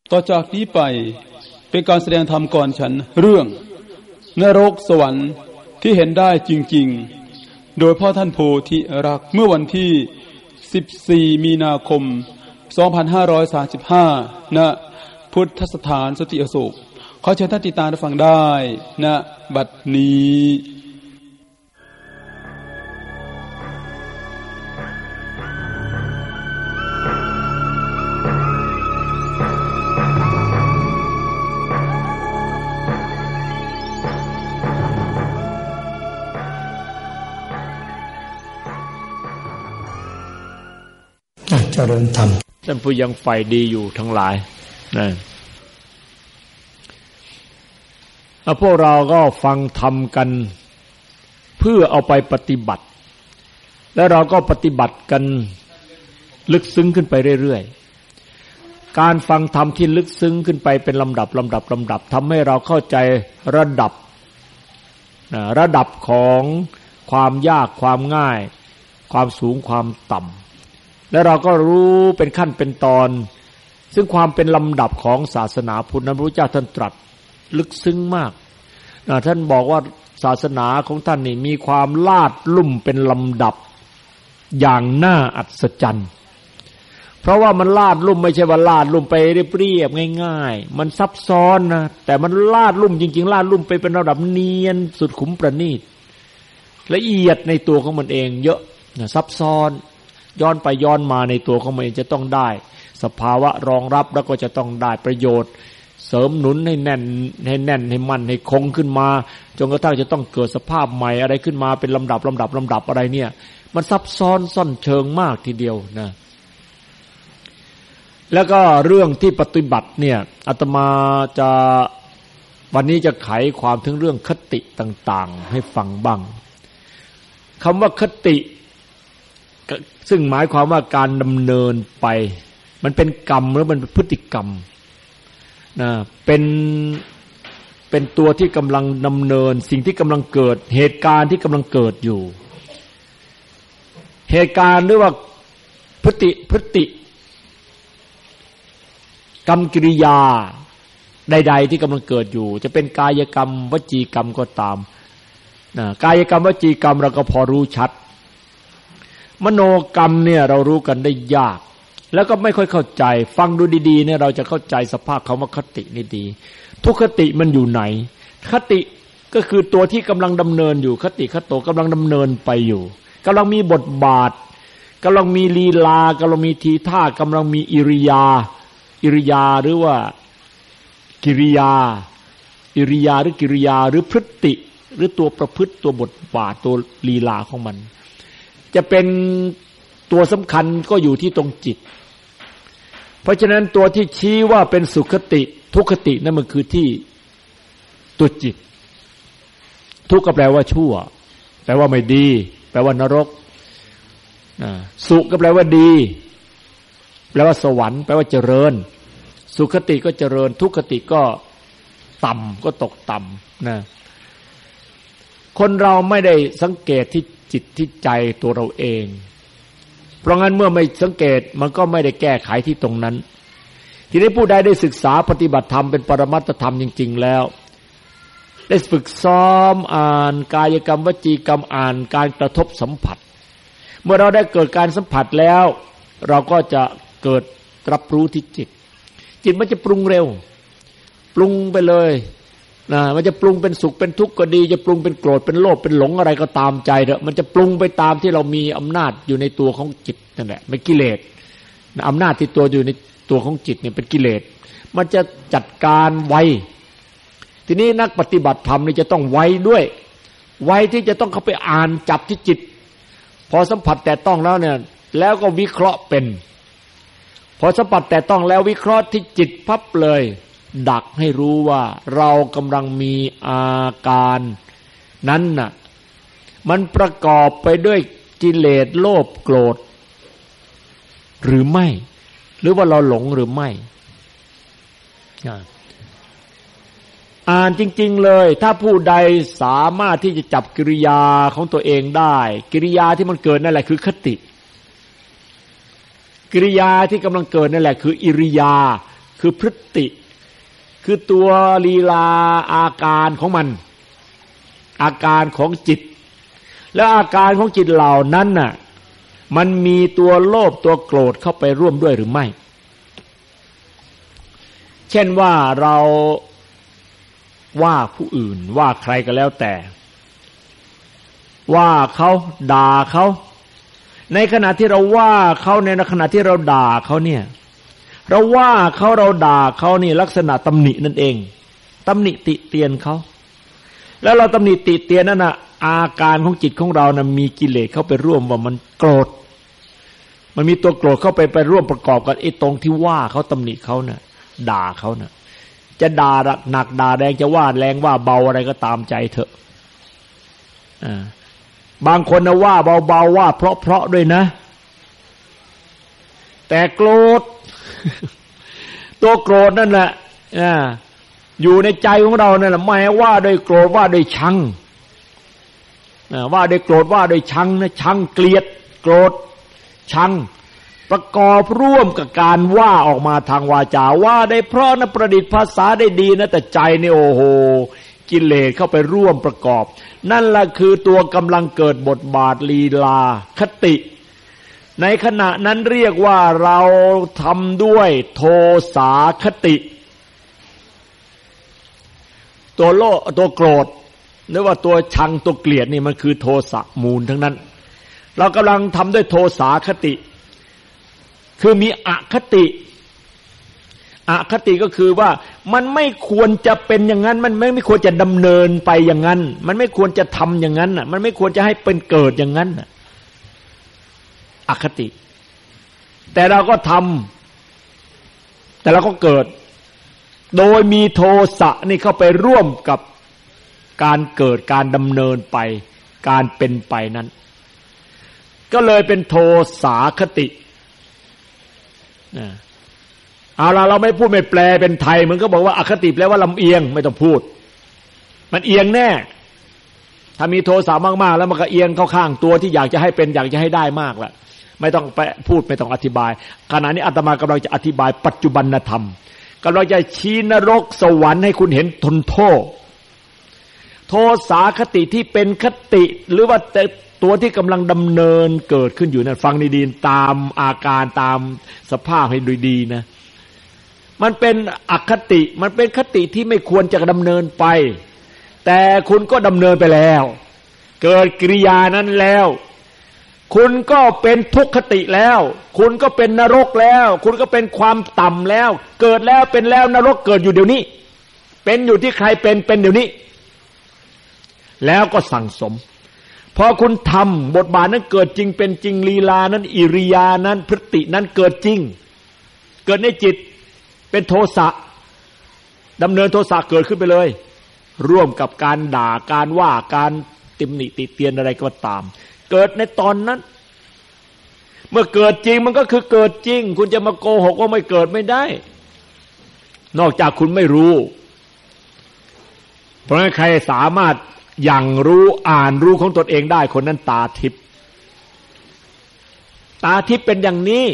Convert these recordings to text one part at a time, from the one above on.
ต่อจากนี้ไปเป็นการแสดงธรรมก่อนฉันเรื่องนรกสวรรค์ที่เห็นได้จริงๆโดยพ่อท่านโพธิรักษ์เมื่อวันที่14มีนาคม2535ณพุทธสถานสติอโศกขอเชิญท่านติดตามรับฟังได้ณบัดนี้เจริญธรรมท่านผู้ยังใฝ่ดีอยู่ทั้งหลายนะพวกเราก็ฟังธรรมกันเพื่อเอาไปปฏิบัติและเราก็ปฏิบัติกันลึกซึ้งขึ้นไปเรื่อยๆการฟังธรรมที่ลึกซึ้งขึ้นไปเป็นลำดับทำให้เราเข้าใจระดับของความยากความง่ายความสูงความต่ำและเราก็รู้เป็นขั้นเป็นตอนซึ่งความเป็นลำดับของศาสนาพุทธนั้นพระพุทธเจ้าท่านตรัสลึกซึ้งมากท่านบอกว่าศาสนาของท่านนี่มีความลาดลุ่มเป็นลำดับอย่างน่าอัศจรรย์เพราะว่ามันลาดลุ่มไม่ใช่ว่าลาดลุ่มไปเรียบๆง่ายๆมันซับซ้อนนะแต่มันลาดลุ่มจริงๆลาดลุ่มไปเป็นระดับเนียนสุดขุมประณีตละเอียดในตัวของมันเองเยอะซับซ้อนย้อนไปย้อนมาในตัวของมันเองจะต้องได้สภาวะรองรับแล้วก็จะต้องได้ประโยชน์เสริมหนุนให้แน่นให้มั่นให้คงขึ้นมาจนกระทั่งจะต้องเกิดสภาพใหม่อะไรขึ้นมาเป็นลำดับอะไรเนี่ยมันซับซ้อนซ่อนเชิงมากทีเดียวนะแล้วก็เรื่องที่ปฏิบัติเนี่ยอาตมาจะวันนี้จะไขความถึงเรื่องคติต่างๆให้ฟังบ้างคำว่าคติซึ่งหมายความว่าการดำเนินไปมันเป็นกรรมหรือมันเป็นพฤติกรรมนะเป็นตัวที่กำลังดำเนินสิ่งที่กำลังเกิดเหตุการณ์ที่กำลังเกิดอยู่เหตุการณ์หรือว่าพฤติกรรมกิริยาใดๆที่กำลังเกิดอยู่จะเป็นกายกรรมวจีกรรมก็ตามนะกายกรรมวจีกรรมเราก็พอรู้ชัดมโนกรรมเนี่ยเรารู้กันได้ยากแล้วก็ไม่ค่อยเข้าใจฟังดูดีๆเนี่ยเราจะเข้าใจสภาพคำว่าคตินี่ดีทุกคติมันอยู่ไหนคติก็คือตัวที่กำลังดำเนินอยู่คติคโตกำลังดำเนินไปอยู่กำลังมีบทบาทกำลังมีลีลากำลังมีทีท่ากำลังมีอิริยาหรือว่ากิริยาหรือกิริยาหรือพฤติหรือตัวประพฤติตัวบทบาทตัวลีลาของมันจะเป็นตัวสำคัญก็อยู่ที่ตรงจิตเพราะฉะนั้นตัวที่ชี้ว่าเป็นสุขติทุกขตินั่นมันคือที่ตัวจิตทุกข์ก็แปลว่าชั่วแปลว่าไม่ดีแปลว่านรกสุขก็แปลว่าดีแปลว่าสวรรค์แปลว่าเจริญสุขติก็เจริญทุกขติก็ต่ำก็ตกต่ำนะคนเราไม่ได้สังเกตที่จิตที่ใจตัวเราเองเพราะงั้นเมื่อไม่สังเกตมันก็ไม่ได้แก้ไขที่ตรงนั้นทีนี้ผู้ใดได้ศึกษาปฏิบัติธรรมเป็นปรมัตถธรรมจริงๆแล้วได้ฝึกซ้อมอ่านกายกรรมวจีกรรมอ่านการกระทบสัมผัสเมื่อเราได้เกิดการสัมผัสแล้วเราก็จะเกิดรับรู้ที่จิตมันจะปรุงเร็วปรุงไปเลยมันจะปรุงเป็นสุขเป็นทุกข์ก็ดีจะปรุงเป็นโกรธเป็นโลภเป็นหลงอะไรก็ตามใจเถอะมันจะปรุงไปตามที่เรามีอำนาจอยู่ในตัวของจิตนั่นแหละเป็นกิเลสอำนาจที่ตัวอยู่ในตัวของจิตเนี่ยเป็นกิเลสมันจะจัดการไวทีนี้นักปฏิบัติธรรมนี่จะต้องไวด้วยไวที่จะต้องเข้าไปอ่านจับที่จิตพอสัมผัสแต่ต้องแล้วเนี่ยแล้วก็วิเคราะห์เป็นพอสัมผัสแต่ต้องแล้ววิเคราะห์ที่จิตพับเลยดักให้รู้ว่าเรากำลังมีอาการนั้นน่ะมันประกอบไปด้วยกิเลสโลภโกรธหรือไม่หรือว่าเราหลงหรือไม่อ่านจริงๆเลยถ้าผู้ใดสามารถที่จะจับกิริยาของตัวเองได้กิริยาที่มันเกิดนั่นแหละคือคติกิริยาที่กำลังเกิดนั่นแหละคืออิริยาคือพฤติคือตัวลีลาอาการของมันอาการของจิตแล้วอาการของจิตเหล่านั้นน่ะมันมีตัวโลภตัวโกรธเข้าไปร่วมด้วยหรือไม่เช่นว่าเราว่าผู้อื่นว่าใครก็แล้วแต่ว่าเขาด่าเขาในขณะที่เราว่าเขาในขณะที่เราด่าเขาเนี่ยเราว่าเขาเราด่าเขานี่ลักษณะตำหนินั่นเองตำหนิติเตียนเขาแล้วเราตำหนิติเตียนนั่นน่ะอาการของจิตของเรานะมีกิเลสเข้าไปร่วมว่ามันโกรธมันมีตัวโกรธเข้าไปร่วมประกอบกันไอ้ตรงที่ว่าเขาตำหนิเขาน่ะด่าเขาน่ะจะด่าหนักด่าแรงจะว่าแรงว่าเบาอะไรก็ตามใจเถอะบางคนนะว่าเบาๆว่าเพราะด้วยนะแต่โกรธ ตัวโกรธนั่นแหละอยู่ในใจของเรานั่นแหละไม่ว่าด้วยโกรธว่าด้วยชังว่าด้วยโกรธว่าด้วยชังนะชังเกลียดโกรธชังประกอบร่วมกับการว่าออกมาทางวาจาว่าได้เพราะนะประดิษฐ์ภาษาได้ดีนะแต่ใจนี่โอ้โหกิเลสเข้าไปร่วมประกอบนั่นแหละคือตัวกำลังเกิดบทบาทลีลาคติในขณะนั้นเรียกว่าเราทำด้วยโทสาคติตัวโลภตัวโกรธหรือว่าตัวชังตัวเกลียดนี่มันคือโทสะมูลทั้งนั้นเรากำลังทำด้วยโทสาคติคือมีอคติอคติก็คือว่ามันไม่ควรจะเป็นอย่างนั้นมันไม่ควรจะดำเนินไปอย่างนั้นมันไม่ควรจะทำอย่างนั้นน่ะมันไม่ควรจะให้เป็นเกิดอย่างนั้นน่ะอคติแต่เราก็ทำแต่เราก็เกิดโดยมีโทสะนี่เข้าไปร่วมกับการเกิดการดำเนินไปการเป็นไปนั้นก็เลยเป็นโทสาคติเอาล่ะเราไม่พูดไม่แปลเป็นไทยมันก็บอกว่าอคติแปลว่าลำเอียงไม่ต้องพูดมันเอียงแน่ถ้ามีโทสะมากๆแล้วมันก็เอียงเข้าข้างตัวที่อยากจะให้เป็นอยากจะให้ได้มากละไม่ต้องไปพูดไม่ต้องอธิบายขณะนี้อาตมากำลังจะอธิบายปัจจุบันธรรมกำลังจะชี้นรกสวรรค์ให้คุณเห็นทนโทษโทสาคติที่เป็นคติหรือว่าตัวที่กำลังดำเนินเกิดขึ้นอยู่นั่นฟังดีๆตามอาการตามสภาพให้ดีๆนะมันเป็นอคติมันเป็นคติที่ไม่ควรจะดำเนินไปแต่คุณก็ดำเนินไปแล้วเกิดกิริยานั้นแล้วคุณก็เป็นทุกขติแล้วคุณก็เป็นนรกแล้วคุณก็เป็นความต่ำแล้วเกิดแล้วเป็นแล้วนรกเกิดอยู่เดี๋ยวนี้เป็นอยู่ที่ใครเป็นเดี๋ยวนี้แล้วก็สั่งสมพอคุณทำบทบาทนั้นเกิดจริงเป็นจริงลีลานั้นอิริยานั้นพฤตินั้นเกิดจริงเกิดในจิตเป็นโทสะดำเนินโทสะเกิดขึ้นไปเลยร่วมกับการด่าการว่าการติมนิติเตียนอะไรก็ตามเกิดในตอนนั้นเมื่อเกิดจริงมันก็คือเกิดจริงคุณจะมาโกหกว่าไม่เกิดไม่ได้นอกจากคุณไม่รู้เพราะงั้นใครสามารถอย่างรู้อ่านรู้ของตนเองได้คนนั้นตาทิพย์ตาทิพย์เป็นอย่างนี้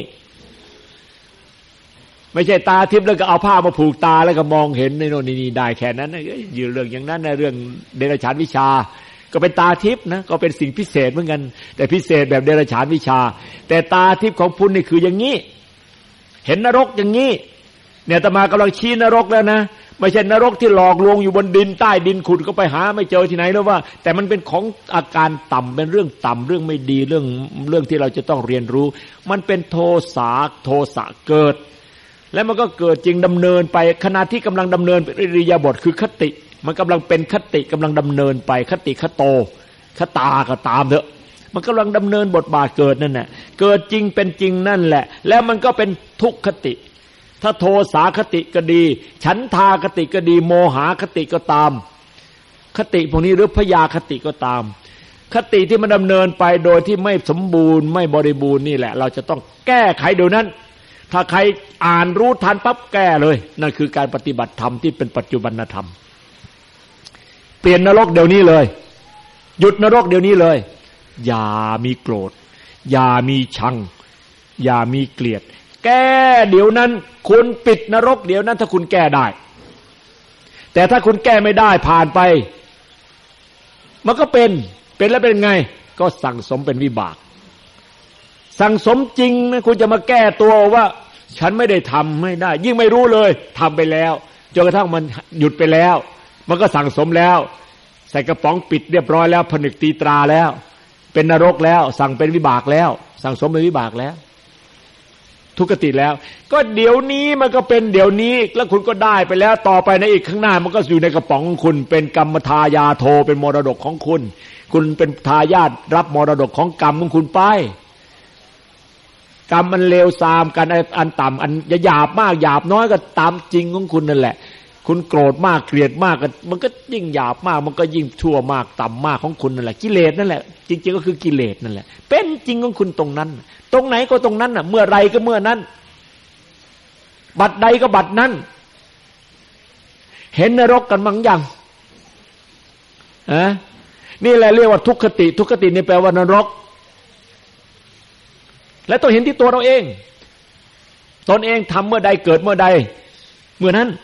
ไม่ใช่ตาทิพย์แล้วก็เอาผ้ามาผูกตาแล้วก็มองเห็นในโน่นนี่ได้แค่นั้นนะอยู่เรื่องอย่างนั้นนะเรื่องเดรัจฉานวิชาก็เป็นตาทิพย์นะก็เป็นสิ่งพิเศษเหมือนกันแต่พิเศษแบบเดรัจฉานวิชาแต่ตาทิพย์ของพุทธนี่คืออย่างนี้เห็นนรกอย่างนี้เนี่ยอาตมากำลังชี้นรกแล้วนะไม่ใช่นรกที่หลอกลวงอยู่บนดินใต้ดินขุดก็ไปหาไม่เจอที่ไหนแล้วว่าแต่มันเป็นของอาการต่ำเป็นเรื่องต่ำเรื่องไม่ดีเรื่องที่เราจะต้องเรียนรู้มันเป็นโทสะเกิดแล้วมันก็เกิดจริงดำเนินไปขณะที่กำลังดำเนินเป็นอิริยาบถคือคติมันกำลังเป็นคติกำลังดำเนินไปคติคโตคตาก็ตามเถอะมันกำลังดำเนินบทบาทเกิดนั่นแหละเกิดจริงเป็นจริงนั่นแหละแล้วมันก็เป็นทุกขติถ้าโทสาคติก็ดีฉันทาคติก็ดีโมหาคติก็ตามคติพวกนี้หรือพยาคติก็ตามคติที่มันดำเนินไปโดยที่ไม่สมบูรณ์ไม่บริบูรณ์นี่แหละเราจะต้องแก้ไขเดี๋ยวนั้นถ้าใครอ่านรู้ทันปั๊บแก้เลยนั่นคือการปฏิบัติธรรมที่เป็นปัจจุบันธรรมเปลี่ยนนรกเดี๋ยวนี้เลยหยุดนรกเดี๋ยวนี้เลยอย่ามีโกรธอย่ามีชังอย่ามีเกลียดแก้เดี๋ยวนั้นคุณปิดนรกเดี๋ยวนั้นถ้าคุณแก้ได้แต่ถ้าคุณแก้ไม่ได้ผ่านไปมันก็เป็นแล้วเป็นไงก็สั่งสมเป็นวิบากสั่งสมจริงนะคุณจะมาแก้ตัวว่าฉันไม่ได้ทำไม่ได้ยิ่งไม่รู้เลยทำไปแล้วจนกระทั่งมันหยุดไปแล้วมันก็สั่งสมแล้วใส่กระป๋องปิดเรียบร้อยแล้วผนึกตีตราแล้วเป็นนรกแล้วสั่งเป็นวิบากแล้วสั่งสมเป็นวิบากแล้วทุกขติแล้วก็เดี๋ยวนี้มันก็เป็นเดี๋ยวนี้แล้วคุณก็ได้ไปแล้วต่อไปในอีกข้างหน้ามันก็อยู่ในกระป๋องของคุณเป็นกรรมทายาโทเป็นมรดกของคุณคุณเป็นทายาทรับมรดกของกรรมของคุณไปกรรมมันเลวทรามกันอันต่ำอันหยาบมากหยาบน้อยก็ตามจริงของคุณนั่นแหละคุณโกรธมากเกลียดมากมันก็ยิ่งหยาบมากมันก็ยิ่งชั่วมากต่ำมากของคุณนั่นแหละกิเลสนั่นแหละจริงๆก็คือกิเลสนั่นแหละเป็นจริงของคุณตรงนั้นตรงไหนก็ตรงนั้นน่ะเมื่อไรก็เมื่อนั้นบัดใดก็บัดนั้นเห็นนรกกันมั้งยังนี่แหละเรียกว่าทุกขติทุกขตินี่แปลว่านรกและต้องเห็นที่ตัวเราเองตนเองทำเมื่อใดเกิดเมื่อใดเมื่อนั้น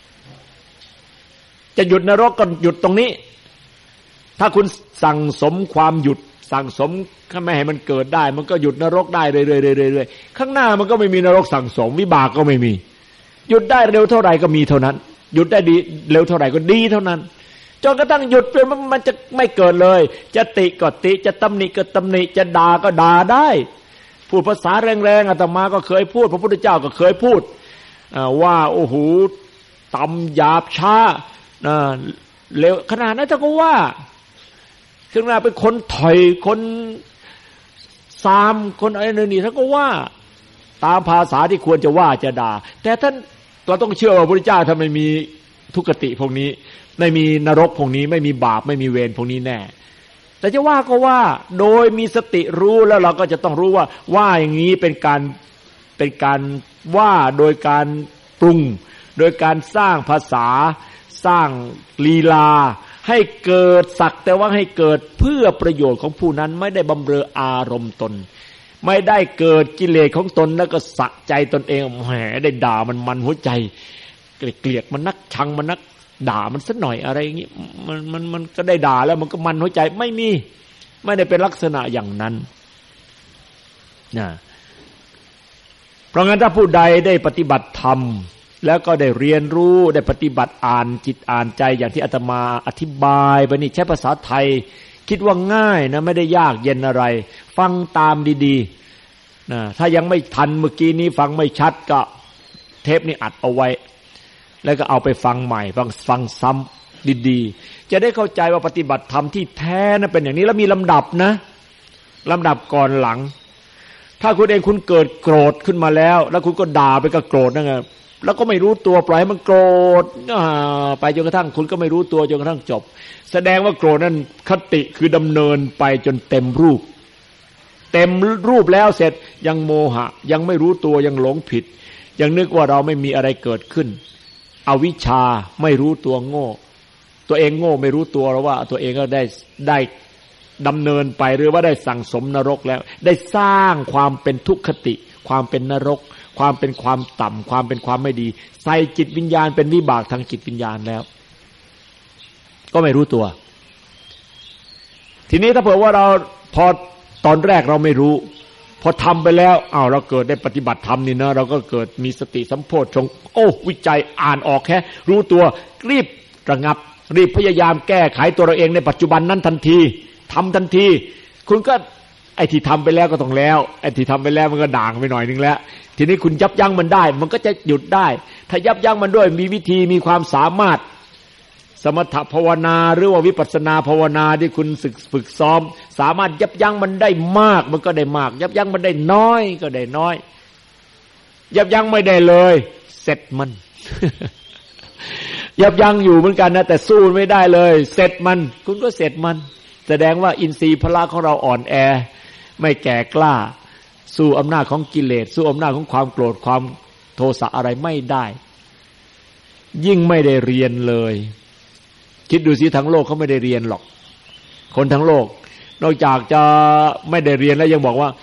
จะหยุดนรกก็หยุดตรงนี้ถ้าคุณสั่งสมความหยุดสั่งสมไม่ให้มันเกิดได้มันก็หยุดนรกได้เรื่อยๆๆๆข้างหน้ามันก็ไม่มีนรกสั่งสมวิบากก็ไม่มีหยุดได้เร็วเท่าไหร่ก็มีเท่านั้นหยุดได้ดีเร็วเท่าไหร่ก็ดีเท่านั้นจนกระทั่งหยุดจนมันจะไม่เกิดเลยจะติก็ติจะตำหนิก็ตำหนิจะด่าก็ด่าได้พูดภาษาแรงๆอาตมาก็เคยพูดพระพุทธเจ้าก็เคยพูดว่าโอ้โหต่ำหยาบช้าเลวขนาดนั้นท่านก็ว่าขึ้นมาเป็นคนถอยคนซามคนอะไรนี่ท่านก็ว่าตามภาษาที่ควรจะว่าจะด่าแต่ท่านเราต้องเชื่อว่าพระพุทธเจ้าท่านไม่มีทุกขติพวกนี้ไม่มีนรกพวกนี้ไม่มีบาปไม่มีเวรพวกนี้แน่แต่จะว่าก็ว่าโดยมีสติรู้แล้วเราก็จะต้องรู้ว่าอย่างนี้เป็นการว่าโดยการปรุงโดยการสร้างภาษาสร้างลีลาให้เกิดสักแต่ว่าให้เกิดเพื่อประโยชน์ของผู้นั้นไม่ได้บำเรออารมณ์ตนไม่ได้เกิดกิเลสของตนแล้วก็สะใจตนเองแหมได้ด่ามันหัวใจเกลียดมันนักชังมันนักด่ามันสักหน่อยอะไรอย่างงี้มันก็ได้ด่าแล้วมันก็มันหัวใจไม่ได้เป็นลักษณะอย่างนั้นนะเพราะงั้นถ้าผู้ใดได้ปฏิบัติธรรมแล้วก็ได้เรียนรู้ได้ปฏิบัติอ่านจิตอ่านใจอย่างที่อาตมาอธิบายไปนี่ใช้ภาษาไทยคิดว่าง่ายนะไม่ได้ยากเย็นอะไรฟังตามดีๆนะถ้ายังไม่ทันเมื่อกี้นี้ฟังไม่ชัดก็เทปนี้อัดเอาไว้แล้วก็เอาไปฟังใหม่ฟังซ้ำดีๆจะได้เข้าใจว่าปฏิบัติธรรมที่แท้นั้นเป็นอย่างนี้แล้วมีลำดับนะลำดับก่อนหลังถ้าคุณเองคุณเกิดโกรธขึ้นมาแล้วคุณก็ด่าไปกับโกรธนั่นไงแล้วก็ไม่รู้ตัวปล่อยให้มันโกรธไปจนกระทั่งคุณก็ไม่รู้ตัวจนกระทั่งจบแสดงว่าโกรธนั้นคติคือดำเนินไปจนเต็มรูปแล้วเสร็จยังโมหะยังไม่รู้ตัวยังหลงผิดยังนึกว่าเราไม่มีอะไรเกิดขึ้นอวิชชาไม่รู้ตัวโง่ตัวเองโง่ไม่รู้ตัวแล้วว่าตัวเองก็ได้ดำเนินไปหรือว่าได้สั่งสมนรกแล้วได้สร้างความเป็นทุกขติความเป็นนรกความเป็นความต่ำความเป็นความไม่ดีใส่จิตวิญญาณเป็นวิบากทางจิตวิญญาณแล้วก็ไม่รู้ตัวทีนี้ถ้าเผื่อว่าเราพอตอนแรกเราไม่รู้พอทำไปแล้วเราเกิดได้ปฏิบัติธรรมนี่นะเราก็เกิดมีสติสัมโพชฌงค์วิจัยอ่านออกแค่รู้ตัวรีบระงับรีบพยายามแก้ไขตัวเราเองในปัจจุบันนั้นทันทีทำทันทีคุณก็ไอ้ที่ทำไปแล้วก็ต้องแล้วไอ้ที่ทำไปแล้วมันก็ด่างไปหน่อยนึงแล้วทีนี้คุณยับยั้งมันได้มันก็จะหยุดได้ถ้ายับยั้งมันด้วยมีวิธีมีความสามารถสมถภาวนาหรือว่าวิปัสสนาภาวนาที่คุณฝึกซ้อมสามารถยับยั้งมันได้มากมันก็ได้มากยับยั้งมันได้น้อยก็ได้น้อยยับยั้งไม่ได้เลยเสร็จมัน ยับยั้งอยู่เหมือนกันนะแต่สู้ไม่ได้เลยเสร็จมันคุณก็เสร็จมันแสดงว่าอินทรีย์พละของเราอ่อนแอไม่แก่กล้าสู้อำนาจของกิเลสสู้อำนาจของความโกรธความโทสะอะไรไม่ได้ยิ่งไม่ได้เรียนเลยคิดดูสิทั้งโลกเขาไม่ได้เรียนหรอกคนทั้งโลกนอกจากจะไม่ได้เรียนแล้วยังบอกว่า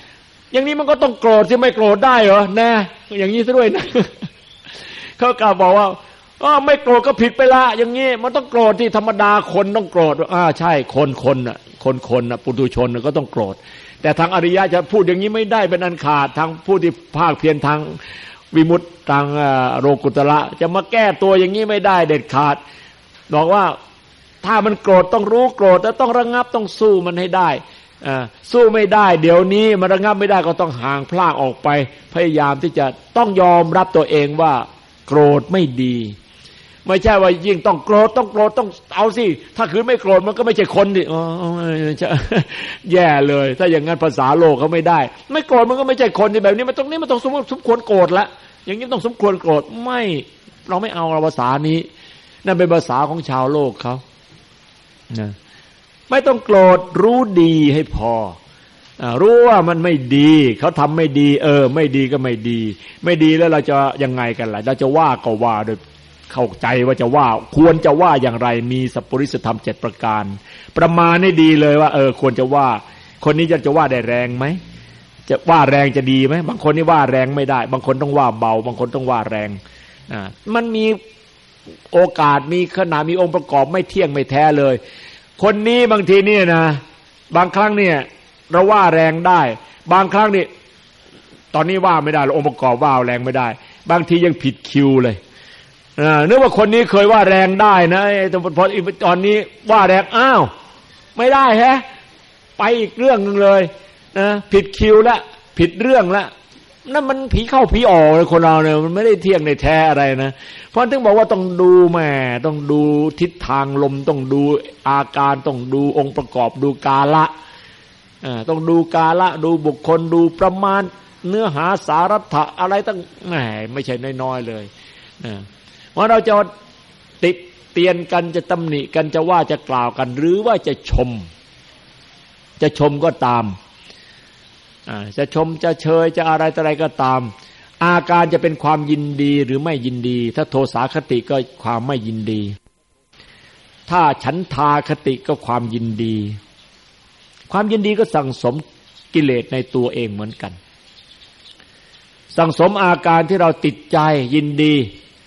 อย่างนี้มันก็ต้องโกรธสิไม่โกรธได้เหรอแน่อย่างนี้ซะด้วยนะ เขากล่าวบอกว่าไม่โกรธก็ผิดไปละอย่างนี้มันต้องโกรธที่ธรรมดาคนต้องโกรธใช่คนน่ะปุถุชนก็ต้องโกรธแต่ทางอริยะจะพูดอย่างนี้ไม่ได้เป็นอันขาดทางผู้ที่ภาคเพียรทางวิมุตติทางโลกุตระจะมาแก้ตัวอย่างนี้ไม่ได้เด็ดขาดบอกว่าถ้ามันโกรธต้องรู้โกรธแล้วต้องระงับต้องสู้มันให้ได้สู้ไม่ได้เดี๋ยวนี้มันระงับไม่ได้ก็ต้องห่างพลากออกไปพยายามที่จะต้องยอมรับตัวเองว่าโกรธไม่ดีไม่ใช่ว่ายิ่งต้องโกรธต้องเอาสิถ้าคืนไม่โกรธมันก็ไม่ใช่คนดิแย่เลยถ้าอย่างนั้นภาษาโลกเขาไม่ได้ไม่โกรธมันก็ไม่ใช่คนที่แบบนี้มันต้องสมควรโกรธละอย่างนี้ต้องสมควรโกรธไม่เราไม่เอาภาษานี้นั่นเป็นภาษาของชาวโลกเขานะไม่ต้องโกรธรู้ดีให้พอรู้ว่ามันไม่ดีเขาทำไม่ดีไม่ดีก็ไม่ดีไม่ดีแล้วเราจะยังไงกันล่ะเราจะว่าก็ว่าโดยเข้าใจว่าจะว่าควรจะว่าอย่างไรมีสัพปริสธรรม7ประการประมาณให้ดีเลยว่าควรจะว่าคนนี้จะว่าได้แรงไหมจะว่าแรงจะดีไหมบางคนนี่ว่าแรงไม่ได้บางคนต้องว่าเบาบางคนต้องว่าแรงมันมีโอกาสมีขนาดมีองค์ประกอบไม่เที่ยงไม่แท้เลยคนนี้บางทีเนี่ยนะบางครั้งเนี่ยเราว่าแรงได้บางครั้งนี่ตอนนี้ว่าไม่ได้องค์ประกอบว่าแรงไม่ได้บางทียังผิดคิวเลยนึกว่าคนนี้เคยว่าแรงได้นะแต่พอตอนนี้ว่าแรงอ้าวไม่ได้แฮะไปอีกเรื่องนึงเลยนะผิดคิวละผิดเรื่องละนั่นมันผีเข้าผีออกเลยคนเราเนี่ยมันไม่ได้เที่ยงในแท้อะไรนะเพราะถึงบอกว่าต้องดูแม่ต้องดูทิศทางลมต้องดูอาการต้องดูองค์ประกอบดูกาละต้องดูกาละดูบุคคลดูประมาณเนื้อหาสาระอะไรตั้งแหมไม่ใช่น้อยๆเลยว่าเราจะติเตียนกันจะตำหนิกันจะว่าจะกล่าวกันหรือว่าจะชมก็ตามจะชมจะเชยจะอะไรก็ตามอาการจะเป็นความยินดีหรือไม่ยินดีถ้าโทสาคติก็ความไม่ยินดีถ้าฉันทาคติก็ความยินดีความยินดีก็สั่งสมกิเลสในตัวเองเหมือนกันสั่งสมอาการที่เราติดใจยินดี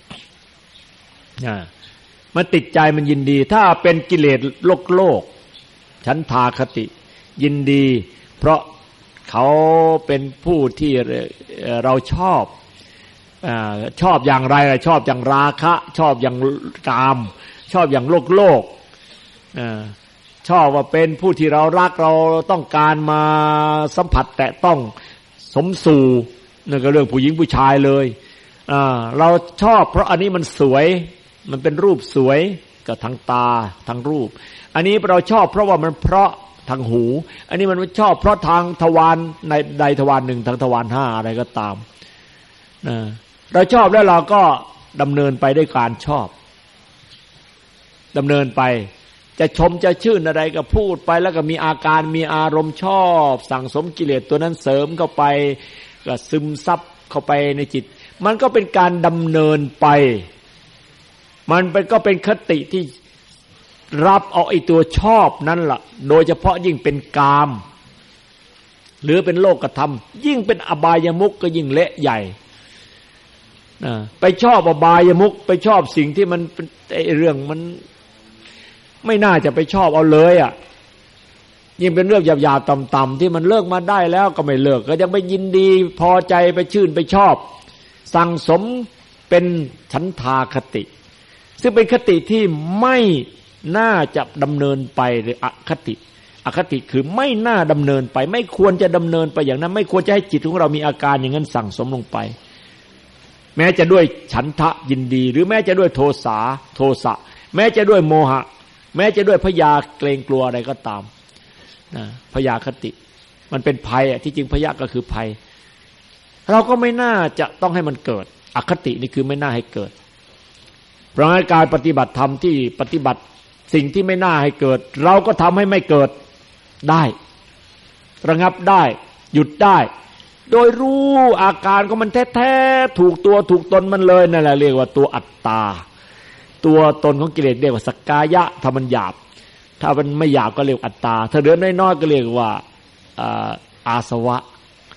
มันติดใจมันยินดีถ้าเป็นกิเลสโลกฉันทาคติยินดีเพราะเขาเป็นผู้ที่เราชอบอย่างไรชอบอย่างราคะชอบอย่างกามชอบอย่างโลกชอบว่าเป็นผู้ที่เรารักเราต้องการมาสัมผัสแตะต้องสมสู่นั่นก็เรื่องผู้หญิงผู้ชายเลยเราชอบเพราะอันนี้มันสวยมันเป็นรูปสวยก็ทั้งตาทั้งรูปอันนี้เราชอบเพราะว่ามันเพราะทางหูอันนี้มันชอบเพราะทางทวารในใดทวารหนึ่งทางทวาร5อะไรก็ตามเราชอบแล้วเราก็ดำเนินไปด้วยการชอบดำเนินไปจะชมจะชื่นอะไรก็พูดไปแล้วก็มีอาการมีอารมณ์ชอบสั่งสมกิเลสตัวนั้นเสริมเข้าไปก็ซึมซับเข้าไปในจิตมันก็เป็นการดำเนินไปมันก็เป็นคติที่รับเอาไอ้ตัวชอบนั้นล่ะโดยเฉพาะยิ่งเป็นกามหรือเป็นโลกธรรมยิ่งเป็นอบายมุขก็ยิ่งเละใหญ่ไปชอบอบายมุขไปชอบสิ่งที่มันเป็นไอ้เรื่องมันไม่น่าจะไปชอบเอาเลยยิ่งเป็นเรื่องหยาบๆต่ำๆที่มันเลิกมาได้แล้วก็ไม่เลิกก็ยังไปยินดีพอใจไปชื่นไปชอบสั่งสมเป็นฉันทาคติซึ่งเป็นคติที่ไม่น่าจะดำเนินไปหรืออคติคือไม่น่าดำเนินไปไม่ควรจะดำเนินไปอย่างนั้นไม่ควรจะให้จิตของเรามีอาการอย่างนั้นสั่งสมลงไปแม้จะด้วยฉันทะยินดีหรือแม้จะด้วยโทสะแม้จะด้วยโมหะแม้จะด้วยพยาเกรงกลัวอะไรก็ตามพยาคติมันเป็นภัยที่จริงพยาก็คือภัยเราก็ไม่น่าจะต้องให้มันเกิดอคตินี่คือไม่น่าให้เกิดเพราะงั้นการปฏิบัติธรรมที่ปฏิบัติสิ่งที่ไม่น่าให้เกิดเราก็ทำให้ไม่เกิดได้ระงับได้หยุดได้โดยรู้อาการของมันแท้ๆถูกตัวถูกตนมันเลยนั่นแหละเรียกว่าตัวอัตตาตัวตนของกิเลสเรียกว่าสักกายะถ้ามันหยาบถ้ามันไม่หยาบก็เรียกอัตตาถ้าเหลือน้อยๆก็เรียกว่าอาสวะ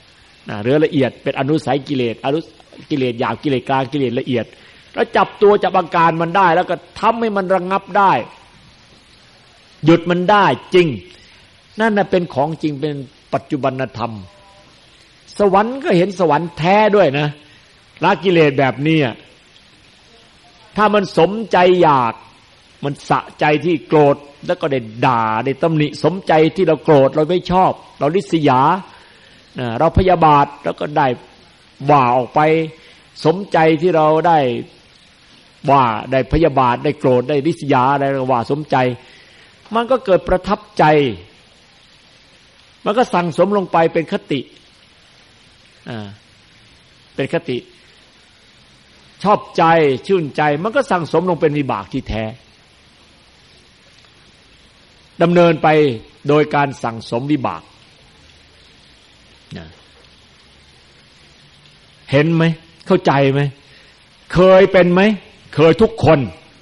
หรือละเอียดเป็นอนุสัยกิเลสกิเลสหยาบกิเลสกลางกิเลสละเอียดแล้วจับตัวจับอาการมันได้แล้วก็ทำให้มันระงับได้หยุดมันได้จริงนั่นน่ะเป็นของจริงเป็นปัจจุบันธรรมสวรรค์ก็เห็นสวรรค์แท้ด้วยนะละกิเลสแบบนี้ถ้ามันสมใจอยากมันสะใจที่โกรธแล้วก็ได้ด่าได้ตำหนิสมใจที่เราโกรธเราไม่ชอบเราริษยาเราพยาบาทแล้วก็ได้ว่าออกไปสมใจที่เราได้ว่าได้พยาบาทได้โกรธได้ริษยาได้ว่าสมใจมันก็เกิดประทับใจมันก็สั่งสมลงไปเป็นคติเป็นคติชอบใจชื่นใจมันก็สั่งสมลงเป็นวิบากที่แท้ดำเนินไปโดยการสั่งสมวิบากเห็นไหมเข้าใจไหมเคยเป็นไหมเคยทุกคน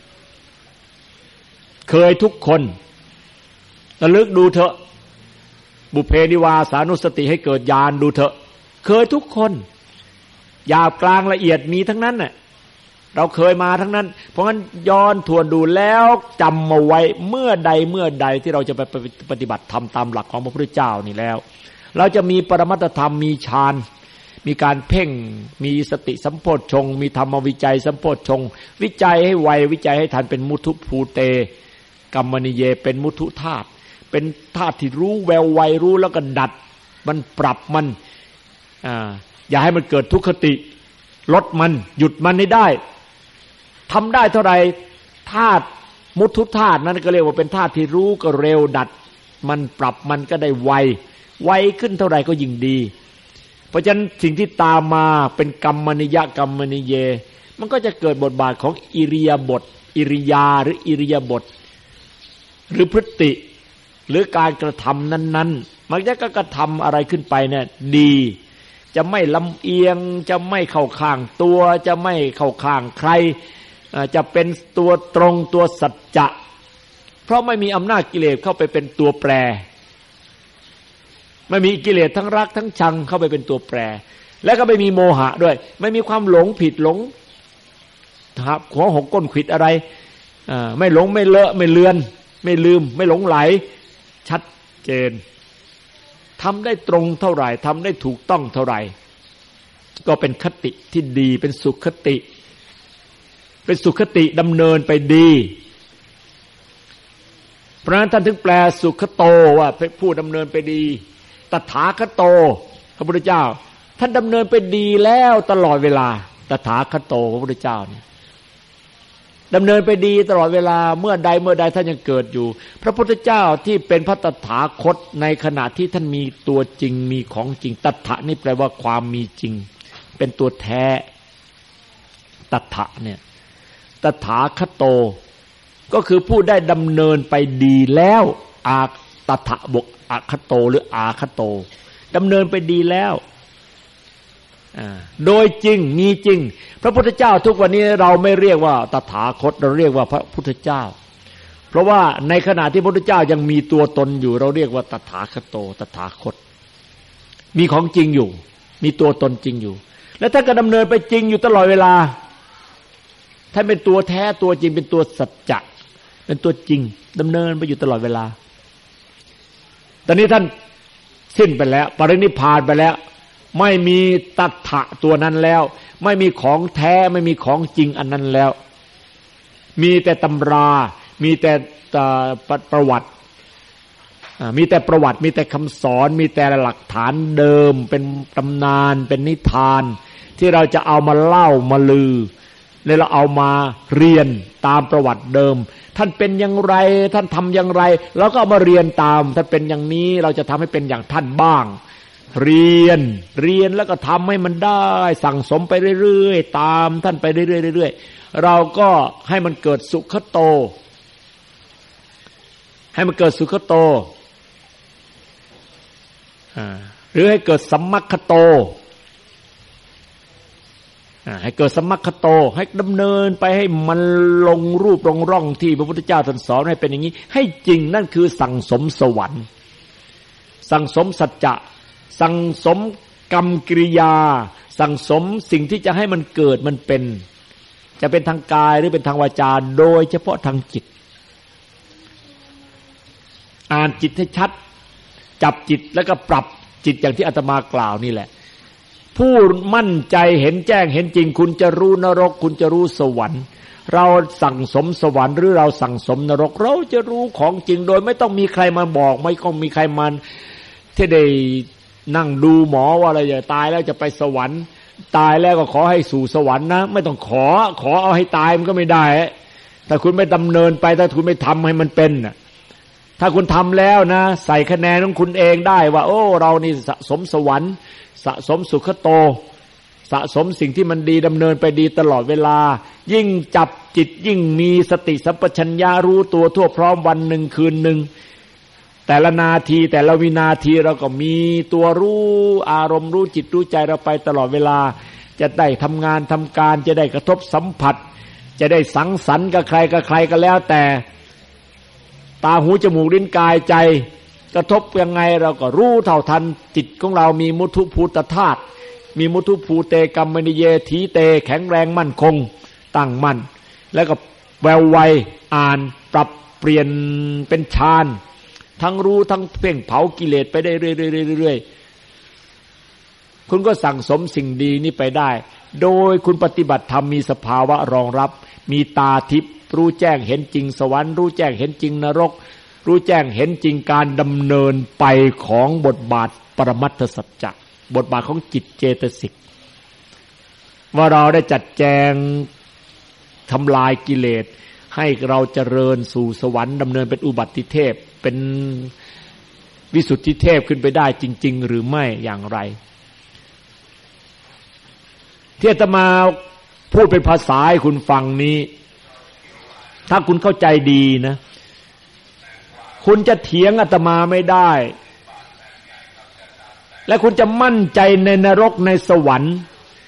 เคยทุกคนระลึกดูเถอะบุพเพนิวาสานุสติให้เกิดญาณดูเถอะเคยทุกคนหยาบกลางละเอียดมีทั้งนั้นน่ะเราเคยมาทั้งนั้นเพราะงั้นย้อนทวนดูแล้วจำมาไว้เมื่อใดที่เราจะไปปฏิบัติธรรมตามหลักของพระพุทธเจ้านี่แล้วเราจะมีปรมัตถธรรมมีฌานมีการเพ่งมีสติสัมโพชฌงค์มีธรรมวิจัยสัมโพชฌงค์วิจัยให้ไววิจัยให้ทันเป็นมุทุภูเตกัมมนิเยเป็นมุทุธาตุเป็นธาตุที่รู้แววไวรู้แล้วก็ดัดมันปรับมันอย่าให้มันเกิดทุกขติลดมันหยุดมันให้ได้ทำได้เท่าไหร่ธาตุมุทุธาตุนั้นก็เรียกว่าเป็นธาตุที่รู้ก็เร็วดัดมันปรับมันก็ได้ไวขึ้นเท่าไหร่ก็ยิ่งดีเพราะฉะนั้นสิ่งที่ตามมาเป็นกัมมนิยะกัมมนิเยมันก็จะเกิดบทบาทของอิริยาบถอิริยาหรืออิริยาบถหรือพฤติหรือการกระทำนั้นๆมันจะกระทำอะไรขึ้นไปเนี่ยดีจะไม่ลำเอียงจะไม่เข้าข้างตัวจะไม่เข้าข้างใครจะเป็นตัวตรงตัวสัจจะเพราะไม่มีอำนาจกิเลสเข้าไปเป็นตัวแปรไม่มีกิเลสทั้งรักทั้งชังเข้าไปเป็นตัวแปรและก็ไม่มีโมหะด้วยไม่มีความหลงผิดหลงหัวหกก้นขวิดอะไรไม่หลงไม่เลอะไม่เลือนไม่ลืมไม่หลงไหลชัดเจนทำได้ตรงเท่าไหร่ทำได้ถูกต้องเท่าไหร่ก็เป็นคติที่ดีเป็นสุขคติเป็นสุขคติดำเนินไปดีเพราะฉะนั้นท่านถึงแปลสุขโตว่าผู้ดำเนินไปดีตถาคโตพระพุทธเจ้าท่านดำเนินไปดีแล้วตลอดเวลาตถาคโตพระพุทธเจ้าเนี่ยดำเนินไปดีตลอดเวลาเมื่อใดท่านยังเกิดอยู่พระพุทธเจ้าที่เป็นพระตถาคตในขณะที่ท่านมีตัวจริงมีของจริงตถะนี่แปลว่าความมีจริงเป็นตัวแท้ตถะเนี่ยตถาคโตก็คือผู้ได้ดำเนินไปดีแล้วตถะบวกอาคโตหรืออาคโตดำเนินไปดีแล้วโดยจริงมีจริงพระพุทธเจ้าทุกวันนี้เราไม่เรียกว่าตถาคตเราเรียกว่าพระพุทธเจ้าเพราะว่าในขณะที่พระพุทธเจ้ายังมีตัวตนอยู่เราเรียกว่าตถาคโตตถาคตมีของจริงอยู่มีตัวตนจริงอยู่และท่านก็ดำเนินไปจริงอยู่ตลอดเวลาท่านเป็นตัวแท้ตัวจริงเป็นตัวสัจจะเป็นตัวจริงดำเนินไปอยู่ตลอดเวลาตอนนี้ท่านสิ้นไปแล้วปรินิพพานไปแล้วไม่มีตถะตัวนั้นแล้วไม่มีของแท้ไม่มีของจริงอันนั้นแล้วมีแต่ตำรามีแต่ประวัติมีแต่ประวัติมีแต่คำสอนมีแต่หลักฐานเดิมเป็นตำนานเป็นนิทานที่เราจะเอามาเล่ามาลือแล้วเราเอามาเรียนตามประวัติเดิมท่านเป็นอย่างไรท่านทำอย่างไรเราก็เอามาเรียนตามท่านเป็นอย่างนี้เราจะทำให้เป็นอย่างท่านบ้างเรียนแล้วก็ทำให้มันได้สั่งสมไปเรื่อยๆตามท่านไปเรื่อยๆเราก็ให้มันเกิดสุขโตให้มันเกิดสุขโตหรือให้เกิดสัมมัคคโตให้เกิดสัมมัคคโตให้ดำเนินไปให้มันลงรูปลงร่องที่พระพุทธเจ้าท่านสอนให้เป็นอย่างนี้ให้จริงนั่นคือสั่งสมสวรรค์สั่งสมสัจจะสั่งสมกรรมกิริยาสั่งสมสิ่งที่จะให้มันเกิดมันเป็นจะเป็นทางกายหรือเป็นทางวาจาโดยเฉพาะทางจิตอ่านจิตให้ชัดจับจิตแล้วก็ปรับจิตอย่างที่อาตมากล่าวนี่แหละผู้มั่นใจเห็นแจ้งเห็นจริงคุณจะรู้นรกคุณจะรู้สวรรค์เราสั่งสมสวรรค์หรือเราสั่งสมนรกเราจะรู้ของจริงโดยไม่ต้องมีใครมาบอกไม่ต้องมีใครมาที่ได้นั่งดูหมอว่าอะไรจะตายแล้วจะไปสวรรค์ตายแล้วก็ขอให้สู่สวรรค์นะไม่ต้องขอเอาให้ตายมันก็ไม่ได้แต่คุณไม่ดำเนินไปถ้าคุณไม่ทำให้มันเป็นถ้าคุณทำแล้วนะใส่คะแนนของคุณเองได้ว่าโอ้เรานี่สะสมสวรรค์สะสมสุขโตสะสมสิ่งที่มันดีดำเนินไปดีตลอดเวลายิ่งจับจิตยิ่งมีสติสัมปชัญญะรู้ตัวทั่วพร้อมวันหนึ่งคืนหนึ่งแต่ละนาทีแต่ละวินาทีเราก็มีตัวรู้อารมณ์รู้จิตรู้ใจเราไปตลอดเวลาจะได้ทำงานทำการจะได้กระทบสัมผัสจะได้สังสรรค์กับใครก็แล้วแต่ตาหูจมูกลิ้นกายใจกระทบยังไงเราก็รู้เท่าทันจิตของเรามีมุทุภูตธาตุมีมุทุภูเตกัมมณิเยถีเตแข็งแรงมั่นคงตั้งมั่นแล้วก็แววไวอ่านปรับเปลี่ยนเป็นฌานทั้งรู้ทั้งเพ่งเผากิเลสไปได้เรื่อยๆคุณก็สั่งสมสิ่งดีนี้ไปได้โดยคุณปฏิบัติธรรมมีสภาวะรองรับมีตาทิพย์รู้แจ้งเห็นจริงสวรรค์รู้แจ้งเห็นจริงนรกรู้แจ้งเห็นจริงการดำเนินไปของบทบาทปรมัตถสัจจะบทบาทของจิตเจตสิกว่าเราได้จัดแจงทำลายกิเลสให้เราเจริญสู่สวรรค์ดำเนินเป็นอุบัติเทพเป็นวิสุทธิเทพขึ้นไปได้จริงๆหรือไม่อย่างไรที่อาตมาพูดเป็นภาษาให้คุณฟังนี้ถ้าคุณเข้าใจดีนะคุณจะเถียงอาตมาไม่ได้และคุณจะมั่นใจในนรกในสวรรค์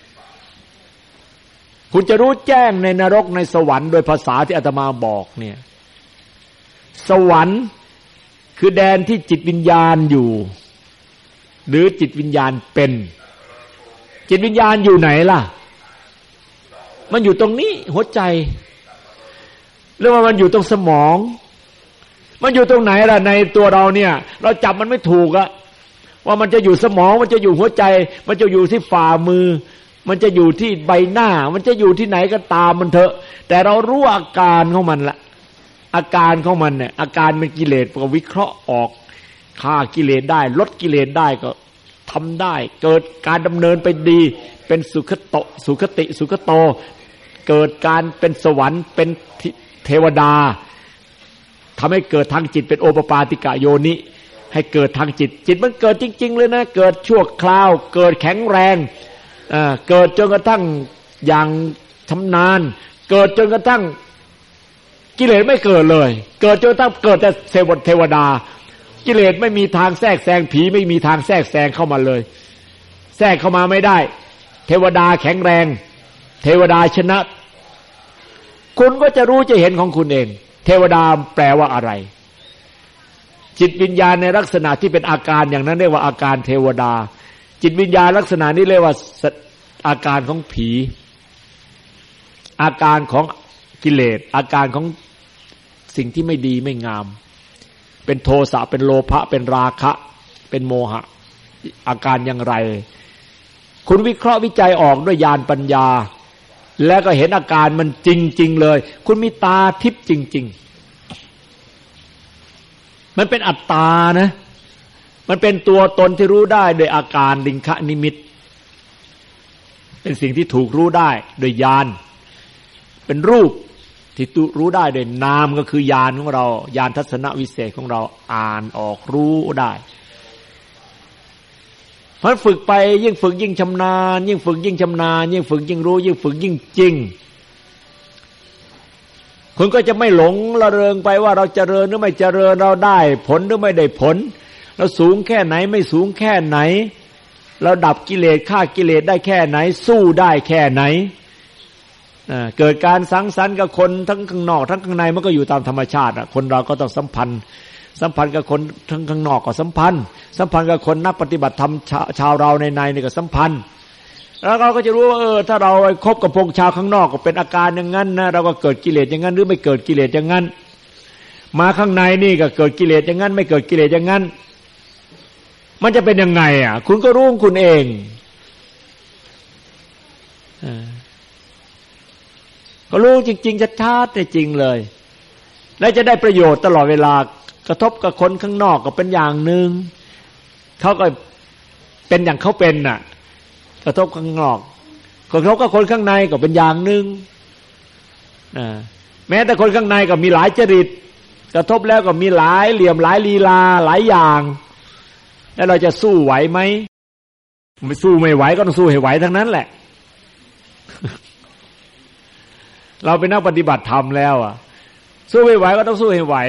คุณจะรู้แจ้งในนรกในสวรรค์โดยภาษาที่อาตมาบอกเนี่ยสวรรค์คือแดนที่จิตวิญญาณอยู่หรือจิตวิญญาณเป็นจิตวิญญาณอยู่ไหนล่ะมันอยู่ตรงนี้หัวใจหรือว่ามันอยู่ตรงสมองมันอยู่ตรงไหนล่ะในตัวเราเนี่ยเราจับมันไม่ถูกอะว่ามันจะอยู่สมองมันจะอยู่หัวใจมันจะอยู่ที่ฝ่ามือมันจะอยู่ที่ใบหน้ามันจะอยู่ที่ไหนก็ตามมันเถอะแต่เรารู้อาการของมันละอาการของมันเนี่ยอาการเป็นกิเลสก็วิเคราะห์ออกฆ่ากิเลสได้ลดกิเลสได้ก็ทำได้เกิดการดำเนินไปดีเป็นสุขโตสุขติสุขโตเกิดการเป็นสวรรค์เป็นเทวดาทำให้เกิดทางจิตเป็นโอปปาติกะโยนิให้เกิดทางจิตจิตมันเกิดจริงๆเลยนะเกิดชั่วคราวเกิดแข็งแรงเกิดจนกระทั่งอย่างชำนาญเกิดจนกระทั่งกิเลสไม่เกิดเลยเกิดจนกระทั่งเกิดแต่เทวดากิเลสไม่มีทางแทรกแซงผีไม่มีทางแทรกแซงเข้ามาเลยแทรกเข้ามาไม่ได้เทวดาแข็งแรงเทวดาชนะคุณก็จะรู้จะเห็นของคุณเองเทวดาแปลว่าอะไรจิตวิญญาณในลักษณะที่เป็นอาการอย่างนั้นเรียกว่าอาการเทวดาจิตวิญญาณลักษณะนี้เรียกว่าอาการของผีอาการของกิเลสอาการของสิ่งที่ไม่ดีไม่งามเป็นโทสะเป็นโลภะเป็นราคะเป็นโมหะอาการอย่างไรคุณวิเคราะห์วิจัยออกด้วยญาณปัญญาแล้วก็เห็นอาการมันจริงๆเลยคุณมีตาทิพย์จริงๆมันเป็นอัตตานะมันเป็นตัวตนที่รู้ได้โดยอาการลิงคะนิมิตเป็นสิ่งที่ถูกรู้ได้โดยญาณเป็นรูปที่รู้ได้โดยนามก็คือญาณของเราญาณทัศนวิเศษของเราอ่านออกรู้ได้เพราะฝึกไปยิ่งฝึกยิ่งชำนาญยิ่งฝึกยิ่งชำนาญยิ่งฝึกยิ่งรู้ยิ่งฝึกยิ่งจริงคุณก็จะไม่หลงระเริงไปว่าเราเจริญหรือไม่เจริญเราได้ผลหรือไม่ได้ผลเราสูงแค่ไหนไม่สูงแค่ไหนเราดับกิเลสฆ่ากิเลสได้แค่ไหนสู้ได้แค่ไหนเกิดการสังสรรค์กับคนทั้งข้างนอกทั้งข้างในมันก็อยู่ตามธรรมชาติคนเราก็ต้องสัมพันธ์สัมพันธ์กับคนทั้งข้างนอกก็สัมพันธ์กับคนนักปฏิบัติธรรมชาวเราในนี่ก็สัมพันธ์แล้วเราก็จะรู้ว่าถ้าเราคบกับพวกชาวข้างนอกก็เป็นอาการอย่างนั้นนะเราก็เกิดกิเลสอย่างนั้นหรือไม่เกิดกิเลสอย่างนั้นมาข้างในนี่ก็เกิดกิเลสอย่างนั้นไม่เกิดกิเลสอย่างนั้นมันจะเป็นยังไงคุณก็รู้ของคุณเองก็รู้จริงๆชัดๆแต่จริงเลยและจะได้ประโยชน์ตลอดเวลากระทบกับคนข้างนอกก็เป็นอย่างหนึ่งเขาก็เป็นอย่างเขาเป็นน่ะกระทบข้างนอกกระทบกับคนข้างในก็เป็นอย่างหนึ่งแม้แต่คนข้างในก็มีหลายจริตกระทบแล้วก็มีหลายเหลี่ยมหลายลีลาหลายอย่างแล้วเราจะสู้ไหวไหมไม่สู้ไม่ไหวก็ต้องสู้ให้ไหวทั้งนั้นแหละเราเป็นนักปฏิบัติธรรมแล้วสู้ไม่ไหวก็ต้องสู้ให้ไหว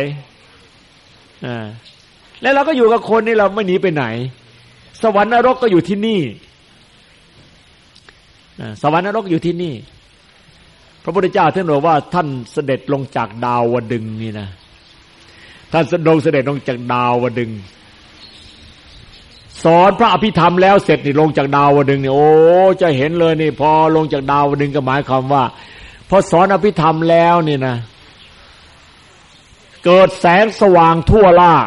แล้วเราก็อยู่กับคนนี่เราไม่หนีไปไหนสวรรค์นรกก็อยู่ที่นี่สวรรค์นรกอยู่ที่นี่พระพุทธเจ้าท่านบอกว่าท่านเสด็จลงจากดาวดึงส์นี่นะท่านเสด็จลงจากดาวดึงส์สอนพระอภิธรรมแล้วเสร็จนี่ลงจากดาวดึงส์นี่โอ้จะเห็นเลยนี่พอลงจากดาวดึงส์ก็หมายความว่าพอสอนอภิธรรมแล้วนี่นะเกิดแสงสว่างทั่วล่า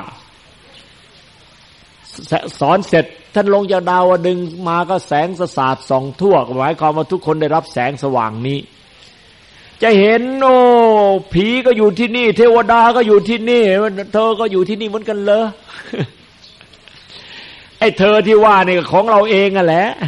สอนเสร็จท่านลงจากดาวดึงส์มาก็แสงสาดส่องทั่วหมายความว่าทุกคนได้รับแสงสว่างนี้จะเห็นโอ้ผีก็อยู่ที่นี่เทวดาก็อยู่ที่นี่เธอก็อยู่ที่นี่เหมือนกันเหรอ ไอ้เธอที่ว่านี่ของเราเองอ่ะแหละ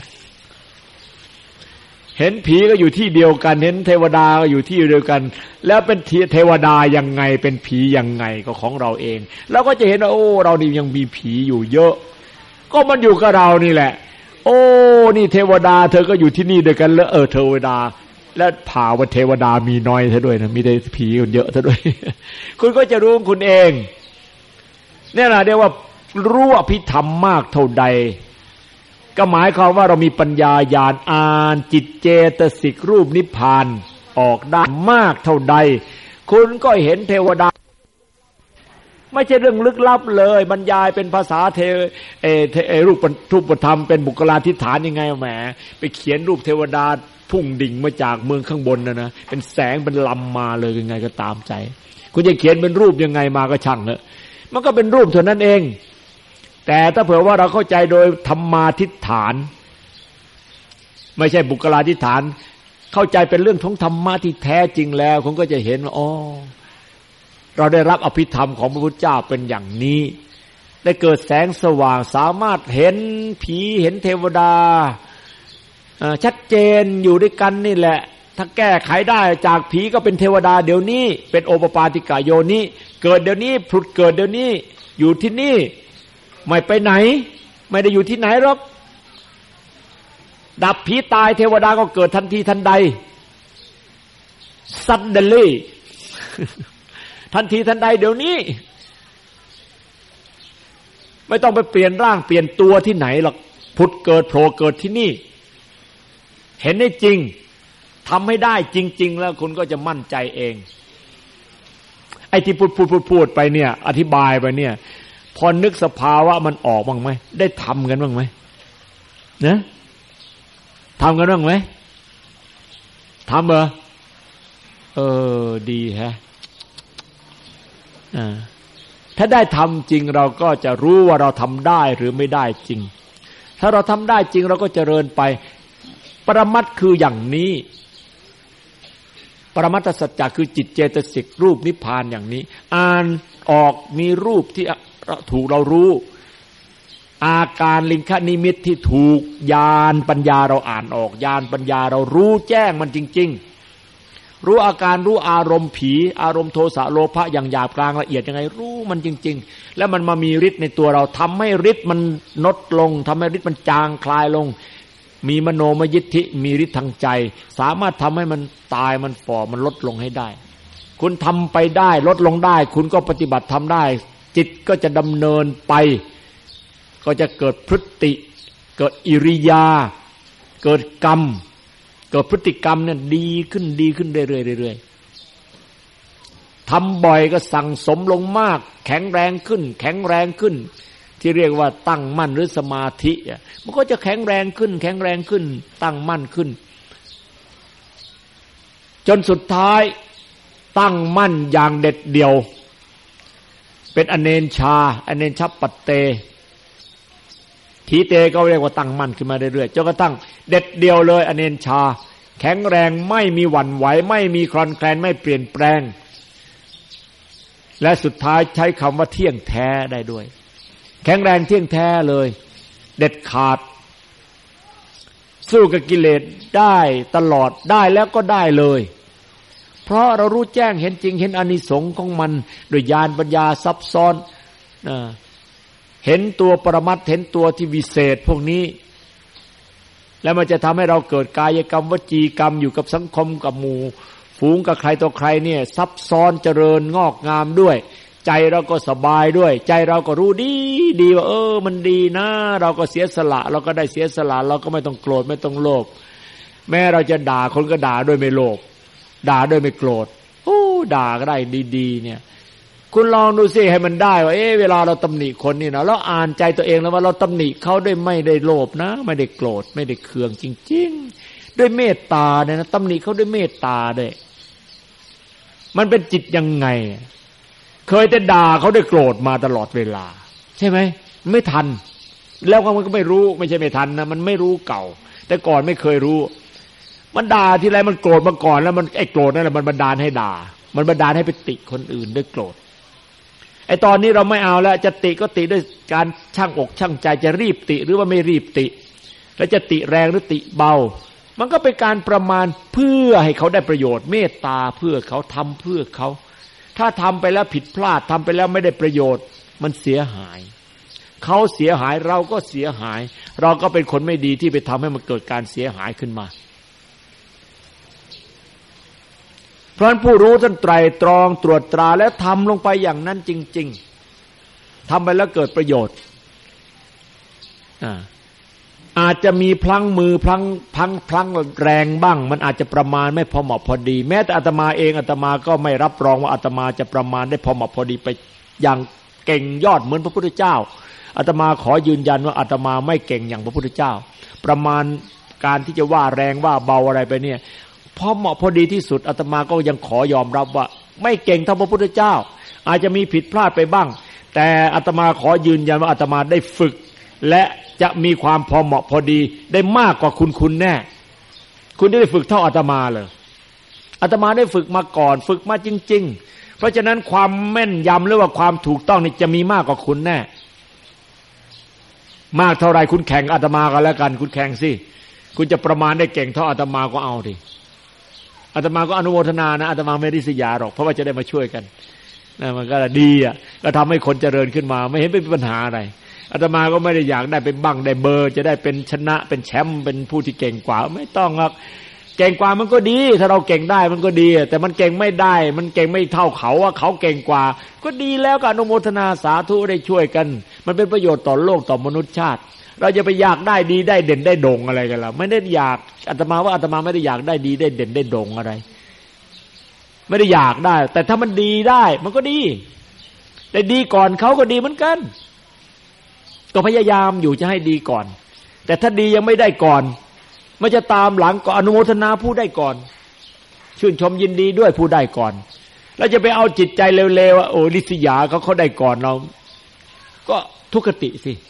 เห็นผีก็อยู่ที่เดียวกันเห็นเทวดาก็อยู่ที่เดียวกันแล้วเป็นเทวดายังไงเป็นผียังไงก็ของเราเองเราก็จะเห็นว่าโอ้เรานี่ยังมีผีอยู่เยอะก็มันอยู่กับเรานี่แหละโอ้นี่เทวดาเธอก็อยู่ที่นี่ด้วยกันแล้วเทวดาและผ่าว่าเทวดามีน้อยซะด้วยนะมีแต่ผีคนเยอะซะด้วย คุณก็จะรู้คุณเองเนี่ยนะเรียกว่ารู้อภิธรรมมากเท่าใดก็หมายความว่าเรามีปัญญาญาณอ่านจิตเจตสิกรูปนิพพานออกได้มากเท่าใดคุณก็เห็นเทวดาไม่ใช่เรื่องลึกลับเลยบรรยายเป็นภาษารูปธรรมเป็นบุคลาธิฐานยังไงแหมไปเขียนรูปเทวดาพุ่งดิ่งมาจากเมืองข้างบนนะเป็นแสงเป็นลำมาเลยยังไงก็ตามใจคุณจะเขียนเป็นรูปยังไงมาก็ช่างเถอะมันก็เป็นรูปเท่านั้นเองแต่ถ้าเผื่อว่าเราเข้าใจโดยธรรมาทิฏฐานไม่ใช่บุคลาธิฐานเข้าใจเป็นเรื่องของธรรมะที่แท้จริงแล้วคุณก็จะเห็นว่าอ๋อเราได้รับอภิธรรมของพระพุทธเจ้าเป็นอย่างนี้ได้เกิดแสงสว่างสามารถเห็นผีเห็นเทวดาชัดเจนอยู่ด้วยกันนี่แหละถ้าแก้ไขได้จากผีก็เป็นเทวดาเดี๋ยวนี้เป็นโอปปาติกะโยนิเกิดเดี๋ยวนี้ผุดเกิดเดี๋ยวนี้อยู่ที่นี่ไม่ไปไหนไม่ได้อยู่ที่ไหนหรอกดับผีตายเทวดาก็เกิดทันทีทันใด suddenly ทันทีทันใดเดี๋ยวนี้ไม่ต้องไปเปลี่ยนร่างเปลี่ยนตัวที่ไหนหรอกผุดเกิดโผล่เกิดที่นี่เห็นได้จริงทำให้ได้จริงๆแล้วคุณก็จะมั่นใจเองไอ้ที่พูดไปเนี่ยอธิบายไปเนี่ยพอนึกสภาวะมันออกบ้างไหมได้ทำกันบ้างไหมนะทำกันบ้างไหมทำเหรอดีฮะถ้าได้ทำจริงเราก็จะรู้ว่าเราทำได้หรือไม่ได้จริงถ้าเราทำได้จริงเราก็เจริญไปปรมัตถ์คืออย่างนี้ปรมัตถสัจจะคือจิตเจตสิกรูปนิพพานอย่างนี้อ่านออกมีรูปที่ถูกเรารู้อาการลิงคนิมิตที่ถูกญาณปัญญาเราอ่านออกญาณปัญญาเรารู้แจ้งมันจริงๆรู้อาการรู้อารมณ์ผีอารมณ์โทสะโลภะอย่างหยาบกลางละเอียดยังไงรู้มันจริงๆแล้วมันมามีฤทธิ์ในตัวเราทำให้ฤทธิ์มันลดลงทำให้ฤทธิ์มันจางคลายลงมีมโนมยิทธิมีฤทธิ์ทางใจสามารถทำให้มันตายมันฝ่อมันลดลงให้ได้คุณทำไปได้ลดลงได้คุณก็ปฏิบัติทำได้จิตก็จะดำเนินไปก็จะเกิดพฤติเกิดอิริยาเกิดกรรมเกิดพฤติกรรมเนี่ยดีขึ้นเรื่อยๆทำบ่อยก็สั่งสมลงมากแข็งแรงขึ้นแข็งแรงขึ้นที่เรียกว่าตั้งมั่นหรือสมาธิมันก็จะแข็งแรงขึ้นแข็งแรงขึ้นตั้งมั่นขึ้นจนสุดท้ายตั้งมั่นอย่างเด็ดเดี่ยวเป็นอเนนชาอเนนชัปปัตเตทีเตก็เรียกว่าตั้งมั่นขึ้นมาเรื่อยๆจนกระทั่งเด็ดเดี่ยวเลยอเนนชาแข็งแรงไม่มีหวั่นไหวไม่มีคลอนแคลนไม่เปลี่ยนแปลงและสุดท้ายใช้คำว่าเที่ยงแท้ได้ด้วยแข็งแรงเที่ยงแท้เลยเด็ดขาดสู้กับกิเลสได้ตลอดได้แล้วก็ได้เลยเพราะเรารู้แจ้งเห็นจริงเห็นอานิสงส์ของมันโดยญาณปัญญาซับซ้อนเห็นตัวปรมัตถ์เห็นตัวที่วิเศษพวกนี้แล้วมันจะทำให้เราเกิดกายกรรมวจีกรรมอยู่กับสังคมกับหมู่ฝูงกับใครต่อใครเนี่ยซับซ้อนเจริญงอกงามด้วยใจเราก็สบายด้วยใจเราก็รู้ดีว่ามันดีนะเราก็เสียสละเราก็ได้เสียสละเราก็ไม่ต้องโกรธไม่ต้องโลภแม้เราจะด่าคนก็ด่าด้วยไม่โลภด่าด้วยไม่โกรธด่าก็ได้ดีๆเนี่ยคุณลองดูสิให้มันได้ว่าเวลาเราตำหนิคนนี่นะเราอ่านใจตัวเองแล้วว่าเราตำหนิเขาด้วยไม่ได้โลภนะไม่ได้โกรธไม่ได้เคืองจริงๆด้วยเมตตาเนี่ยนะตำหนิเขาด้วยเมตตาด้วยมันเป็นจิตยังไงเคยแต่ด่าเขาด้วยโกรธมาตลอดเวลาใช่ไหมไม่ทันแล้วมันก็ไม่รู้ไม่ใช่ไม่ทันนะมันไม่รู้เก่าแต่ก่อนไม่เคยรู้มันด่าทีไรมันโกรธมาก่อนแล้วมันไอ้โกรธนั่นแหละมันบันดาลให้ด่ามันบันดาลให้ไปติคนอื่นด้วยโกรธไอ้ตอนนี้เราไม่เอาแล้วจะติก็ติด้วยการชั่งอกชั่งใจจะรีบติหรือว่าไม่รีบติแล้วจะติแรงหรือติเบามันก็เป็นการประมาณเพื่อให้เขาได้ประโยชน์เมตตาเพื่อเขาทำเพื่อเขาถ้าทำไปแล้วผิดพลาดทำไปแล้วไม่ได้ประโยชน์มันเสียหายเขาเสียหายเราก็เสียหายเราก็เป็นคนไม่ดีที่ไปทำให้มันเกิดการเสียหายขึ้นมาเพราะฉะนั้นผู้รู้ท่านไตรตรองตรวจตราและทำลงไปอย่างนั้นจริงๆทำไปแล้วเกิดประโยชน์อาจจะมีพลั้งมือพลั้งแรงบ้างมันอาจจะประมาณไม่พอเหมาะพอดีแม้แต่อาตมาเองอาตมาก็ไม่รับรองว่าอาตมาจะประมาณได้พอเหมาะพอดีไปอย่างเก่งยอดเหมือนพระพุทธเจ้าอาตมาขอยืนยันว่าอาตมาไม่เก่งอย่างพระพุทธเจ้าประมาณการที่จะว่าแรงว่าเบาอะไรไปเนี่ยพอเหมาะพอดีที่สุดอาตมาก็ยังขอยอมรับว่าไม่เก่งเท่าพระพุทธเจ้าอาจจะมีผิดพลาดไปบ้างแต่อาตมาขอยืนยันว่าอาตมาได้ฝึกและจะมีความพอเหมาะพอดีได้มากกว่าคุณแน่คุณได้ฝึกเท่าอาตมาเลยอาตมาได้ฝึกมาก่อนฝึกมาจริงๆเพราะฉะนั้นความแม่นยำหรือว่าความถูกต้องนี่จะมีมากกว่าคุณแน่มากเท่าไรคุณแข่งอาตมากันแล้วกันคุณแข่งสิคุณจะประมาณได้เก่งเท่าอาตมาก็เอาดิอาตมาก็อนุโมทนานะอาตมาไม่ริษยาหรอกเพราะว่าจะได้มาช่วยกันนะมันก็ดีก็ทำให้คนเจริญขึ้นมาไม่เห็นเป็นปัญหาอะไรอาตมาก็ไม่ได้อยากได้เป็นบังได้เบอร์จะได้เป็นชนะเป็นแชมป์เป็นผู้ที่เก่งกว่าไม่ต้องหรอกเก่งกว่ามันก็ดีถ้าเราเก่งได้มันก็ดีแต่มันเก่งไม่ได้มันเก่งไม่เท่าเขาว่าเขาเก่งกว่าก็ดีแล้วก็อนุโมทนาสาธุได้ช่วยกันมันเป็นประโยชน์ต่อโลกต่อมนุษยชาติเราจะไปอยากได้ดีได้เด่นได้โด่งอะไรกันล่ะไม่ได้อยากอาตมาว่าอาตมาไม่ได้อยากได้ดีได้เด่นได้โด่งอะไรไม่ได้อยากได้แต่ถ้ามันดีได้มันก็ดีแต่ดีก่อนเขาก็ดีเหมือนกันก็พยายามอยู่จะให้ดีก่อนแต่ถ้าดียังไม่ได้ก่อนมันจะตามหลังก็อนุโมทนาผู้ได้ก่อนชื่นชมยินดีด้วยผู้ได้ก่อนแล้วจะไปเอาจิตใจเร็วๆว่าโอ้ลิษยาเขาได้ก่อนเราก็ทุกขติสิ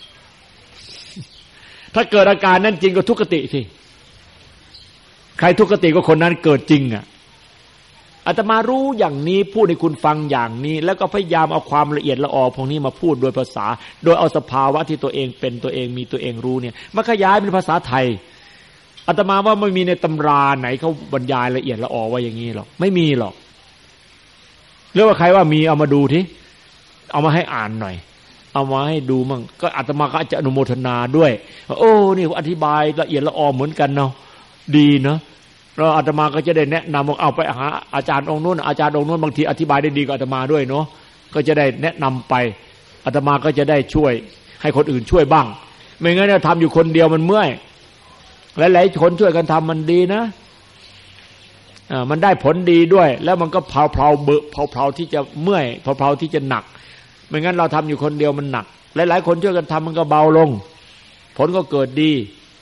ถ้าเกิดอาการนั้นจริงก็ทุกขติสิใครทุกขติก็คนนั้นเกิดจริงอ่ะอาตมารู้อย่างนี้พูดให้คุณฟังอย่างนี้แล้วก็พยายามเอาความละเอียดละออพวกนี้มาพูดโดยภาษาโดยเอาสภาวะที่ตัวเองเป็นตัวเองมีตัวเองรู้เนี่ยมาขยายเป็นภาษาไทยอาตมาว่าไม่มีในตำราไหนเขาบรรยายละเอียดละออว่าอย่างนี้หรอกไม่มีหรอกหรือว่าใครว่ามีเอามาดูทีเอามาให้อ่านหน่อยเอามาให้ดูมั่งก็อาตมาก็จะอนุโมทนาด้วยโอ้นี่อธิบายละเอียดละออเหมือนกันเนาะดีเนาะเราอาตมาก็จะได้แนะนำว่าเอาไปหาอาจารย์องค์นู้นอาจารย์องค์นู้นบางทีอธิบายได้ดีกว่าอาตมาด้วยเนาะก็จะได้แนะนำไปอาตมาก็จะได้ช่วยให้คนอื่นช่วยบ้างไม่งั้นเนี่ยทำอยู่คนเดียวมันเมื่อยหลายๆคนช่วยกันทำมันดีนะมันได้ผลดีด้วยแล้วมันก็เพลาเบอะเพลาที่จะเมื่อยเพลาที่จะหนักไม่งั้นเราทำอยู่คนเดียวมันหนักหลายๆคนช่วยกันทำมันก็เบาลงผลก็เกิดดี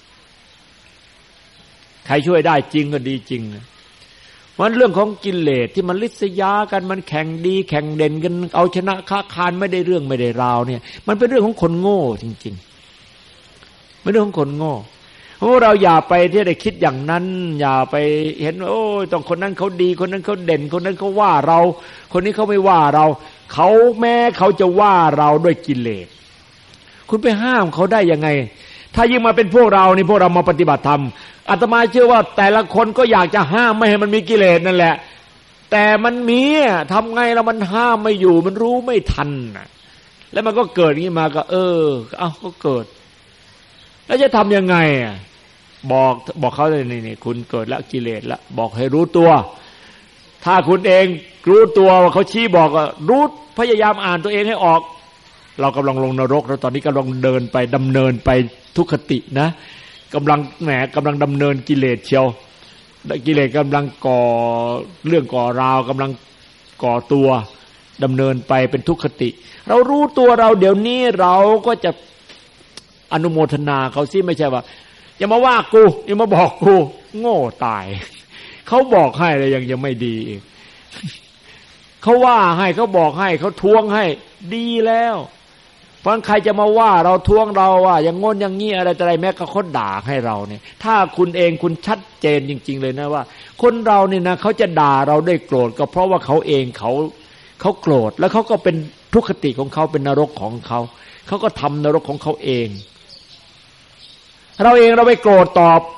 ใครช่วยได้จริงก็ดีจริงมันเรื่องของกิเลสที่มันลิษยากันมันแข่งดีแข่งเด่นกันเอาชนะค้าคานไม่ได้เรื่องไม่ได้ราวเนี่ยมันเป็นเรื่องของคนโง่จริงๆไม่เรื่องของคนโง่พวกเราอย่าไปที่ได้คิดอย่างนั้นอย่าไปเห็นโอ้ยต้องคนนั้นเขาดีคนนั้นเขาเด่นคนนั้นเขาว่าเราคนนี้เขาไม่ว่าเราเขาแม้เขาจะว่าเราด้วยกิเลสคุณไปห้ามเขาได้ยังไงถ้ายิ่งมาเป็นพวกเรานี่พวกเรามาปฏิบัติธรรมอาตมาเชื่อว่าแต่ละคนก็อยากจะห้ามไม่ให้มันมีกิเลสนั่นแหละแต่มันมีทำไงแล้วมันห้ามไม่อยู่มันรู้ไม่ทันแล้วมันก็เกิดอย่างนี้มาก็ก็เกิดแล้วจะทำยังไงบอกเขาเลยนี่คุณเกิดแล้วกิเลสแล้วบอกให้รู้ตัวถ้าคุณเองรู้ตัวว่าเขาชี้บอกก็รู้พยายามอ่านตัวเองให้ออกเรากำลังลงนรกแล้วตอนนี้กำลังเดินไปดำเนินไปทุกขตินะกำลังดำเนินกิเลสเชียวกิเลสกำลังก่อเรื่องก่อราวกำลังก่อตัวดำเนินไปเป็นทุกขติเรารู้ตัวเราเดี๋ยวนี้เราก็จะอนุโมทนาเขาสิไม่ใช่ว่าอย่ามาว่ากูอย่ามาบอกกูโง่ตายเขาบอกให้เลยยังไม่ดีอีกเขาว่าให้เขาบอกให้เขาท้วงให้ดีแล้วเพราะใครจะมาว่าเราท้วงเราว่าอย่างงนอย่างงี้อะไรแม้ก็เขาด่าให้เราเนี่ยถ้าคุณเองคุณชัดเจนจริงๆเลยนะว่าคนเราเนี่ยนะเขาจะด่าเราด้วยโกรธก็เพราะว่าเขาเองเขาโกรธแล้วเขาก็เป็นทุกขติของเขาเป็นนรกของเขาเขาก็ทำนรกของเขาเองเราเองเราไปโกรธตอบ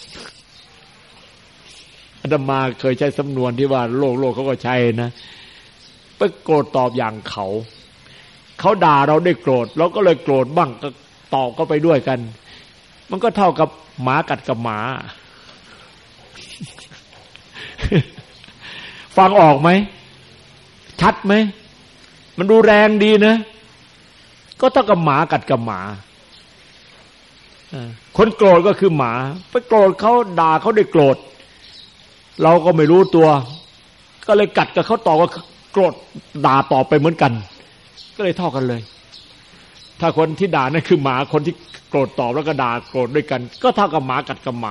อาตมาเคยใช้สำนวนที่ว่าโลกเขาก็ใช้นะไปโกรธตอบอย่างเขาด่าเราด้วยโกรธเราก็เลยโกรธบ้างก็ตอบก็ไปด้วยกันมันก็เท่ากับหมากัดกับหมาฟังออกไหมชัดไหมมันดูแรงดีนะก็เท่ากับหมากัดกับหมาคนโกรธก็คือหมาไปโกรธเขาด่าเขาด้วยโกรธเราก็ไม่รู้ตัวก็เลยกัดกับเขาต่อว่าโกรธด่าต่อไปเหมือนกันก็เลยเท่ากันเลยถ้าคนที่ด่านั่นคือหมาคนที่โกรธตอบแล้วก็ด่าโกรธด้วยกันก็เท่ากับหมากัดกับหมา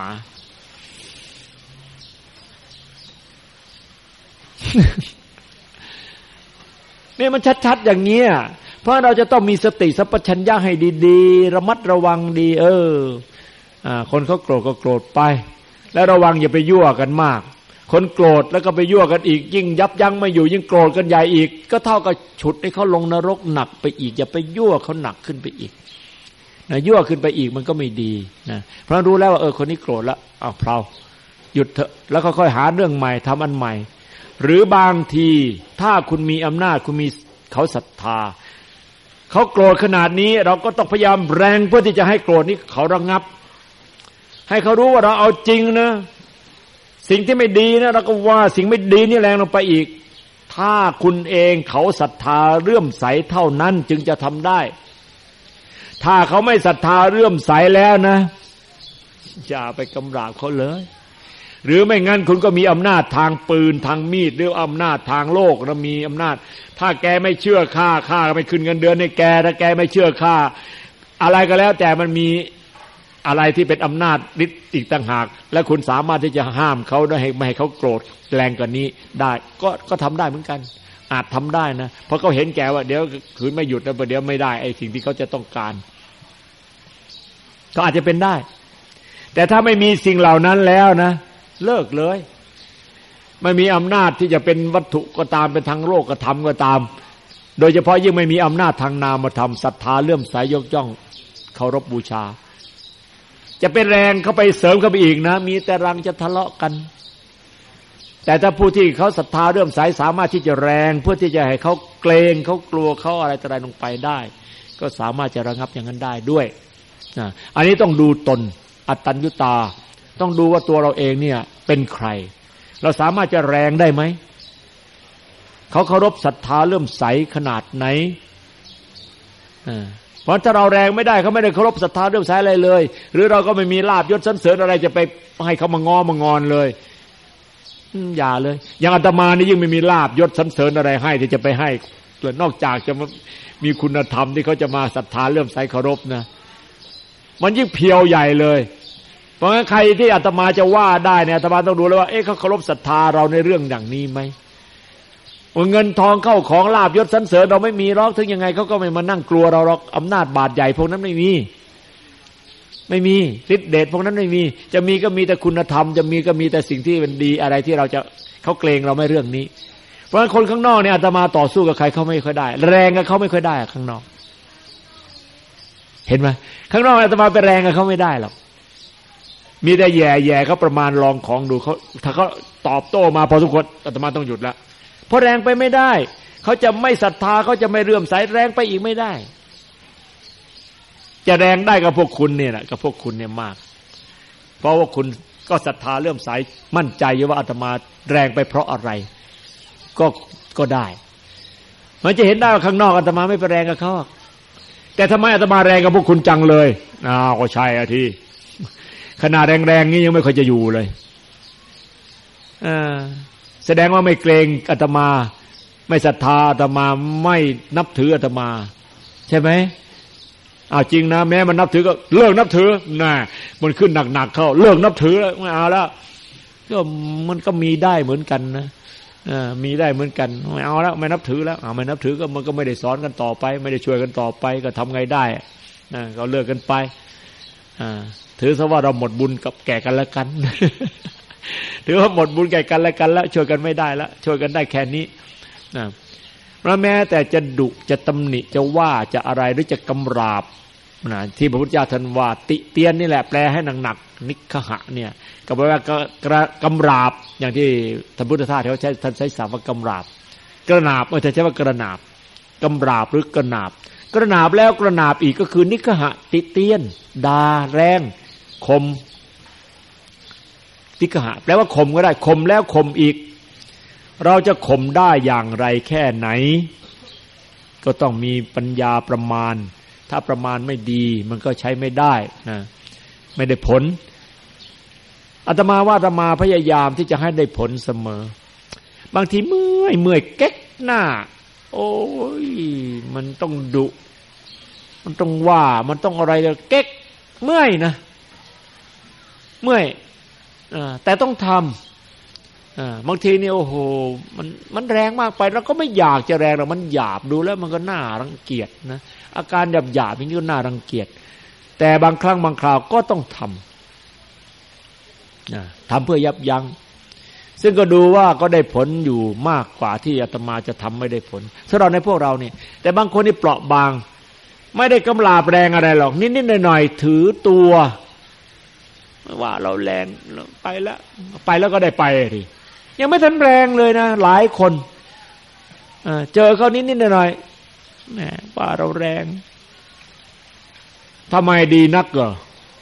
นี่มันชัดๆอย่างเงี้ยเพราะเราจะต้องมีสติสัพพัญญะให้ดีๆระมัดระวังดีคนเขาโกรธก็โกรธไปแล้วระวังอย่าไปยั่วกันมากคนโกรธแล้วก็ไปยั่วกันอีกยิ่งยับยั้งไม่อยู่ยิ่งโกรธกันใหญ่อีกก็เท่ากับฉุดให้เขาลงนรกหนักไปอีกอย่าไปยั่วเขาหนักขึ้นไปอีกนะยั่วขึ้นไปอีกมันก็ไม่ดีนะเพราะรู้แล้วว่าคนนี้โกรธแล้วเพลาหยุดเถอะแล้วค่อยๆหาเรื่องใหม่ทำอันใหม่หรือบางทีถ้าคุณมีอำนาจคุณมีเขาศรัทธาเขาโกรธขนาดนี้เราก็ต้องพยายามแรงเพื่อที่จะให้โกรธนี้เขาระงับให้เขารู้ว่าเราเอาจริงนะสิ่งที่ไม่ดีนะเราก็ว่าสิ่งไม่ดีนี่แรงลงไปอีกถ้าคุณเองเขาศรัทธาเลื่อมใสเท่านั้นจึงจะทำได้ถ้าเขาไม่ศรัทธาเลื่อมใสแล้วนะอย่าไปกำราบเขาเลยหรือไม่งั้นคุณก็มีอำนาจทางปืนทางมีดหรืออำนาจทางโลกแล้วมีอำนาจถ้าแกไม่เชื่อข้าไม่ขึ้นเงินเดือนให้แกถ้าแกไม่เชื่อข้าอะไรก็แล้วแต่มันมีอะไรที่เป็นอำนาจฤทธิ์อีกต่างหากและคุณสามารถที่จะห้ามเขาได้ไม่ให้เขาโกรธแรงกว่านี้ได้ก็ทำได้เหมือนกันอาจทำได้นะเพราะเขาเห็นแกว่าเดี๋ยวคืนไม่หยุดแล้วเดี๋ยวไม่ได้ไอ้สิ่งที่เขาจะต้องการก็อาจจะเป็นได้แต่ถ้าไม่มีสิ่งเหล่านั้นแล้วนะเลิกเลยไม่มีอำนาจที่จะเป็นวัตถุก็ตามเป็นทางโลกธรรมก็ตามโดยเฉพาะยิ่งไม่มีอำนาจทางนามธรรมศรัทธาเลื่อมใสยกย่องเคารพบูชาจะเป็นแรงเข้าไปเสริมเข้าไปอีกนะมีแต่รังจะทะเลาะกันแต่ถ้าผู้ที่เขาศรัทธาเลื่อมใสสามารถที่จะแรงเพื่อที่จะให้เขาเกรงเขากลัวเขาอะไรต่ออะไรลงไปได้ก็สามารถจะระงับอย่างนั้นได้ด้วยอันนี้ต้องดูตนอัตตัญญุตาต้องดูว่าตัวเราเองเนี่ยเป็นใครเราสามารถจะแรงได้ไหมเขาเคารพศรัทธาเลื่อมใสขนาดไหนเพราะถ้าเราแรงไม่ได้เขาไม่ได้เคารพศรัทธาเลื่อมใสอะไรเลยหรือเราก็ไม่มีลาภยศสรรเสริญอะไรจะไปให้เขามางอมางอนเลยอย่าเลยอย่างอาตมานี่ยิ่งไม่มีลาภยศสรรเสริญอะไรให้ที่จะไปให้นอกจากจะมีคุณธรรมที่เขาจะมาศรัทธาเลื่อมใสเคารพนะมันยิ่งเพียวใหญ่เลยเพราะงั้นใครที่อาตมาจะว่าได้เนี่ยอาตมาต้องดูแล้วว่าเขาเคารพศรัทธาเราในเรื่องอย่างนี้ไหมว่าเงินทองเข้าของลาภยศสรรเสริญเราไม่มีหรอกถึงยังไงเขาก็ไม่มานั่งกลัวเราหรอกอำนาจบาดใหญ่พวกนั้นไม่มีฤทธิ์เดชพวกนั้นไม่มีจะมีก็มีแต่คุณธรรมจะมีก็มีแต่สิ่งที่มันดีอะไรที่เราจะเขาเกรงเราไม่เรื่องนี้เพราะฉะนั้นคนข้างนอกเนี่ยอาตมาต่อสู้กับใครเขาไม่ค่อยได้แรงกับเขาไม่ค่อยได้ข้างนอกเห็นไหมข้างนอกอาตมาไปแรงกับเขาไม่ได้หรอกมีแต่แย่เขาประมาณลองของดูเขาถ้าเขาตอบโต้มาพอสมควรอาตมาต้องหยุดละเพราะแรงไปไม่ได้เขาจะไม่ศรัทธาเขาจะไม่เลื่อมใสแรงไปอีกไม่ได้จะแรงได้กับพวกคุณเนี่ยแหละกับพวกคุณเนี่ยมากเพราะว่าคุณก็ศรัทธาเลื่อมใสมั่นใจว่าอาตมาแรงไปเพราะอะไรก็ได้มันจะเห็นได้ว่าข้างนอกอาตมาไม่ไปแรงกับเขาแต่ทำไมอาตมาแรงกับพวกคุณจังเลยก็ใช่อ่ะทีขนาดแรงๆนี้ยังไม่ค่อยจะอยู่เลยแสดงว่าไม่เกรงอาตมาไม่ศรัทธาอาตมาไม่นับถืออาตมาใช่ไหมจริงนะแม้มันนับถือก็เลิกนับถือน่ะมันขึ้นหนักๆเข้าเลิกนับถือแล้วไม่เอาแล้วก็มันก็มีได้เหมือนกันนะมีได้เหมือนกันไม่เอาแล้วไม่นับถือแล้วไม่นับถือก็มันก็ไม่ได้สอนกันต่อไปไม่ได้ช่วยกันต่อไปก็ทำไงได้ก็เลิกกันไปถือซะว่าเราหมดบุญกับแก่กันแล้วกันถือว่าหมดบุญแก่กันแล้วกันแล้วช่วยกันไม่ได้แล้วช่วยกันได้แค่นี้เพราะแม้แต่จะดุจะตำหนิจะว่าจะอะไรหรือจะกำราบที่พระพุทธเจ้าท่านว่าติเตียนนี่แหละแปลให้หนักๆนิคหะเนี่ยก็แปลว่ากำราบอย่างที่ท่านพุทธทาสเขาใช้ท่านใช้ศัพท์ว่ากำราบกระนาบจะใช้ว่ากระนาบกำราบหรือกระนาบกระนาบแล้วกระนาบอีกก็คือนิคหะติเตียนด่าแรงคมนิคหะแปลว่าข่มก็ได้ข่มแล้วข่มอีกเราจะข่มได้อย่างไรแค่ไหนก็ต้องมีปัญญาประมาณถ้าประมาณไม่ดีมันก็ใช้ไม่ได้นะไม่ได้ผลอาตมาว่าอาตมาพยายามที่จะให้ได้ผลเสมอบางทีเมื่อยเก๊กหน้าโอ้ยมันต้องดุมันต้องว่ามันต้องอะไรเก๊กเมื่อยนะเมื่อยแต่ต้องทำบางทีนี่โอ้โหมันแรงมากไปเราก็ไม่อยากจะแรงหรอกมันหยาบดูแล้วมันก็น่ารังเกียจนะอาการหยาบอย่างนี้ก็น่ารังเกียจแต่บางครั้งบางคราวก็ต้องทำเพื่อยับยั้งซึ่งก็ดูว่าก็ได้ผลอยู่มากกว่าที่อาตมาจะทำไม่ได้ผลสำหรับในพวกเราเนี่ยแต่บางคนนี่เปราะบางไม่ได้กำลาบแรงอะไรหรอกนิดๆหน่อยๆถือตัวว่าเราแรงไปแล้วก็ได้ไปดิยังไม่ทันแรงเลยนะหลายคนเจอเขานิดๆหน่อยๆแหมว่าเราแรงทำไมดีนักเหรอ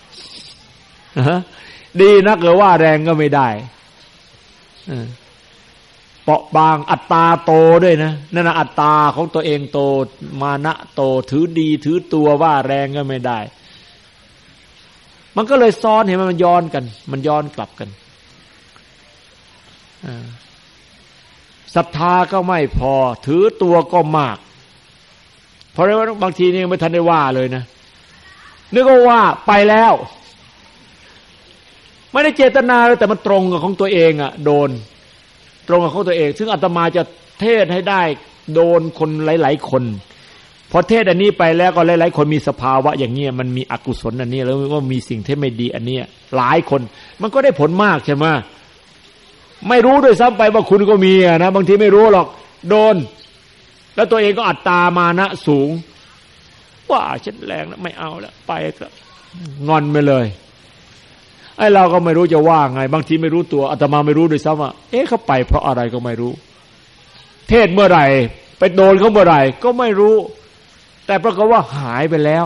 ดีนักเหรอว่าแรงก็ไม่ได้เปราะบางอัตตาโตด้วยนะนั่นน่ะอัตตาของตัวเองโตมานะโตถือดีถือตัวว่าแรงก็ไม่ได้มันก็เลยซ้อนเห็นมันย้อนกันมันย้อนกลับกันศรัทธาก็ไม่พอถือตัวก็มากเพราะว่าบางทีนี่ไม่ทันได้ว่าเลยนะนึกว่าไปแล้วไม่ได้เจตนาเลยแต่มันตรงกับของตัวเองโดนตรงกับของตัวเองซึ่งอาตมาจะเทศให้ได้โดนคนหลายๆคนพอเทศอันนี้ไปแล้วก็หลายๆคนมีสภาวะอย่างเงี้ยมันมีอกุศลอันนี้แล้วว่ามีสิ่งที่ไม่ดีอันนี้หลายคนมันก็ได้ผลมากใช่ไหมไม่รู้ด้วยซ้ำไปว่าคุณก็มีนะบางทีไม่รู้หรอกโดนแล้วตัวเองก็อัตตามานะสูงว่าฉันแรงแล้วไม่เอาแล้วไปก็งอนไปเลยไอ้เราก็ไม่รู้จะว่าไงบางทีไม่รู้ตัวอาตมาไม่รู้ด้วยซ้ำว่าเขาไปเพราะอะไรก็ไม่รู้เทศเมื่อไหร่ไปโดนเขาเมื่อไหร่ก็ไม่รู้แต่ปรากฏว่าหายไปแล้ว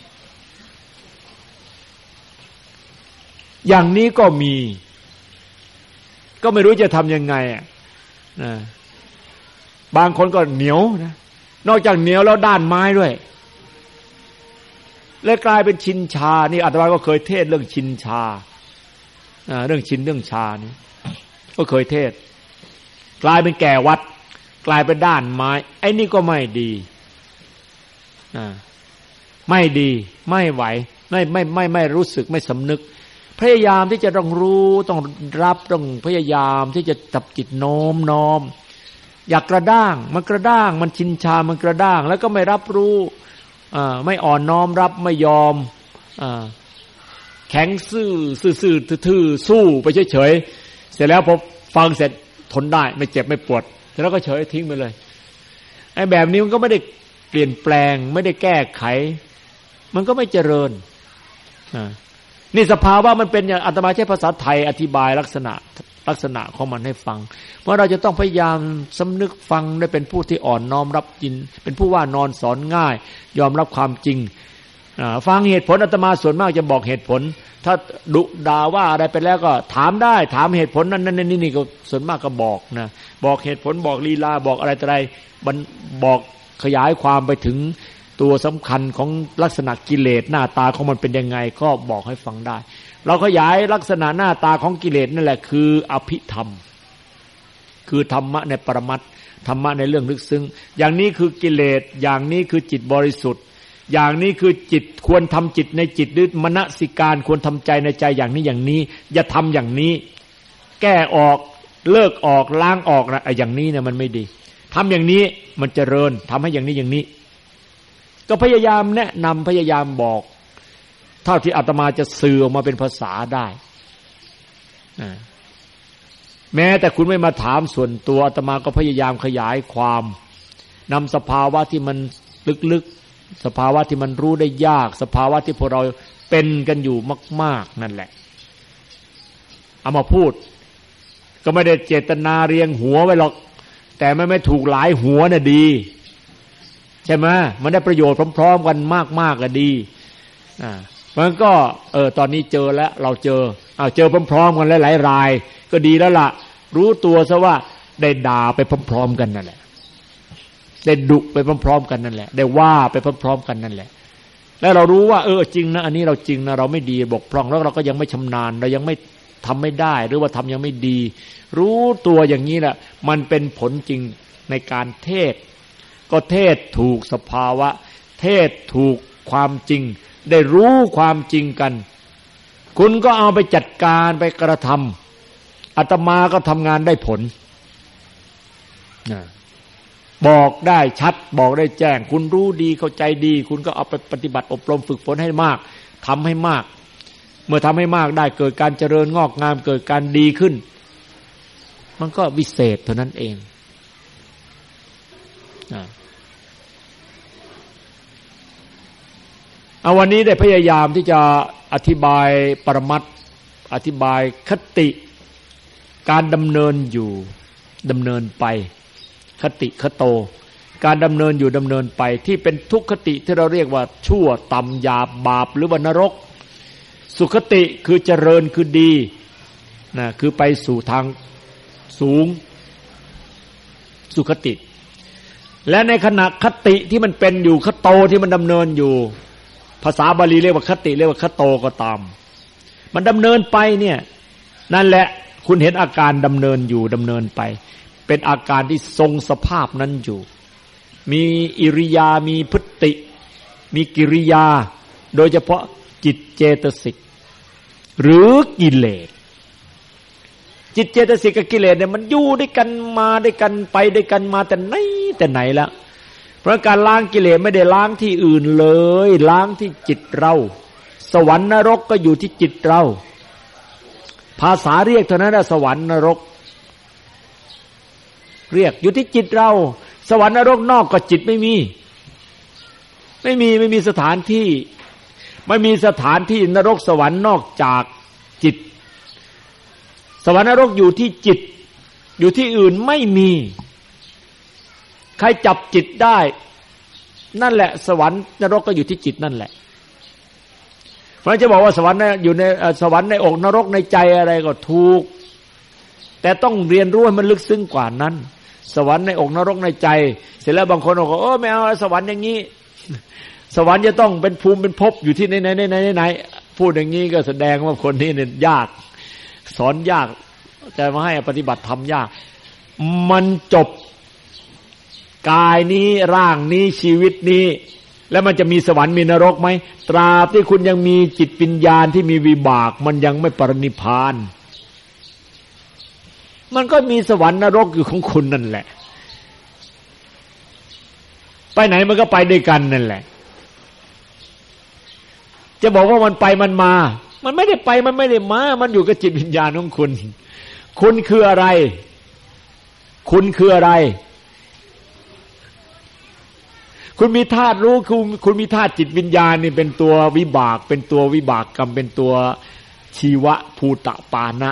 อย่างนี้ก็มีก็ไม่รู้จะทำยังไงบางคนก็เหนียวนะนอกจากเหนียวแล้วด้านไม้ด้วยเลยกลายเป็นชินชานี่อาตมาก็เคยเทศเรื่องชินชาเรื่องชินเรื่องชานี่ก็เคยเทศกลายเป็นแก่วัดกลายเป็นด้านไม้ไอ้นี่ก็ไม่ดีไม่ดีไม่ไหวไม่รู้สึกไม่สำนึกพยายามที่จะต้องรู้ต้องรับต้องพยายามที่จะจับจิตโน้มน้อมอยากกระด้างมันกระด้างมันชินชามันกระด้างแล้วก็ไม่รับรู้ไม่อ่อนน้อมรับไม่ยอมแข็งซื่อทื่อๆสู้ไปเฉยๆเสร็จแล้วพอฟังเสร็จทนได้ไม่เจ็บไม่ปวดแล้วก็เฉยทิ้งไปเลยไอ้แบบนี้มันก็ไม่ได้เปลี่ยนแปลงไม่ได้แก้ไขมันก็ไม่เจริญนี่สภาวะมันเป็นอย่างอาตมาใช้ภาษาไทยอธิบายลักษณะของมันให้ฟังเพราะเราจะต้องพยายามสำนึกฟังได้เป็นผู้ที่อ่อนน้อมรับจินเป็นผู้ว่านอนสอนง่ายยอมรับความจริงฟังเหตุผลอาตมาส่วนมากจะบอกเหตุผลถ้าดุด่าว่าอะไรไปแล้วก็ถามได้ถามเหตุผลนั้นนี่ก็ส่วนมากก็บอกนะบอกเหตุผลบอกลีลาบอกอะไรต่ออะไรบอกขยายความไปถึงตัวสำคัญของลักษณะกิเลสหน้าตาของมันเป็นยังไงก็บอกให้ฟังได้เราขยายลักษณะหน้าตาของกิเลสนั่นแหละคืออภิธรรมคือธรรมะในปรมัตถ์ธรรมะในเรื่องลึกซึ้งอย่างนี้คือกิเลสอย่างนี้คือจิตบริสุทธิ์อย่างนี้คือจิตควรทำจิตในจิตหรือมนสิการควรทำใจในใจอย่างนี้อย่างนี้อย่าทำอย่างนี้แก้ออกเลิกออกล้างออกนะอย่างนี้เนี่ยมันไม่ดีทำอย่างนี้มันเจริญทำให้อย่างนี้อย่างนี้ก็พยายามแนะนำพยายามบอกเท่าที่อาตมาจะสื่อออกมาเป็นภาษาได้แม้แต่คุณไม่มาถามส่วนตัวอาตมาก็พยายามขยายความนำสภาวะที่มันลึกๆสภาวะที่มันรู้ได้ยากสภาวะที่พวกเราเป็นกันอยู่มากๆนั่นแหละเอามาพูดก็ไม่ได้เจตนาเรียงหัวไว้หรอกแต่ไม่ถูกหลายหัวน่ะดีใช่ไหมมันได้ประโยชน์พร้อมๆกันมากๆก็ดีมันก็ตอนนี้เจอแล้วเราเจอพร้อมๆกันหลายๆรายก็ดีแล้วล่ะรู้ตัวซะว่าได้ด่าไปพร้อมๆกันนั่นแหละได้ดุไปพร้อมๆกันนั่นแหละได้ว่าไปพร้อมๆกันนั่นแหละแล้วเรารู้ว่าจริงนะอันนี้เราจริงนะเราไม่ดีบกพร่องแล้วเราก็ยังไม่ชำนาญเรายังไม่ทำไม่ได้หรือว่าทำยังไม่ดีรู้ตัวอย่างนี้แหละมันเป็นผลจริงในการเทศก็เทศถูกสภาวะเทศถูกความจริงได้รู้ความจริงกันคุณก็เอาไปจัดการไปกระทำอาตมาก็ทำงานได้ผลบอกได้ชัดบอกได้แจ้งคุณรู้ดีเข้าใจดีคุณก็เอาไปปฏิบัติอบรมฝึกฝนให้มากทำให้มากเมื่อทำให้มากได้เกิดการเจริญงอกงามเกิดการดีขึ้นมันก็วิเศษเท่านั้นเองเอาวันนี้ได้พยายามที่จะอธิบายปรมัตถ์อธิบายคติการดำเนินอยู่ดำเนินไปคติคโตการดำเนินอยู่ดำเนินไปที่เป็นทุกขติที่เราเรียกว่าชั่วต่ำหยาบบาปหรือว่านรกสุขติคือเจริญคือดีนะคือไปสู่ทางสูงสุขติและในขณะคติที่มันเป็นอยู่คโตที่มันดำเนินอยู่ภาษาบาลีเรียกว่าคติเรียกว่าคโตก็ตามมันดำเนินไปเนี่ยนั่นแหละคุณเห็นอาการดำเนินอยู่ดำเนินไปเป็นอาการที่ทรงสภาพนั้นอยู่มีอิริยามีพฤติมีกิริยาโดยเฉพาะจิตเจตสิกหรือกิเลสจิตเจตสิกกับกิเลสเนี่ยมันอยู่ด้วยกันมาด้วยกันไปด้วยกันมาแต่ไหนแล้วเพราะการล้างกิเลสไม่ได้ล้างที่อื่นเลยล้างที่จิตเราสวรรค์นรกก็อยู่ที่จิตเราภาษาเรียกเท่านั้นแหละสวรรค์นรกเรียกอยู่ที่จิตเราสวรรค์นรกนอกก็จิตไม่มีสถานที่ไม่มีสถานที่นรกสวรรค์นอกจากจิตสวรรค์นรกอยู่ที่จิตอยู่ที่อื่นไม่มีใครจับจิตได้นั่นแหละสวรรค์นรกก็อยู่ที่จิตนั่นแหละเพราะจะบอกว่าสวรรค์อยู่ในสวรรค์ในอกนรกในใจอะไรก็ถูกแต่ต้องเรียนรู้ให้มันลึกซึ้งกว่านั้นสวรรค์ในอกนรกในใจเสร็จแล้วบางคนบอกไม่เอาสวรรค์อย่างนี้สวรรค์จะต้องเป็นภูมิเป็นภพอยู่ที่ไหนพูดอย่างนี้ก็แสดงว่าคนนี้เนี่ยยากสอนยากจะมาให้ปฏิบัติธรรมยากมันจบกายนี้ร่างนี้ชีวิตนี้แล้วมันจะมีสวรรค์มีนรกไหมตราบที่คุณยังมีจิตวิญญาณที่มีวิบากมันยังไม่ปรินิพพานมันก็มีสวรรค์นรกอยู่ของคุณนั่นแหละไปไหนมันก็ไปด้วยกันนั่นแหละจะบอกว่ามันไปมันมามันไม่ได้ไปมันไม่ได้มามันอยู่กับจิตวิญญาณของคุณคุณคืออะไรคุณคืออะไรคุณมีธาตุรู้คุณมีธาตุจิตวิญญาณนี่เป็นตัววิบากเป็นตัววิบากกรรมเป็นตัวชีวะภูตะปานะ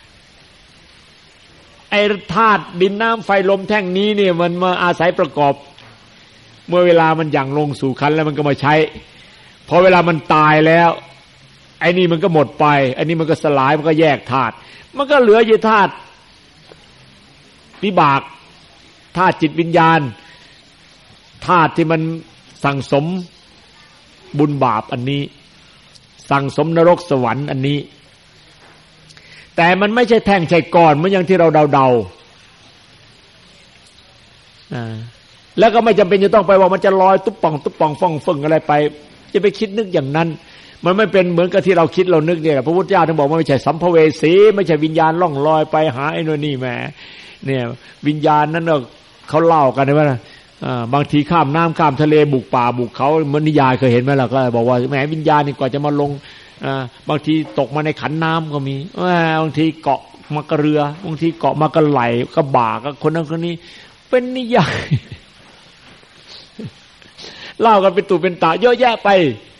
ไอ้ธาตุดินน้ำไฟลมแท่งนี้เนี่ยมันมาอาศัยประกอบเมื่อเวลามันหยั่งลงสู่ขันแล้วมันก็มาใช้พอเวลามันตายแล้วไอ้นี่มันก็หมดไปไอ้นี่มันก็สลายมันก็แยกธาตุมันก็เหลืออยู่ธาตุวิบากธาตุจิตวิญญาณธาตุที่มันสั่งสมบุญบาปอันนี้สั่งสมนรกสวรรค์อันนี้แต่มันไม่ใช่แท่งใช่ก้อนเหมือนอย่างที่เราเดาแล้วก็ไม่จำเป็นจะต้องไปว่ามันจะลอยตุ๊บป่องฟ่องฟึ่งอะไรไปจะไปคิดนึกอย่างนั้นมันไม่เป็นเหมือนกับที่เราคิดเรานึกเนี่ยพระพุทธเจ้าท่านบอกว่าไม่ใช่สัมภเวสีไม่ใช่วิญญาณล่องลอยไปหาไอ้โน่นนี่แหมเนี่ยวิญญาณนั้นเขาเล่ากันว่าบางทีข้ามน้ำข้ามทะเลบุกป่าบุกเขาเหมือนนิยายเคยเห็นไหมล่ะก็บอกว่าแหมวิญญาณนี่กว่าจะมาลงบางทีตกมาในขันน้ำก็มีบางทีเกาะมากระเรือบางทีเกาะมากระไหลกระบ่าก็คนนั้นคนนี้เป็นนิยายเล่ากันเป็นตุเป็นตาเยอะแยะไป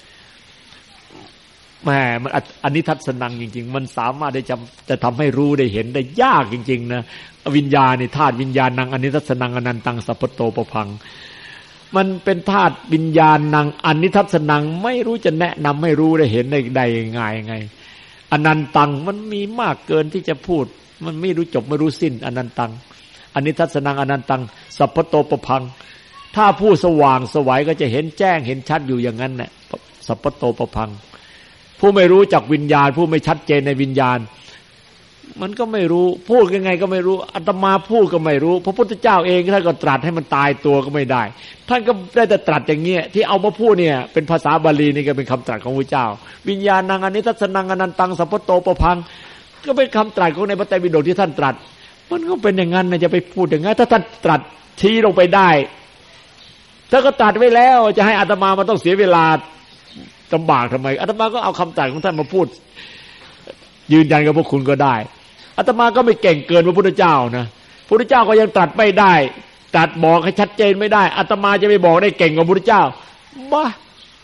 แหมมันอันนี้ทัศนังจริงๆมันสามารถได้จะทำให้รู้ได้เห็นได้ยากจริงๆนะวิญญาณนี่ธาตุวิญญาณนังอนิทัศนังอนันตังสัพพโตปพังมันเป็นธาตุวิญญาณนังอนิทัศนังไม่รู้จะแนะนำให้รู้ได้เห็นได้ง่ายยังไงอนันตังมันมีมากเกินที่จะพูดมันไม่รู้จบไม่รู้สิ้นอนันตังอนิทัศนังอนันตังสัพพโตปพังถ้าผู้สว่างสวัยก็จะเห็นแจ้งเห็นชัดอยู่อย่างนั้นแหละสัพพโตปพังผู้ไม่รู้จักวิญญาณผู้ไม่ชัดเจนในวิญญาณมันก็ไม่รู้พูดยังไงก็ไม่รู้อาตมาพูดก็ไม่รู้พระพุทธเจ้าเองท่านก็ตรัสให้มันตายตัวก็ไม่ได้ท่านก็ได้แต่ตรัสอย่างเงี้ยที่เอามาพูดเนี่ยเป็นภาษาบาลีนี่ก็เป็นคำตรัสของพระเจ้าวิญญาณังอนิทัศนังอนันตังสัพพโตปพังก็เป็นคำตรัสของในพระไตรปิฎกที่ท่านตรัสมันก็เป็นอย่างนั้นนะจะไปพูดอย่างงั้นถ้าท่านตรัสชี้ลงไปได้ถ้าก็ตรัสไว้แล้วจะให้อาตมามันต้องเสียเวลาลำบากทำไมอาตมาก็เอาคำตรัสของท่านมาพูดยืนยันกับพวกคุณก็ได้อาตมาก็ไม่เก่งเกินพระพุทธเจ้านะพระพุทธเจ้าก็ยังตรัสไม่ได้ตรัสบอกให้ชัดเจนไม่ได้อาตมาจะไปบอกได้เก่งกว่าพระพุทธเจ้าบ้า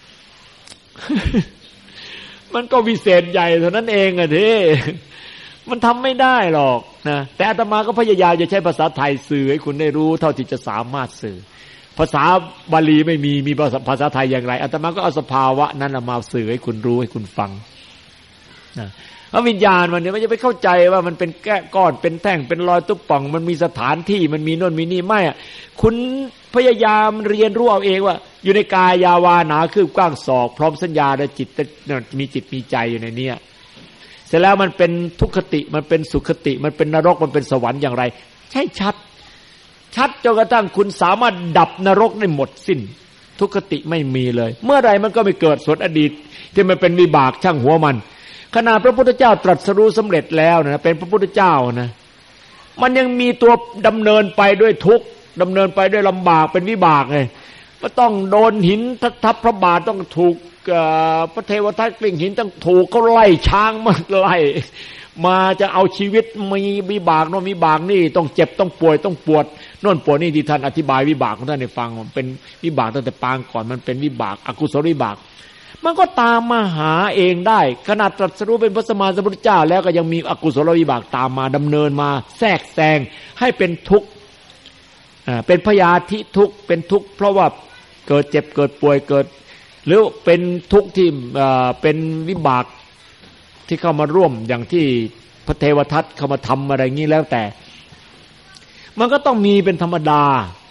มันก็วิเศษใหญ่เท่านั้นเองอะทีมันทำไม่ได้หรอกนะแต่อาตมาก็พยายามจะใช้ภาษาไทยสื่อให้คุณได้รู้เท่าที่จะสามารถสื่อภาษาบาลีไม่มีภาษาไทยอย่างไรอาตมาก็เอาสภาวะนั้นมาสื่อให้คุณรู้ให้คุณฟังนะเพราะวิญญาณมันเนี่ยไม่จะไปเข้าใจว่ามันเป็นแก้ก้อนเป็นแท่งเป็นรอยตุ๊บป่องมันมีสถานที่มันมีโน่นมีนี่ไม่อ่ะคุณพยายามเรียนรู้เอาเองว่าอยู่ในกายยาวาหนาคืบกว้างศอกพร้อมสัญญาและจิตมีจิตมีใจอยู่ในนี้เสร็จแล้วมันเป็นทุกขติมันเป็นสุขติมันเป็นนรกมันเป็นสวรรค์อย่างไรใช่ชัดจนกระทั่งคุณสามารถดับนรกได้หมดสิ้นทุกขติไม่มีเลยเมื่อไรมันก็ไม่เกิดส่วนอดีตที่มันเป็นวิบากช่างหัวมันขณะพระพุทธเจ้าตรัสรู้สำเร็จแล้วนะเป็นพระพุทธเจ้านะมันยังมีตัวดำเนินไปด้วยทุกข์ดำเนินไปด้วยลำบากเป็นวิบากเลยก็ต้องโดนหินทับพระบาทต้องถูกพระเทวทัตกลิ้งหินต้องถูกเขาไล่ช้างมาไล่มาจะเอาชีวิตมีวิบากโน่นวิบากนี่ต้องเจ็บต้องป่วยต้องปวดโน่นปวดนี่ที่ท่านอธิบายวิบากของท่านให้ฟังมันเป็นวิบากตั้งแต่ปางก่อนมันเป็นวิบากอกุศลวิบากมันก็ตามมาหาเองได้ขนาดตรัสรู้เป็นพระสัมมาสัมพุทธเจ้าแล้วก็ยังมีอกุศลวิบากตามมาดำเนินมาแทรกแซงให้เป็นทุกข์เป็นพยาธิทุกข์เป็นทุกข์เพราะว่าเกิดเจ็บเกิดป่วยเกิดหรือเป็นทุกข์ที่เป็นวิบากที่เข้ามาร่วมอย่างที่พระเทวทัตเข้ามาทำอะไรงี้แล้วแต่มันก็ต้องมีเป็นธรรมดา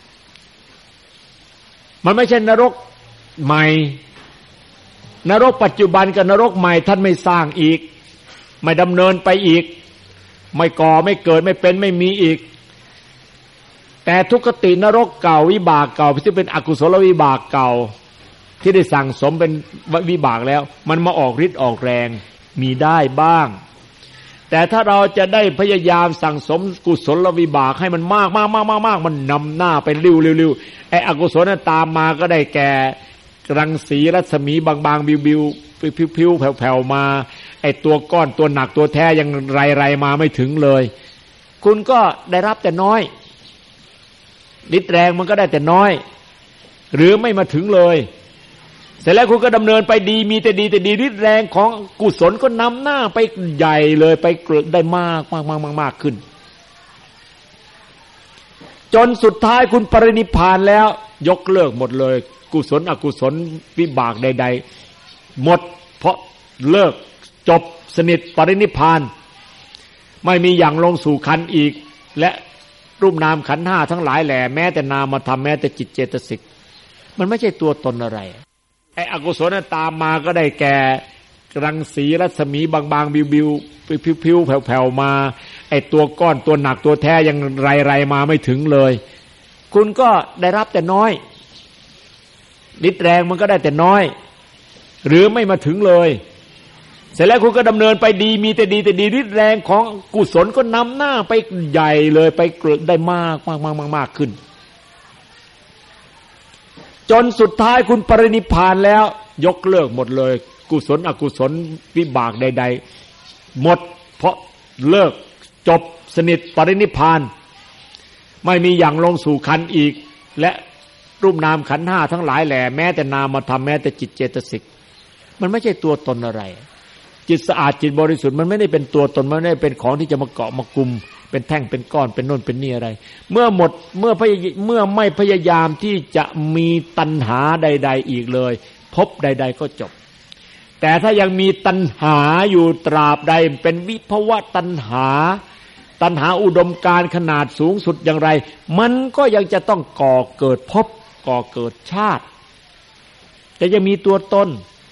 มันไม่ใช่นรกใหม่นรกปัจจุบันกับนรกใหม่ท่านไม่สร้างอีกไม่ดำเนินไปอีกไม่ก่อไม่เกิดไม่เป็นไม่มีอีกแต่ทุกขตินรกเก่าวิบากเก่าที่เป็นอกุศลวิบากเก่าที่ได้สั่งสมเป็นวิบากแล้วมันมาออกฤทธิ์ออกแรงมีได้บ้างแต่ถ้าเราจะได้พยายามสั่งสมกุศลวิบากให้มันมากมันนำหน้าไปเร็วๆไอ้อกุศลนั้นตามมาก็ได้แก่รังสีรัศมีบางๆบิวๆพิวๆแผ่วๆมาไอ้ตัวก้อนตัวหนักตัวแท้ยังไรๆมาไม่ถึงเลยคุณก็ได้รับแต่น้อยฤทธิ์แรงมันก็ได้แต่น้อยหรือไม่มาถึงเลยเสร็จแล้วคุณก็ดำเนินไปดีมีแต่ดีฤทธิ์แรงของกุศลก็นำหน้าไปใหญ่เลยไปเกิดได้มากขึ้นจนสุดท้ายคุณปรินิพพานแล้วยกเลิกหมดเลยกุศลอกุศลวิบากใดๆหมดเพราะเลิกจบสนิทปรินิพพานไม่มีอย่างลงสู่ขันธ์อีกและรูปนามขันธ์ห้าทั้งหลายแหล่แม้แต่นามธรรมแม้แต่จิตเจตสิกมันไม่ใช่ตัวตนอะไรไอ้อกุศลนั้นตามมาก็ได้แก่รังสีรัศมีบางๆบิวๆพิวๆแผ่วๆมาไอ้ตัวก้อนตัวหนักตัวแท้ยังไรๆมาไม่ถึงเลยคุณก็ได้รับแต่น้อยฤทธิ์แรงมันก็ได้แต่น้อยหรือไม่มาถึงเลยเสร็จแล้วคุณก็ดำเนินไปดีมีแต่ดีฤทธิ์แรงของกุศลก็นำหน้าไปใหญ่เลยไปเกิดได้มากขึ้นจนสุดท้ายคุณปรินิพพานแล้วยกเลิกหมดเลยกุศลอกุศลวิบากใดๆหมดเพราะเลิกจบสนิทปรินิพพานไม่มีอย่างลงสู่ขันธ์อีกและรูปนามขันธ์ห้าทั้งหลายแหล่แม้แต่นามธรรมแม้แต่จิตเจตสิกมันไม่ใช่ตัวตนอะไรจิตสะอาดจิตบริสุทธิ์มันไม่ได้เป็นตัวตนมันไม่ได้เป็นของที่จะมาเกาะมากุมเป็นแท่งเป็นก้อนเป็นโน่นเป็นนี่อะไรเมื่อไม่พยายามที่จะมีตัณหาใดๆอีกเลยพบใดๆก็จบแต่ถ้ายังมีตัณหาอยู่ตราบใดเป็นวิภวตัณหาอุดมการณ์ขนาดสูงสุดอย่างไรมันก็ยังจะต้องก่อเกิดภพก่อเกิดชาติแต่ยังมีตัวตน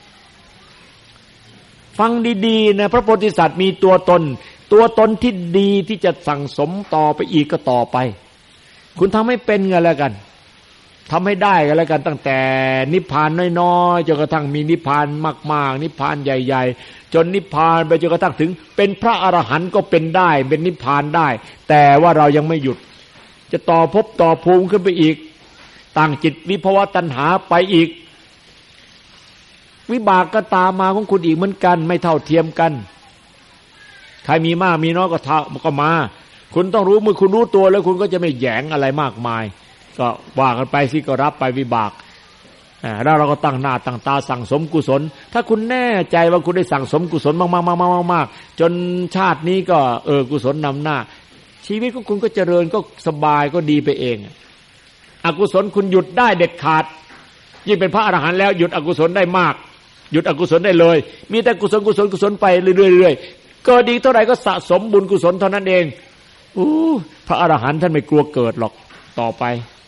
ฟังดีๆนะพระโพธิสัตว์มีตัวตนที่ดีที่จะสั่งสมต่อไปอีกก็ต่อไปคุณทำให้เป็นกันแล้วกันทำให้ได้กันแล้วกันตั้งแต่นิพพานน้อยๆจนกระทั่งมีนิพพานมากๆนิพพานใหญ่ๆจนนิพพานไปจนกระทั่งถึงเป็นพระอรหันต์ก็เป็นได้เป็นนิพพานได้แต่ว่าเรายังไม่หยุดจะต่อภพต่อภูมิขึ้นไปอีกตั้งจิตวิภวตัณหาไปอีกวิบากก็ตามมาของคุณอีกเหมือนกันไม่เท่าเทียมกันใครมีมากมีน้อยก็มาคุณต้องรู้เมื่อคุณรู้ตัวแล้วคุณก็จะไม่แหยงอะไรมากมายก็ว่ากันไปสิก็รับไปวิบากแล้วเราก็ตั้งหน้าตั้งตาสั่งสมกุศลถ้าคุณแน่ใจว่าคุณได้สั่งสมกุศลมากๆจนชาตินี้ก็กุศลนำหน้าชีวิตของคุณก็เจริญก็สบายก็ดีไปเองอกุศลคุณหยุดได้เด็ดขาดยิ่งเป็นพระอรหันต์แล้วหยุดอกุศลได้มากหยุดอกุศลได้เลยมีแต่กุศลไปเรื่อยๆเกิดดีเท่าไหร่ก็สะสมบุญกุศลเท่านั้นเองพระอรหันต์ท่านไม่กลัวเกิดหรอกต่อไป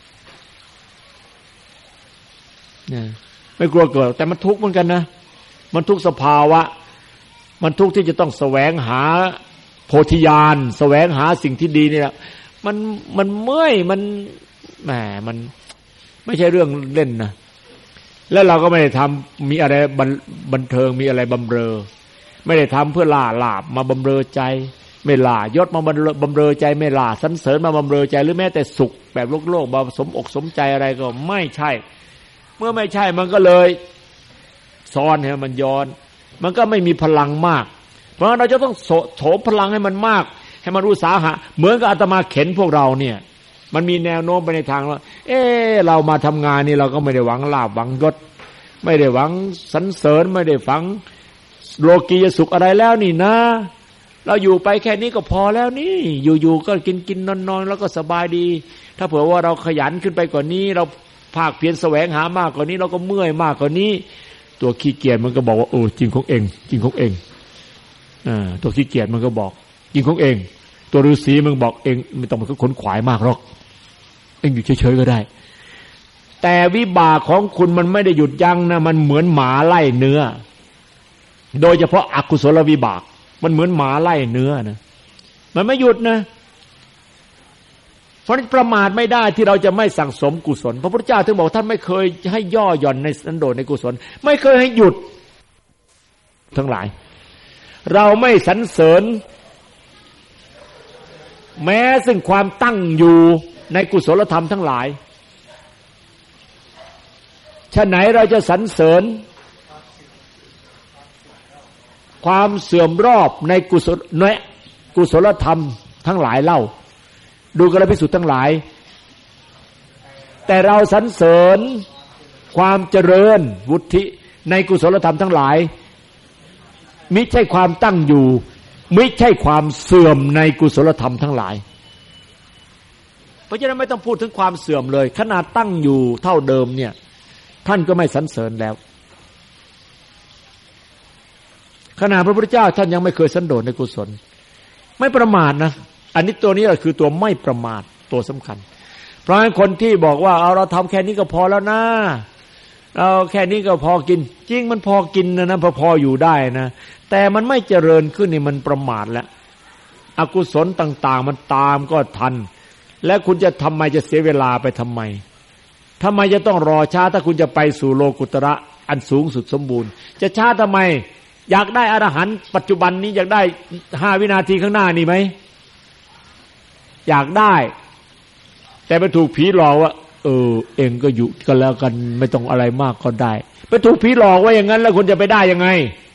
ไม่กลัวเกิดแต่มันทุกข์เหมือนกันนะมันทุกข์สภาวะมันทุกข์ที่จะต้องแสวงหาโพธิญาณแสวงหาสิ่งที่ดีนี่แหละมันเมื่อยมันแหมมันไม่ใช่เรื่องเล่นนะแล้วเราก็ไม่ได้ทำมีอะไรบันเทิงมีอะไรบำเรอไม่ได้ทำเพื่อล่าลาภมาบำเรอใจไม่ล่ายศมาบำเรอใจไม่ล่าสรรเสริญมาบำเรอใจหรือแม้แต่สุขแบบโลกมาสมอกสมใจอะไรก็ไม่ใช่เมื่อไม่ใช่มันก็เลยซ้อนให้มันย้อนมันก็ไม่มีพลังมากเพราะเราจะต้องโถมพลังให้มันมากให้มันรู้สาหะเหมือนกับอาตมาเข็นพวกเราเนี่ยมันมีแนวโน้มไปในทางว่าเรามาทำงานนี่เราก็ไม่ได้หวังลาภหวังยศไม่ได้หวังสรรเสริญไม่ได้หวังโลกียสุขอะไรแล้วนี่นะเราอยู่ไปแค่นี้ก็พอแล้วนี่อยู่ๆก็กินนอนแล้วก็สบายดีถ้าเผื่อว่าเราขยันขึ้นไปกว่านี้เราภาคเพียรแสวงหามากกว่านี้เราก็เมื่อยมากกว่านี้ตัวขี้เกียจมันก็บอกว่าจริงของเองจริงของเองตัวขี้เกียจมันก็บอกจริงของเองตัวฤาษีมันบอกเองไม่ต้องมาขนขวายมากหรอกเองอยู่เฉยๆก็ได้แต่วิบากของคุณมันไม่ได้หยุดยั้งนะมันเหมือนหมาไล่เนื้อโดยเฉพาะอกุศลวิบากมันเหมือนหมาไล่เนื้อนะมันไม่หยุดนะเพราะประมาทไม่ได้ที่เราจะไม่สั่งสมกุศลพระพุทธเจ้าถึงบอกท่านไม่เคยให้ย่อหย่อนในสันโดษในกุศลไม่เคยให้หยุดทั้งหลายเราไม่สรรเสริญแม้ซึ่งความตั้งอยู่ในกุศลธรรมทั้งหลายฉะไหนเราจะสรรเสริญความเสื่อมรอบในกุศลธรรมทั้งหลายเล่าดูกัลยาณภิกษุทั้งหลายแต่เราสรรเสริญความเจริญวุฒิในกุศลธรรมทั้งหลายมิใช่ความตั้งอยู่มิใช่ความเสื่อมในกุศลธรรมทั้งหลายเพราะฉะนั้นไม่ต้องพูดถึงความเสื่อมเลยขนาดตั้งอยู่เท่าเดิมเนี่ยท่านก็ไม่สรรเสริญแล้วขณะพระพุทธเจ้าท่านยังไม่เคยสันโดษในกุศลไม่ประมาทนะอันนี้ตัวนี้คือตัวไม่ประมาทตัวสำคัญเพราะฉะนั้นคนที่บอกว่าเอาเราทำแค่นี้ก็พอแล้วนะเราแค่นี้ก็พอกินจริงมันพอกินนะพออยู่ได้นะแต่มันไม่เจริญขึ้นนี่มันประมาทแล้วอกุศลต่างๆมันตามก็ทันและคุณจะทำไมจะเสียเวลาไปทำไมจะต้องรอช้าถ้าคุณจะไปสู่โลกุตระอันสูงสุดสมบูรณ์จะช้าทำไมอยากได้อรหันต์ปัจจุบันนี้อยากได้5 วินาทีข้างหน้านี่ไหมอยากได้แต่ไปถูกผีหลอกว่าเองก็อยู่กันแล้วกันไม่ต้องอะไรมากก็ได้ไปถูกผีหลอกว่าอย่างนั้นแล้วคุณจะไปได้ยังไง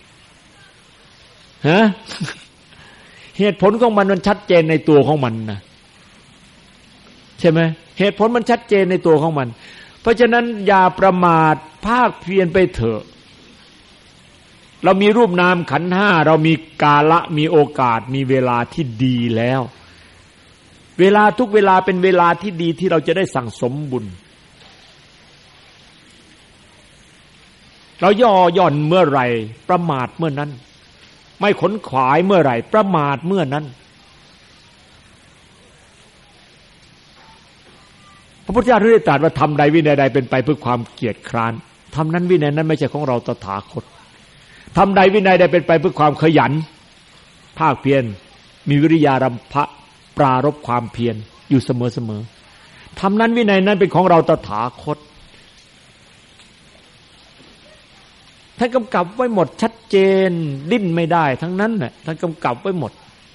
ฮะ เหตุผลของมันชัดเจนในตัวของมันนะใช่ไหมเหตุผลมันชัดเจนในตัวของมันเพราะฉะนั้นอย่าประมาทภาคเพียรไปเถอะเรามีรูปนามขันธ์5เรามีกาละมีโอกาสมีเวลาที่ดีแล้วเวลาทุกเวลาเป็นเวลาที่ดีที่เราจะได้สั่งสมบุญเราย่อหย่อนเมื่อไหร่ประมาทเมื่อนั้นไม่ขนขวายเมื่อไหร่ประมาทเมื่อนั้นพระพุทธเจ้าได้ตรัสว่าทำใดวินัยใดเป็นไปเพื่อความเกียจคร้านทำนั้นวินัยนั้นไม่ใช่ของเราตถาคตทำใดวินัยใดเป็นไปเพื่อความขยันภาคเพียรมีวิริยารำพะปรารภความเพียรอยู่เสมอๆทำนั้นวินัยนั้นเป็นของเราตถาคตท่านกำกับไว้หมดชัดเจนดิ้นไม่ได้ทั้งนั้นน่ะท่านกำกับไว้หมด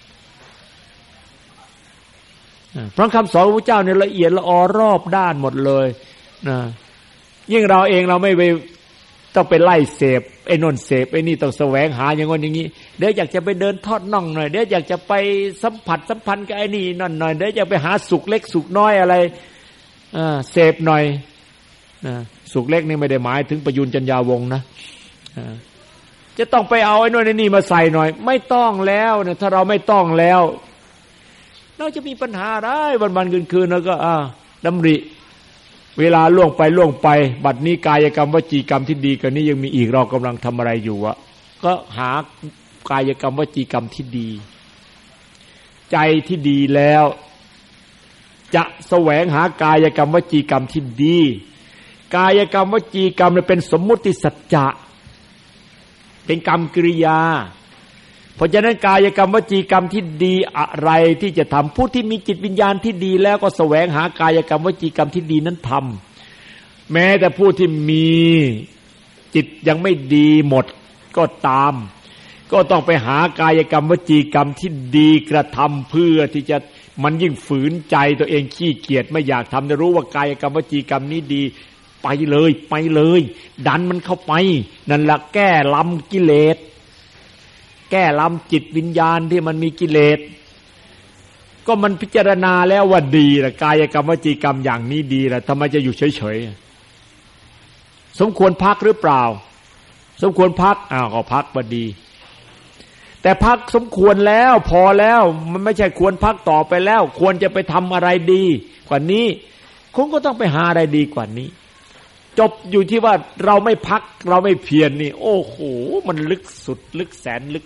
พระคำสอนของพระเจ้าเนี่ยละเอียดละออรอบด้านหมดเลยนะยิ่งเราเองเราไม่ไปต้องไปไล่เสพไอ้นนเสพไอ้นี่ต้องแสวงหาอย่างงั้นอย่างงี้เดี๋ยวอยากจะไปเดินทอดน่องหน่อยเดี๋ยวอยากจะไปสัมผัสสัมพันธ์กับไอ้นี่นั่นหน่อยเดี๋ยวอยากไปหาสุขเล็กสุขน้อยอะไรเสพหน่อยสุขเล็กนี่ไม่ได้หมายถึงประยุนจัญญาวงศ์นะจะต้องไปเอาไอ้นนไอ้นี่มาใส่หน่อยไม่ต้องแล้วเนี่ยถ้าเราไม่ต้องแล้วเราจะมีปัญหาได้วันๆคืนๆแล้วก็ดำริเวลาล่วงไปบัดนี้กายกรรมวจีกรรมที่ดีกว่านี้ยังมีอีกเรากำลังทำอะไรอยู่ก็หากายกรรมวจีกรรมที่ดีใจที่ดีแล้วจะแสวงหากายกรรมวจีกรรมที่ดีกายกรรมวจีกรรมเป็นสมมุติสัจจะเป็นกรรมกิริยาเพราะฉะนั้นกายกรรมวจีกรรมที่ดีอะไรที่จะทำผู้ที่มีจิตวิญญาณที่ดีแล้วก็แสวงหากายกรรมวจีกรรมที่ดีนั้นทำแม้แต่ผู้ที่มีจิตยังไม่ดีหมดก็ตามก็ต้องไปหากายกรรมวจีกรรมที่ดีกระทำเพื่อที่จะมันยิ่งฝืนใจตัวเองขี้เกียจไม่อยากทำจะรู้ว่ากายกรรมวจีกรรมนี้ดีไปเลยดันมันเข้าไปนั่นแหละแก้ล้ำกิเลสแก้ล้ำจิตวิญญาณที่มันมีกิเลสก็มันพิจารณาแล้วว่าดีละกายกรรมวจีกรรมอย่างนี้ดีละทำไมจะอยู่เฉยๆสมควรพักหรือเปล่าสมควรพักก็พักบ่ดีแต่พักสมควรแล้วพอแล้วมันไม่ใช่ควรพักต่อไปแล้วควรจะไปทำอะไรดีกว่านี้คุณก็ต้องไปหาอะไรดีกว่านี้จบอยู่ที่ว่าเราไม่พักเราไม่เพียรนี่โอ้โหมันลึกสุดลึกแสนลึก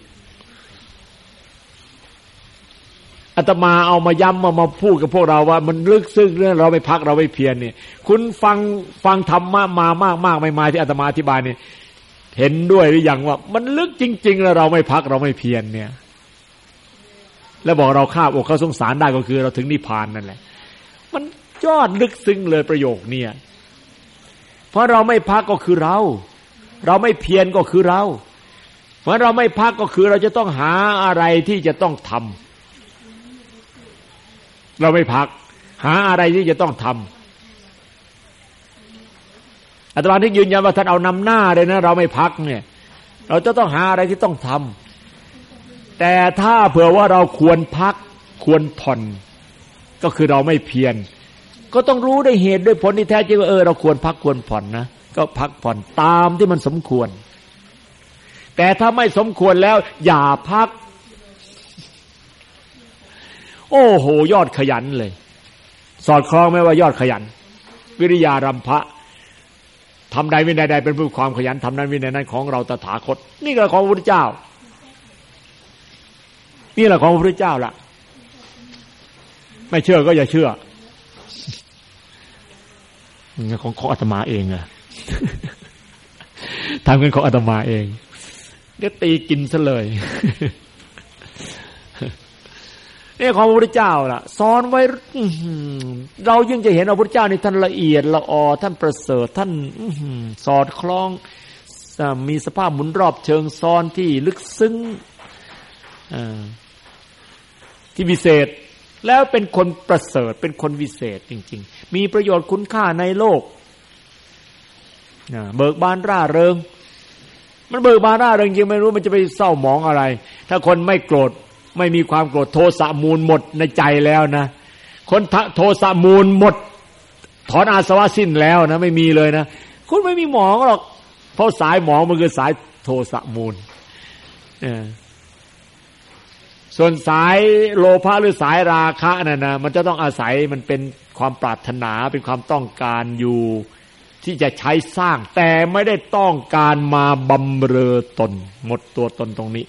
อาตมาเอามาย้ำมาพูดกับพวกเราว่ามันลึกซึ้งเรื่องเราไม่พักเราไม่เพียรนี่คุณฟังธรรมะมามากๆไม่มาที่อาตมาอธิบายนี่เห็นด้วยหรือยังว่ามันลึกจริงๆแล้วเราไม่พักเราไม่เพียรเนี่ยแล้วบอกเราข้าอกเขาสงสารได้ก็คือเราถึงนิพพานนั่นแหละมันยอดลึกซึ้งเลยประโยคเนี่ยเพราะเราไม่พักก็คือเราไม่เพียรก็คือเราเพราะเราไม่พักก็คือเราจะต้องหาอะไรที่จะต้องทำเราไม่พักหาอะไรที่จะต้องทำอาตมาที่ยืนยันว่าท่านเอานำหน้าเลยนะเราไม่พักเนี่ยเราจะต้องหาอะไรที่ต้องทำแต่ถ้าเผื่อว่าเราควรพักควรผ่อนก็คือเราไม่เพียรก็ต้องรู้ได้เหตุด้วยผลที่แท้จริงว่าเราควรพักควรผ่อนนะก็พักผ่อนตามที่มันสมควรแต่ถ้าไม่สมควรแล้วอย่าพักโอ้โหยอดขยันเลยสอดคล้องไหมว่ายอดขยันวิริยารัมภะทำใดวินัยใดเป็นผู้ความขยันทำนั้นวินัยนั้นของเราตถาคตนี่ก็ของพระพุทธเจ้านี่แหละของพระพุทธเจ้าล่ะไม่เชื่อก็อย่าเชื่อของอาตมาเองอะทำเป็นของอาตมาเองเดี๋ยวตีกินซะเลยนี่ของพระพุทธเจ้าล่ะสอนไว้เรายิ่งจะเห็นว่าพระพุทธเจ้านี่ท่านละเอียดละออท่านประเสริฐท่านสอดคล้องมีสภาพหมุนรอบเชิงซ้อนที่ลึกซึ้งที่วิเศษแล้วเป็นคนประเสริฐเป็นคนวิเศษจริงๆมีประโยชน์คุณค่าในโลกเบิกบานร่าเริงมันเบิกบานร่าเริงจริงไม่รู้มันจะไปเศร้าหมองอะไรถ้าคนไม่โกรธไม่มีความโกรธโทสะมูลหมดในใจแล้วนะคนโทสะมูลหมดถอนอาสวะสิ้นแล้วนะไม่มีเลยนะคุณไม่มีหมองหรอกเพราะสายหมองมันคือสายโทสะมูลส่วนสายโลภะหรือสายราคะนั่นนะมันจะต้องอาศัยมันเป็นความปรารถนาเป็นความต้องการอยู่ที่จะใช้สร้างแต่ไม่ได้ต้องการมาบำเรอตนหมดตัวตนตรงนี้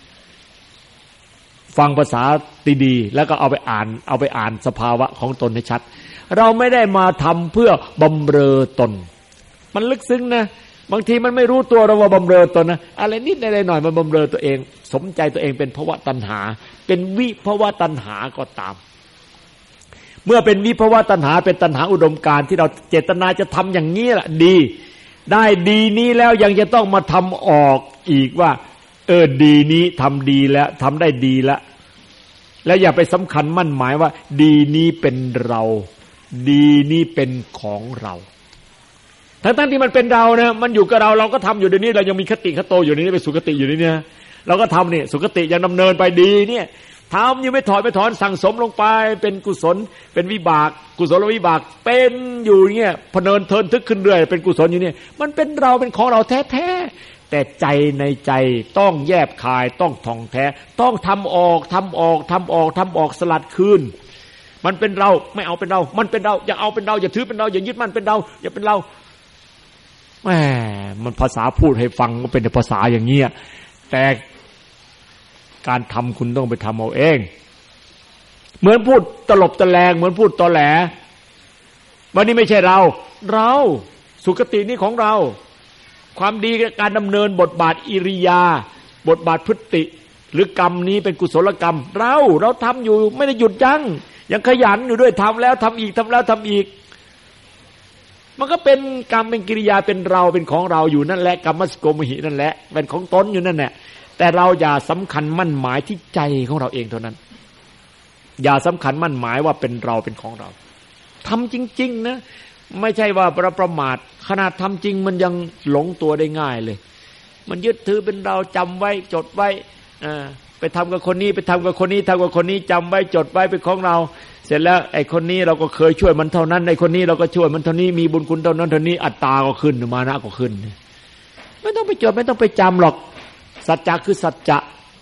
ฟังภาษาดีๆแล้วก็เอาไปอ่านสภาวะของตนให้ชัดเราไม่ได้มาทำเพื่อบำเรอตนมันลึกซึ้งนะบางทีมันไม่รู้ตัวเราว่าบำเรอตนนะอะไรนิดอะไรหน่อยมันบำเรอตัวเองสมใจตัวเองเป็นภวตัณหาเป็นวิภวตัณหาก็ตามเมื่อเป็นวิภวตัณหาเป็นตัณหาอุดมการณ์ที่เราเจตนาจะทำอย่างนี้แหละดีได้ดีนี้แล้วยังจะต้องมาทำออกอีกว่าดีนี้ทำดีแล้วทำได้ดีแล้วอย่าไปสำคัญมั่นหมายว่าดีนี้เป็นเราดีนี้เป็นของเราทั้งที่มันเป็นเรานะมันอยู่กับเราก็ทำอยู่เดี๋ยวนี้เรายังมีคติคโตอยู่ในนี้ไปสุคติอยู่นี่เนี่ยเราก็ทำนี่สุคติยังดำเนินไปดีเนี่ยทำยังไม่ถอนสั่งสมลงไปเป็นกุศลเป็นวิบากกุศลวิบากเป็นอยู่เนี่ยพเนินเทินทึกขึ้นเรื่อยเป็นกุศลอยู่เนี่ยมันเป็นเราเป็นของเราแท้ๆแต่ใจในใจต้องแยบคายต้องท่องแท้ต้องทำออกสลัดคืนมันเป็นเราไม่เอาเป็นเรามันเป็นเราอย่าเอาเป็นเราอย่าถือเป็นเราอย่ายึดมั่นเป็นเราอย่าเป็นเราแหมมันภาษาพูดให้ฟังก็เป็นภาษาอย่างเงี้ยแต่การทำคุณต้องไปทำเอาเองเหมือนพูดตลบตะแลงเหมือนพูดตอแหลวันนี้ไม่ใช่เราสุคตินี้ของเราความดีการดำเนินบทบาทอิริยาบทบาทพฤติหรือกรรมนี้เป็นกุศลกรรมเราทำอยู่ไม่ได้หยุดยั้งยังขยันอยู่ด้วยทำแล้วทำอีกทำแล้วทำอีกมันก็เป็นกรรมเป็นกิริยาเป็นเราเป็นของเราอยู่นั่นแหละกรรมสโกมหินั่นแหละเป็นของตนอยู่นั่นแหละแต่เราอย่าสำคัญมั่นหมายที่ใจของเราเองเท่านั้นอย่าสำคัญมั่นหมายว่าเป็นเราเป็นของเราทำจริงๆนะไม่ใช่ว่าประมาทขนาดทำจริงมันยังหลงตัวได้ง่ายเลยมันยึดถือเป็นเราจำไว้จดไว้ไปทำกับคนนี้ไปทำกับคนนี้ทำกับคนนี้จำไว้จดไว้เป็นของเราเสร็จแล้วไอ้คนนี้เราก็เคยช่วยมันเท่านั้นไอ้คนนี้เราก็ช่วยมันเท่านี้มีบุญคุณเท่านั้นเท่านี้อัตตาก็ขึ้นมานะก็ขึ้นไม่ต้องไปจดไม่ต้องไปจำหรอกสัจจะคือสัจจะ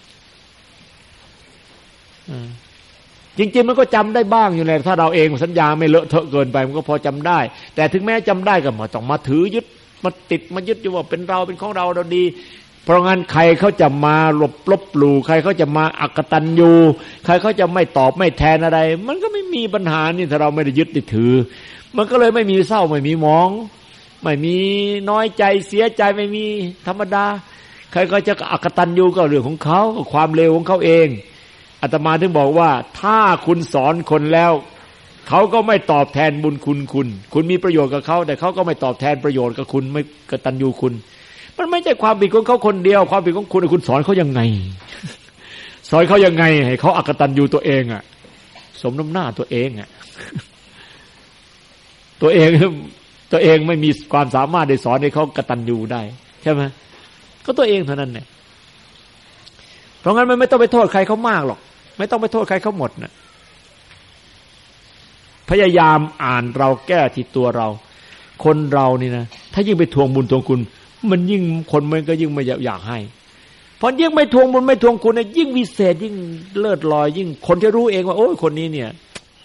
จริงๆมันก็จำได้บ้างอยู่แหละถ้าเราเองสัญญาไม่เลอะเทอะเกินไปมันก็พอจำได้แต่ถึงแม้จำได้ก็ไม่ต้องมาถือยึดมาติดมายึดอยู่ว่าเป็นเราเป็นของเราดีเพราะงั้นใครเขาจะมาลบหลู่ใครเขาจะมาอักตันยูใครเขาจะไม่ตอบไม่แทนอะไรมันก็ไม่มีปัญหานี่ถ้าเราไม่ได้ยึดติดถือมันก็เลยไม่มีเศร้าไม่มีหมองไม่มีน้อยใจเสียใจไม่มีธรรมดาใครก็จะอักตันยูก็เรื่องของเขาความเลวของเขาเองอาตมาถึงบอกว่าถ้าคุณสอนคนแล้วเขาก็ไม่ตอบแทนบุญคุณมีประโยชน์กับเขาแต่เขาก็ไม่ตอบแทนประโยชน์กับคุณไม่กตัญญูคุณมันไม่ใช่ความผิดของเขาคนเดียวความผิดของคุณสอนเขายังไงสอนเขายังไงให้เขาอกตัญญูตัวเองอ่ะสมน้ำหน้าตัวเองอ่ะตัวเองไม่มีความสามารถได้สอนให้เขากตัญญูได้ใช่ไหมก็ตัวเองเท่านั้นเนี่ยเพราะงั้นมันไม่ต้องไปโทษใครเขามากหรอกไม่ต้องไปโทษใครเขาหมดนะพยายามอ่านเราแก้ที่ตัวเราคนเรานี่นะถ้ายิ่งไปทวงบุญทวงคุณมันยิ่งคนมันก็ยิ่งไม่อยากให้เพราะยิ่งไม่ทวงบุญไม่ทวงคุณเนี่ยยิ่งวิเศษยิ่งเลิศลอยยิ่งคนที่รู้เองว่าโอ้ยคนนี้เนี่ย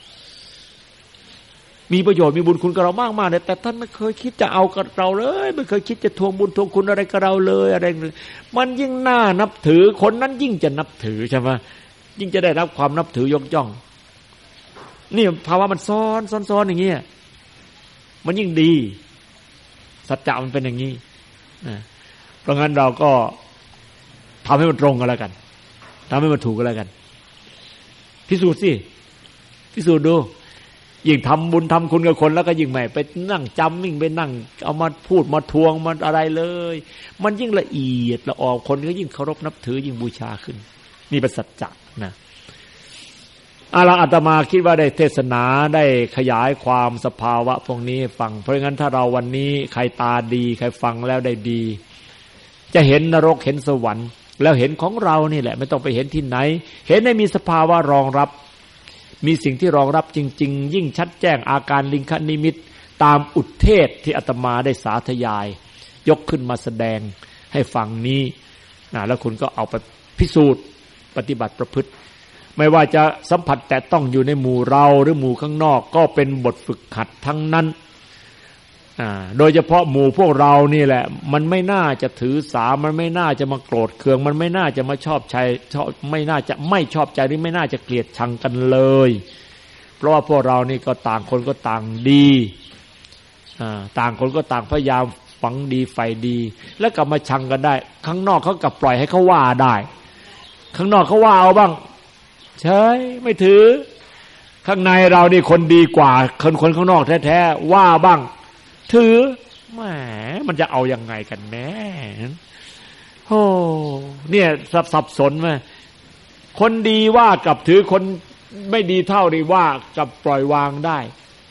มีประโยชน์มีบุญคุณกับเรามากๆเลยแต่ท่านไม่เคยคิดจะเอากับเราเลยไม่เคยคิดจะทวงบุญทวงคุณอะไรกับเราเลยอะไรมันยิ่งน่านับถือคนนั้นยิ่งจะนับถือใช่ไหมยิ่งจะได้รับความนับถือยกย่องนี่ภาวะมันซ้อนอย่างเงี้ยมันยิ่งดีสัจจะมันเป็นอย่างนี้เพราะงั้นเราก็ทำให้มันตรงกันแล้วกันทำให้มันถูกกันแล้วกันพิสูจน์สิพิสูจน์ดูยิ่งทำบุญทำคุณกับคนแล้วก็ยิ่งไม่ไปนั่งจำยิ่งไปนั่งเอามาพูดมาทวงมันอะไรเลยมันยิ่งละเอียดละออคนก็ยิ่งเคารพนับถือยิ่งบูชาขึ้นนี่เป็นสัจจะนะอาตมาคิดว่าได้เทศนาได้ขยายความสภาวะพวกนี้ฟังเพราะงั้นถ้าเราวันนี้ใครตาดีใครฟังแล้วได้ดีจะเห็นนรกเห็นสวรรค์แล้วเห็นของเรานี่แหละไม่ต้องไปเห็นที่ไหนเห็นได้มีสภาวะรองรับมีสิ่งที่รองรับจริงๆยิ่งชัดแจ้งอาการลิงคนิมิตตามอุทเทศที่อาตมาได้สาธยายยกขึ้นมาแสดงให้ฟังนี้แล้วคุณก็เอาไปพิสูจน์ปฏิบัติประพฤติไม่ว่าจะสัมผัสแต่ต้องอยู่ในหมู่เราหรือหมู่ข้างนอกก็เป็นบทฝึกหัดทั้งนั้นโดยเฉพาะหมู่พวกเรานี่แหละมันไม่น่าจะถือสามันไม่น่าจะมาโกรธเคืองมันไม่น่าจะมาชอบใจไม่น่าจะไม่ชอบใจหรือไม่น่าจะเกลียดชังกันเลยเพราะว่าพวกเรานี่ก็ต่างคนก็ต่างดีต่างคนก็ต่างพยายามฝังดีใฝ่ดีแล้วกลับมาชังกันได้ข้างนอกเขากลับปล่อยให้เขาว่าได้ข้างนอกเขาว่าเอาบ้างใช่ไม่ถือข้างในเรานี่คนดีกว่าคนข้างนอกแท้ๆว่าบ้างถือแหมมันจะเอายังไงกันแน่โอ้เนี่ยสับสนไหมคนดีว่ากับถือคนไม่ดีเท่าดีว่ากับปล่อยวางได้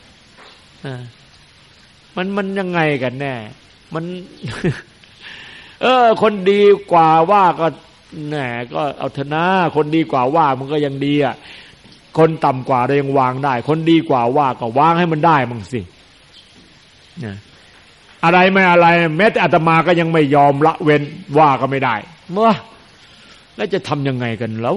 มันยังไงกันแน่มัน คนดีกว่าว่าก็แหน่ก็เอาเถอะนะคนดีกว่าว่ามันก็ยังดีอ่ะคนต่ำกว่าเรายังวางได้คนดีกว่าว่าก็วางให้มันได้มั่งสิอะไรไม่อะไรแม้แต่อาตมาก็ยังไม่ยอมละเว้นว่าก็ไม่ได้เมื่อแล้วจะทำยังไงกันแล้ว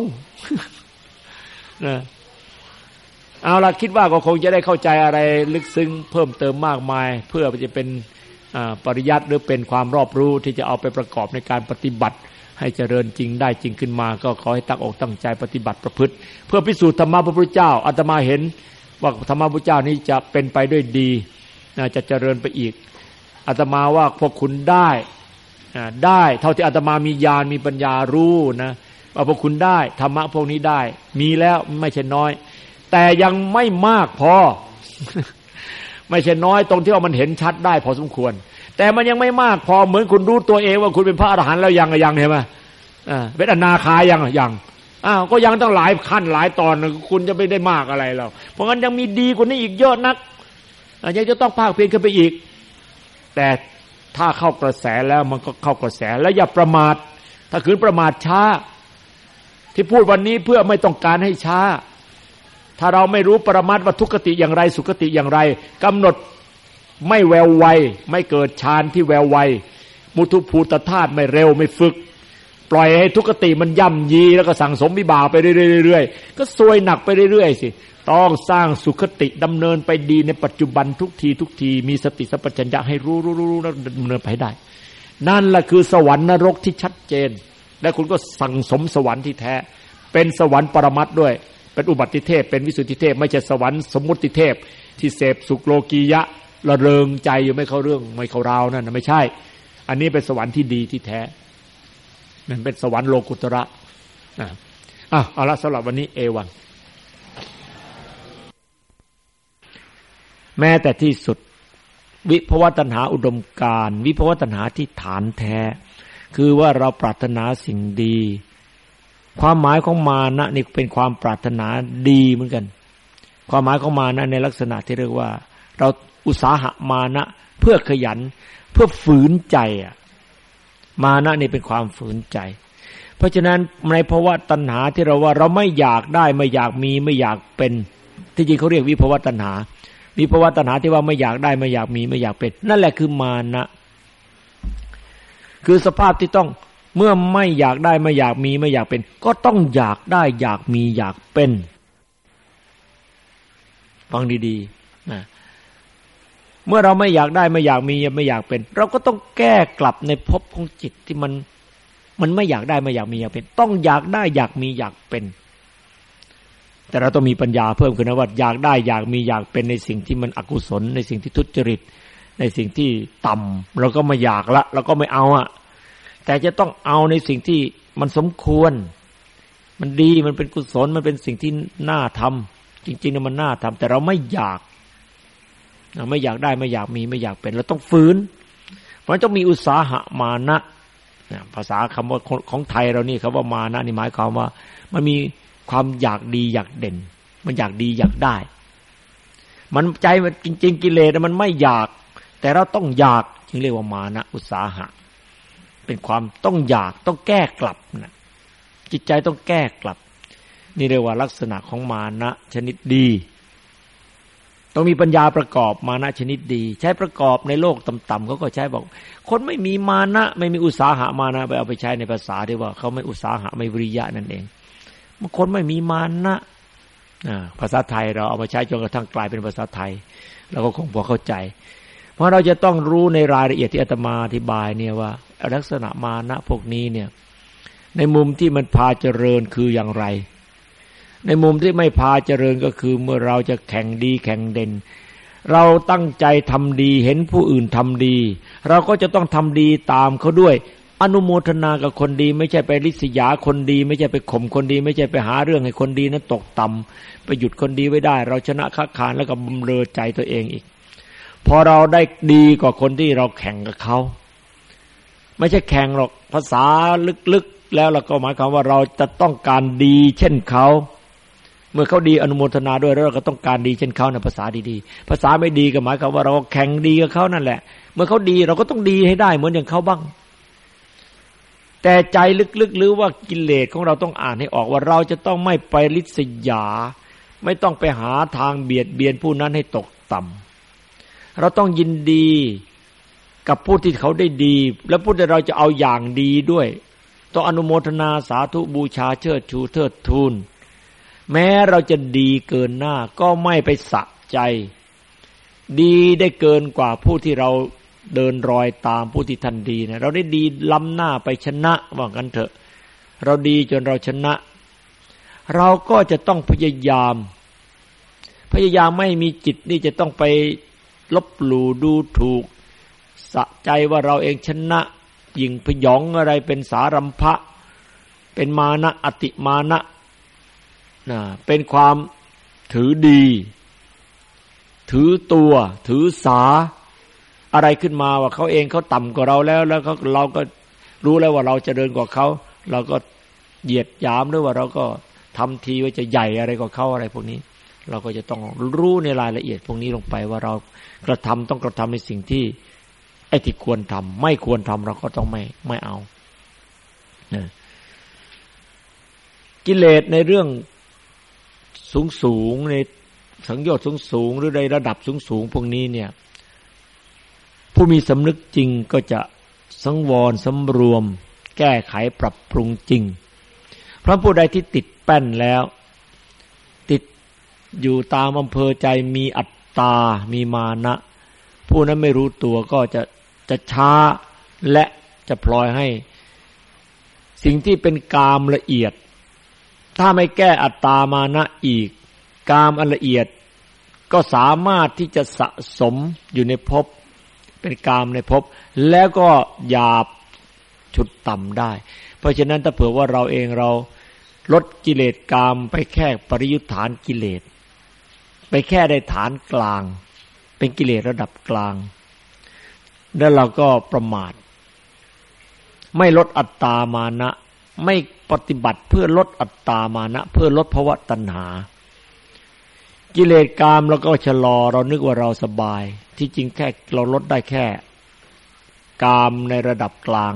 เอาล่ะคิดว่าก็คงจะได้เข้าใจอะไรลึกซึ้งเพิ่มเติมมากมายเพื่อจะเป็นปริยัติหรือเป็นความรอบรู้ที่จะเอาไปประกอบในการปฏิบัติให้เจริญจริงได้จริงขึ้นมาก็ขอให้ตั้งอกตั้งใจปฏิบัติประพฤติเพื่อพิสูจน์ธรรมะพระพุทธเจ้าอาตมาเห็นว่าธรรมะพระพุทธเจ้านี้จะเป็นไปด้วยดีจะเจริญไปอีกอาตมาว่าพวกคุณได้เท่าที่อาตมามีญาณมีปัญญารู้นะว่าพวกคุณได้ธรรมะพวกนี้ได้มีแล้วไม่ใช่น้อยแต่ยังไม่มากพอ ไม่ใช่น้อยตรงที่ว่ามันเห็นชัดได้พอสมควรแต่มันยังไม่มากพอเหมือนคุณรู้ตัวเองว่าคุณเป็นพระอรหันต์แล้วยังเห็นไหมเป็นอนาคายังก็ยังตั้งหลายขั้นหลายตอนคุณจะไม่ได้มากอะไรแล้วเพราะงั้นยังมีดีกว่านี้อีกเยอะนักยังจะต้องภาคเพียรขึ้นไปอีกแต่ถ้าเข้ากระแสแล้วมันก็เข้ากระแสแล้วอย่าประมาทถ้าขืนประมาทช้าที่พูดวันนี้เพื่อไม่ต้องการให้ช้าถ้าเราไม่รู้ปรมัตถ์ว่าทุกขติอย่างไรสุขติอย่างไรกำหนดไม่แววไวไม่เกิดฌานที่แววไวมุทุภูตธาตุไม่เร็วไม่ฝึกปล่อยให้ทุกขติมันย่ำยีแล้วก็สั่งสมวิบากไปเรื่อยๆก็ซวยหนักไปเรื่อยๆสิต้องสร้างสุขติดำเนินไปดีในปัจจุบันทุกทีมีสติสัมปชัญญะให้รู้แล้วดำเนินไปได้นั่นแหละคือสวรรค์นรกที่ชัดเจนและคุณก็สั่งสมสวรรค์ที่แท้เป็นสวรรค์ปรมัตถ์ด้วยเป็นอุบัติเทพเป็นวิสุทธิเทพไม่ใช่สวรรค์สมมุติเทพที่เสพสุขโลกียะระเริงใจอยู่ไม่เข้าเรื่องไม่เข้าราวนั่นไม่ใช่อันนี้เป็นสวรรค์ที่ดีที่แท้นั่นเป็นสวรรค์โลกุตระเอาละสำหรับวันนี้เอวังแม้แต่ที่สุดวิภวตัณหาอุดมการณ์วิภวตัณหาที่ฐานแท้คือว่าเราปรารถนาสิ่งดีความหมายของมานะนี่เป็นความปรารถนาดีเหมือนกันความหมายของมานะในลักษณะที่เรียกว่าเราอุตสาหะมานะเพื่อขยันเพื่อฝืนใจมานะนี่เป็นความฝืนใจเพราะฉะนั้นในภวตัณหาที่เราว่าเราไม่อยากได้ไม่อยากมีไม่อยากเป็นที่จริงเขาเรียกวิภวตัณหาวิภวตัณหาที่ว่าไม่อยากได้ไม่อยากมีไม่อยากเป็นนั่นแหละคือมานะคือสภาพที่ต้องเมื่อไม่อยากได้ไม่อยากมีไม่อยากเป็นก็ต้องอยากได้อยากมีอยากเป็นฟังดีๆนะเมื่อเราไม่อยากได้ไม่อยากมีไม่อยากเป็นเราก็ต้องแก้กลับในภพของจิตที่มันไม่อยากได้ไม่อยากมีอยากเป็นต้องอยากได้อยากมีอยากเป็นแต่เราต้องมีปัญญาเพิ่มขึ้นนะว่าอยากได้อยากมีอยากเป็นในสิ่งที่มันอกุศลในสิ่งที่ทุจริตในสิ่งที่ต่ำเราก็ไม่อยากละเราก็ไม่เอาแต่จะต้องเอาในสิ่งที่มันสมควรมันดีมันเป็นกุศลมันเป็นสิ่งที่น่าทำจริงๆนะมันน่าทำแต่เราไม่อยากไม่อยากได้ไม่อยากมีไม่อยากเป็นเราต้องฝืนเพราะต้องมีอุตสาหะมานะภาษาคำว่าของไทยเรานี่คำว่ามานะนี่หมายความว่ามันมีความอยากดีอยากเด่นมันอยากดีอยากได้มันใจมันจริงๆกิเลสมันไม่อยากแต่เราต้องอยากจึงเรียกว่ามานะอุตสาหะเป็นความต้องอยากต้องแก้กลับนะจิตใจต้องแก้กลับนี่เรียกว่าลักษณะของมานะชนิดดีต้องมีปัญญาประกอบมานะชนิดดีใช้ประกอบในโลกต่ำๆเขาก็ใช้บอกคนไม่มีมานะไม่มีอุตสาหะมานะไปเอาไปใช้ในภาษาที่ว่าเขาไม่อุตสาหะไม่วิริยะนั่นเองบางคนไม่มีมานะภาษาไทยเราเอามาใช้จนกระทั่งกลายเป็นภาษาไทยเราก็คงพอเข้าใจเพราะเราจะต้องรู้ในรายละเอียดที่อาตมาอธิบายเนี่ยว่าลักษณะมานะพวกนี้เนี่ยในมุมที่มันพาเจริญคืออย่างไรในมุมที่ไม่พาเจริญก็คือเมื่อเราจะแข่งดีแข่งเด่นเราตั้งใจทำดีเห็นผู้อื่นทำดีเราก็จะต้องทำดีตามเขาด้วยอนุโมทนากับคนดีไม่ใช่ไปริษยาคนดีไม่ใช่ไปข่มคนดีไม่ใช่ไปหาเรื่องให้คนดีนั้นตกต่ำไปหยุดคนดีไว้ได้เราชนะค้าขานแล้วก็บำเรอใจตัวเองอีกพอเราได้ดีกว่าคนที่เราแข่งกับเขาไม่ใช่แข่งหรอกภาษาลึกๆแล้วเราก็หมายความว่าเราจะต้องการดีเช่นเขาเมื่อเขาดีอนุโมทนาด้วยแล้วเราก็ต้องการดีเช่นเขาในภาษาดีๆภาษาไม่ดีก็หมายความว่าเราแข่งดีกับเขานั่นแหละเมื่อเขาดีเราก็ต้องดีให้ได้เหมือนอย่างเขาบ้างแต่ใจลึกๆหรือว่ากิเลสของเราต้องอ่านให้ออกว่าเราจะต้องไม่ไปริษยาไม่ต้องไปหาทางเบียดเบียนผู้นั้นให้ตกต่ำเราต้องยินดีกับผู้ที่เขาได้ดีและผู้ที่เราจะเอาอย่างดีด้วยต้องอนุโมทนาสาธุบูชาเชิดชูเทิดทูนแม้เราจะดีเกินหน้าก็ไม่ไปสะใจดีได้เกินกว่าผู้ที่เราเดินรอยตามผู้ที่ทันดีนะเราได้ดีล้ำหน้าไปชนะว่างั้นเถอะเราดีจนเราชนะเราก็จะต้องพยายามไม่มีจิตนี่จะต้องไปลบหลู่ดูถูกสะใจว่าเราเองชนะยิ่งพยองอะไรเป็นสารัมภะเป็นมานะอติมานะเป็นความถือดีถือตัวถือสาอะไรขึ้นมาว่าเขาเองเขาต่ำกว่าเราแล้วเราก็รู้แล้วว่าเราจะเดินกว่าเขาเราก็เหยียดหยามด้วยว่าเราก็ทำทีว่าจะใหญ่อะไรกว่าเขาอะไรพวกนี้เราก็จะต้องรู้ในรายละเอียดพวกนี้ลงไปว่าเรากระทำต้องกระทำในสิ่งที่ไอ้ที่ควรทำไม่ควรทำเราก็ต้องไม่เอากิเลสในเรื่องสูงในสังโยชน์สูงหรือในระดับสูงพวกนี้เนี่ยผู้มีสำนึกจริงก็จะสังวรสำรวมแก้ไขปรับปรุงจริงเพราะผู้ใดที่ติดแป้นแล้วติดอยู่ตามอำเภอใจมีอัตตามีมานะผู้นั้นไม่รู้ตัวก็จะช้าและจะพลอยให้สิ่งที่เป็นกามละเอียดถ้าไม่แก้อัตตามานะอีกกามอันละเอียดก็สามารถที่จะสะสมอยู่ในภพเป็นกามในภพแล้วก็หยาบฉุดต่ำได้เพราะฉะนั้นถ้าเผื่อว่าเราเองเราลดกิเลสกามไปแค่ปริยุทธานกิเลสไปแค่ได้ฐานกลางเป็นกิเลสระดับกลางแล้วเราก็ประมาทไม่ลดอัตตามานะไม่ปฏิบัติเพื่อลดอัตตามานะเพื่อลดภวตัณหากิเลสกามเราก็ชะลอเรานึกว่าเราสบายที่จริงแค่เราลดได้แค่กามในระดับกลาง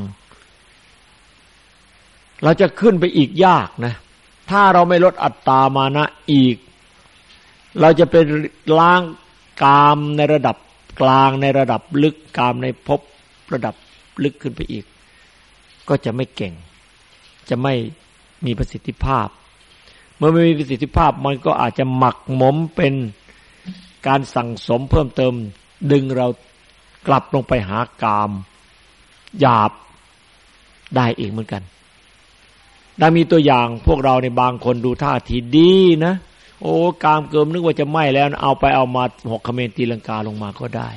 เราจะขึ้นไปอีกยากนะถ้าเราไม่ลดอัตตามานะอีกเราจะไปล้างกามในระดับกลางในระดับลึกกามในภพระดับลึกขึ้นไปอีกก็จะไม่เก่งจะไม่มีประสิทธิภาพเมื่อไม่มีประสิทธิภาพมันก็อาจจะหมักหมมเป็นการสั่งสมเพิ่มเติมดึงเรากลับลงไปหากามหยาบได้อีกเหมือนกันได้มีตัวอย่างพวกเราในบางคนดูท่าทีดีนะโอ้กามเกิมนึกว่าจะไหม้แล้วเอาไปเอามาหกเขมรตีลังกาลงมาก็ได้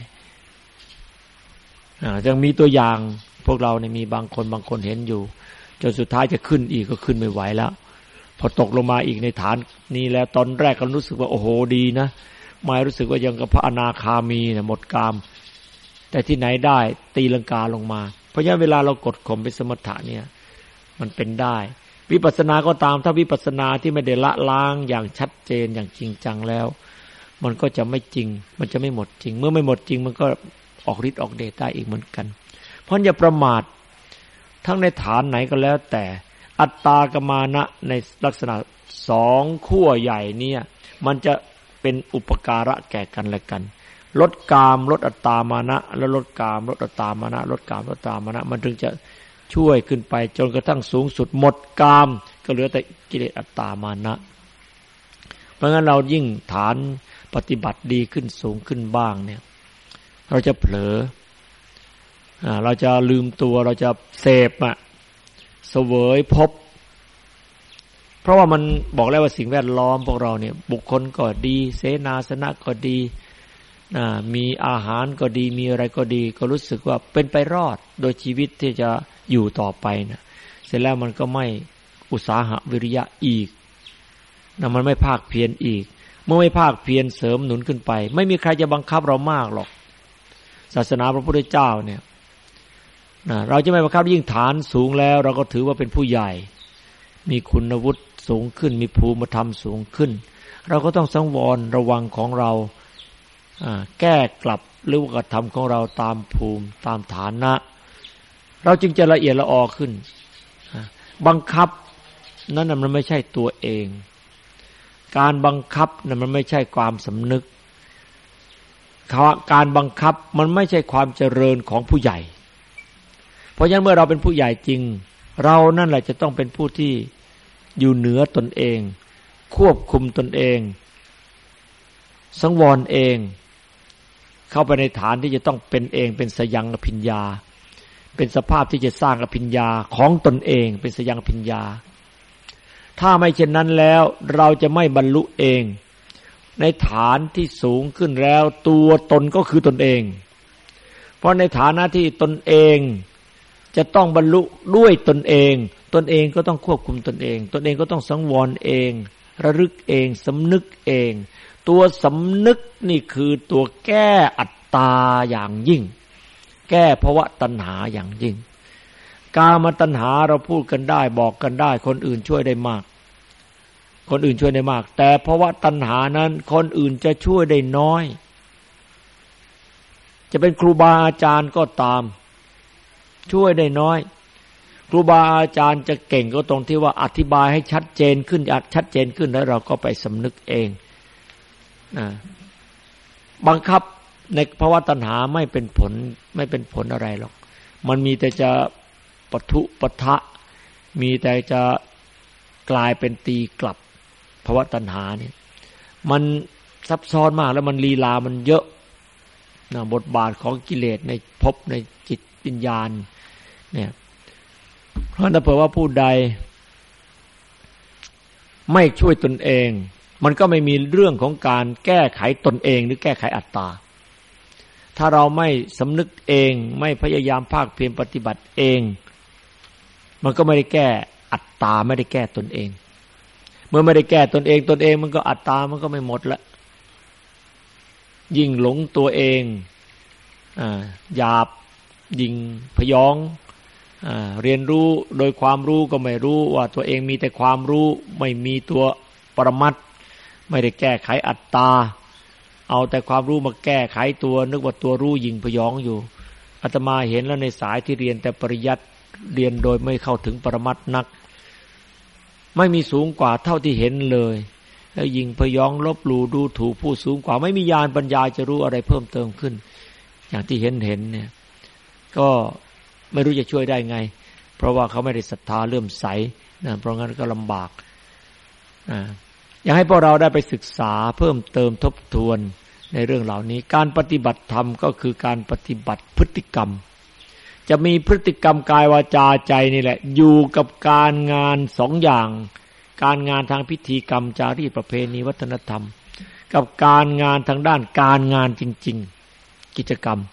ยังมีตัวอย่างพวกเราเนี่ยมีบางคนเห็นอยู่จนสุดท้ายจะขึ้นอีกก็ขึ้นไม่ไหวแล้วพอตกลงมาอีกในฐานนี้แล้วตอนแรกก็รู้สึกว่าโอ้โหดีนะไม่รู้สึกว่ายังกับพระอนาคามีเนี่ยหมดกามแต่ที่ไหนได้ตีลังกาลงมาเพราะฉะนั้นเวลาเรากดข่มเป็นสมถะเนี่ยมันเป็นได้วิปัสสนาก็ตามถ้าวิปัสสนาที่ไม่ได้ละล้างอย่างชัดเจนอย่างจริงจังแล้วมันก็จะไม่จริงมันจะไม่หมดจริงเมื่อไม่หมดจริงมันก็ออกฤทธิ์ออกเดชได้อีกเหมือนกันเพราะอย่าประมาททั้งในฐานไหนก็แล้วแต่อัตตากมานะในลักษณะสองขั้วใหญ่เนี่ยมันจะเป็นอุปการะแก่กันและกันลดกามลดอัตตามานะแล้วลดกามลดอัตตามานะลดกามลดอัตตามานะมันถึงจะช่วยขึ้นไปจนกระทั่งสูงสุดหมดกามก็เหลือแต่กิเลสอัตตามานะเพราะงั้นเรายิ่งฐานปฏิบัติดีขึ้นสูงขึ้นบ้างเนี่ยเราจะเผลอเราจะลืมตัวเราจะเสพเสวยพบเพราะว่ามันบอกแล้วว่าสิ่งแวดล้อมพวกเราเนี่ยบุคคลก็ดีเสนาสนะก็ดีมีอาหารก็ดีมีอะไรก็ดีก็รู้สึกว่าเป็นไปรอดโดยชีวิตที่จะอยู่ต่อไปนะเสร็จแล้วมันก็ไม่อุตสาหะวิริยะอีกมันไม่ภาคเพียรอีกเมื่อไม่ภาคเพียรเสริมหนุนขึ้นไปไม่มีใครจะบังคับเรามากหรอกศาสนาพระพุทธเจ้าเนี่ยเราจะไม่บังคับยิ่งฐานสูงแล้วเราก็ถือว่าเป็นผู้ใหญ่มีคุณวุฒิสูงขึ้นมีภูมิธรรมสูงขึ้นเราก็ต้องสังวรระวังของเราแก้กลับหรือว่ากระทำของเราตามภูมิตามฐานะเราจึงจะละเอียดละออขึ้นบังคับนั้นมันไม่ใช่ตัวเองการบังคับนั้นมันไม่ใช่ความสำนึกการบังคับมันไม่ใช่ความเจริญของผู้ใหญ่เพราะฉะนั้นเมื่อเราเป็นผู้ใหญ่จริงเรานั่นแหละจะต้องเป็นผู้ที่อยู่เหนือตนเองควบคุมตนเองสังวรเองเข้าไปในฐานที่จะต้องเป็นเองเป็นสยังอภิญญาเป็นสภาพที่จะสร้างอภิญญาของตนเองเป็นสยังอภิญญาถ้าไม่เช่นนั้นแล้วเราจะไม่บรรลุเองในฐานที่สูงขึ้นแล้วตัวตนก็คือตนเองเพราะในฐานะที่ตนเองจะต้องบรรลุด้วยตนเองตนเองก็ต้องควบคุมตนเองตนเองก็ต้องสังวรเองระลึกเองสำนึกเองตัวสำนึกนี่คือตัวแก้อัตตาอย่างยิ่งแก้ภวตัณหาอย่างยิ่งกามตัณหาเราพูดกันได้บอกกันได้คนอื่นช่วยได้มากคนอื่นช่วยได้มากแต่ภวตัณหานั้นคนอื่นจะช่วยได้น้อยจะเป็นครูบาอาจารย์ก็ตามช่วยได้น้อยครูบาอาจารย์จะเก่งก็ตรงที่ว่าอธิบายให้ชัดเจนขึ้นแล้วเราก็ไปสำนึกเองบังคับในภวตัณหาไม่เป็นผลอะไรหรอกมันมีแต่จะปะทุปะทะมีแต่จะกลายเป็นตีกลับภวตัณหาเนี่ยมันซับซ้อนมากแล้วมันลีลามันเยอะบทบาทของกิเลสในภพในจิตวิญญาณเนี่ยเพราะถ้าเผื่อว่าผู้ใดไม่ช่วยตนเองมันก็ไม่มีเรื่องของการแก้ไขตนเองหรือแก้ไขอัตตาถ้าเราไม่สำนึกเองไม่พยายามภาคเพียรปฏิบัติเองมันก็ไม่ได้แก้อัตตาไม่ได้แก้ตนเองเมื่อไม่ได้แก้ตนเองมันก็อัตตามันก็ไม่หมดละยิ่งหลงตัวเองหยาบยิ่งพยองเรียนรู้โดยความรู้ก็ไม่รู้ว่าตัวเองมีแต่ความรู้ไม่มีตัวปรมัตถ์ไม่ได้แก้ไขอัตตาเอาแต่ความรู้มาแก้ไขตัวนึกว่าตัวรู้ยิ่งพยองอยู่อาตมาเห็นแล้วในสายที่เรียนแต่ปริยัติเรียนโดยไม่เข้าถึงปรมัตถ์นักไม่มีสูงกว่าเท่าที่เห็นเลยแล้วยิ่งพยองลบหลู่ดูถูกผู้สูงกว่าไม่มีญาณปัญญาจะรู้อะไรเพิ่มเติมขึ้นอย่างที่เห็นเนี่ยก็ไม่รู้จะช่วยได้ไงเพราะว่าเขาไม่ได้ศรัทธาเลื่อมใสนะเพราะงั้นก็ลำบากอยากให้พวกเราได้ไปศึกษาเพิ่มเติมทบทวนในเรื่องเหล่านี้การปฏิบัติธรรมก็คือการปฏิบัติพฤติกรรมจะมีพฤติกรรมกายวาจาใจนี่แหละอยู่กับการงานสองอย่างการงานทางพิธีกรรมจารีตประเพณีวัฒนธรรมกับการงานทางด้านการงานจริงๆกิจกรรม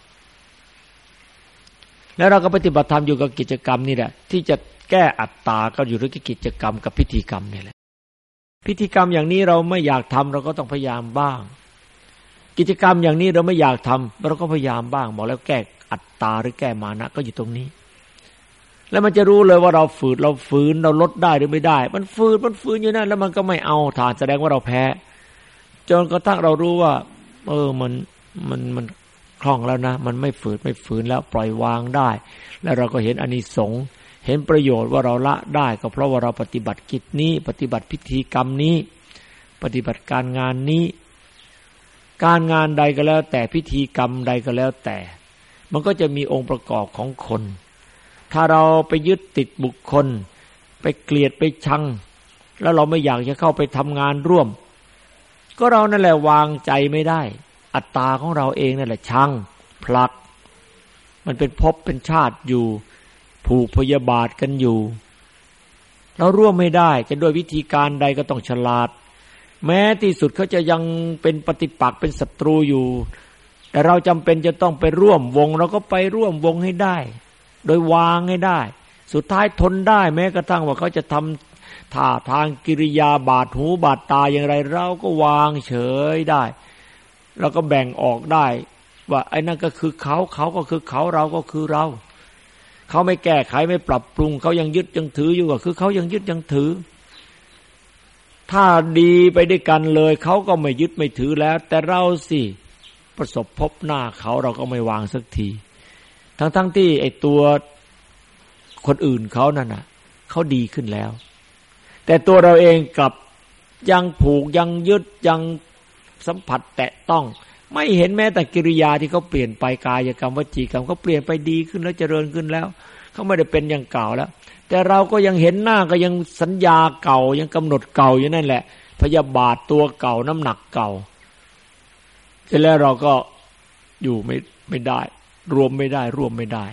แล้วเราก็ปฏิบัติธรรมอยู่กับกิจกรรมนี่แหละที่จะแก้อัตตาก็อยู่ด้วยกิจกรรมกับพิธีกรรมนี่แหละพิธีกรรมอย่างนี้เราไม่อยากทำเราก็ต้องพยายามบ้างกิจกรรมอย่างนี้เราไม่อยากทำเราก็พยายามบ้างบอกแล้วแก้อัตตาหรือแก้มานะก็อยู่ตรงนี้แล้วมันจะรู้เลยว่าเราฝืนเราลดได้หรือไม่ได้มันฝืนอยู่นั่นแล้วมันก็ไม่เอาฐานแสดงว่าเราแพ้จนกระทั่งเรารู้ว่ามันคล่องแล้วนะมันไม่ฝืนแล้วปล่อยวางได้แล้วเราก็เห็นอานิสงส์เห็นประโยชน์ว่าเราละได้ก็เพราะว่าเราปฏิบัติกิจนี้ปฏิบัติพิธีกรรมนี้ปฏิบัติการงานนี้การงานใดก็แล้วแต่พิธีกรรมใดก็แล้วแต่มันก็จะมีองค์ประกอบของคนถ้าเราไปยึดติดบุคคลไปเกลียดไปชังแล้วเราไม่อยากจะเข้าไปทำงานร่วมก็เรานั่นแหละวางใจไม่ได้อัตตาของเราเองนั่นแหละชังผลักมันเป็นภพเป็นชาติอยู่ผูกพยาบาทกันอยู่เราร่วมไม่ได้จะด้วยวิธีการใดก็ต้องฉลาดแม้ที่สุดเขาจะยังเป็นปฏิปักษ์เป็นศัตรูอยู่แต่เราจำเป็นจะต้องไปร่วมวงเราก็ไปร่วมวงให้ได้โดยวางให้ได้สุดท้ายทนได้แม้กระทั่งว่าเขาจะทำท่าทางกิริยาบาดหูบาดตาอย่างไรเราก็วางเฉยได้เราก็แบ่งออกได้ว่าไอ้นั่นก็คือเขาก็คือเขาเราก็คือเราเขาไม่แก้ไขไม่ปรับปรุงเขายังยึดยังถืออยู่ก็คือเขายังยึดยังถือถ้าดีไปด้วยกันเลยเขาก็ไม่ยึดไม่ถือแล้วแต่เราสิประสบพบหน้าเขาเราก็ไม่วางสักทีทั้งที่ไอ้ตัวคนอื่นเขานั่นน่ะเขาดีขึ้นแล้วแต่ตัวเราเองกลับยังผูกยังยึดยังสัมผัสแตะต้องไม่เห็นแม้แต่กิริยาที่เขาเปลี่ยนไปกายกรรมวจีกรรมเขาเปลี่ยนไปดีขึ้นแล้วเจริญขึ้นแล้วเขาไม่ได้เป็นอย่างเก่าแล้วแต่เราก็ยังเห็นหน้าก็ยังสัญญาเก่ายังกำหนดเก่าอยู่นั่นแหละพยาบาทตัวเก่าน้ำหนักเก่าเสร็จแล้วเราก็อยู่ไม่ได้รวมไม่ได้ร่วมไม่ได้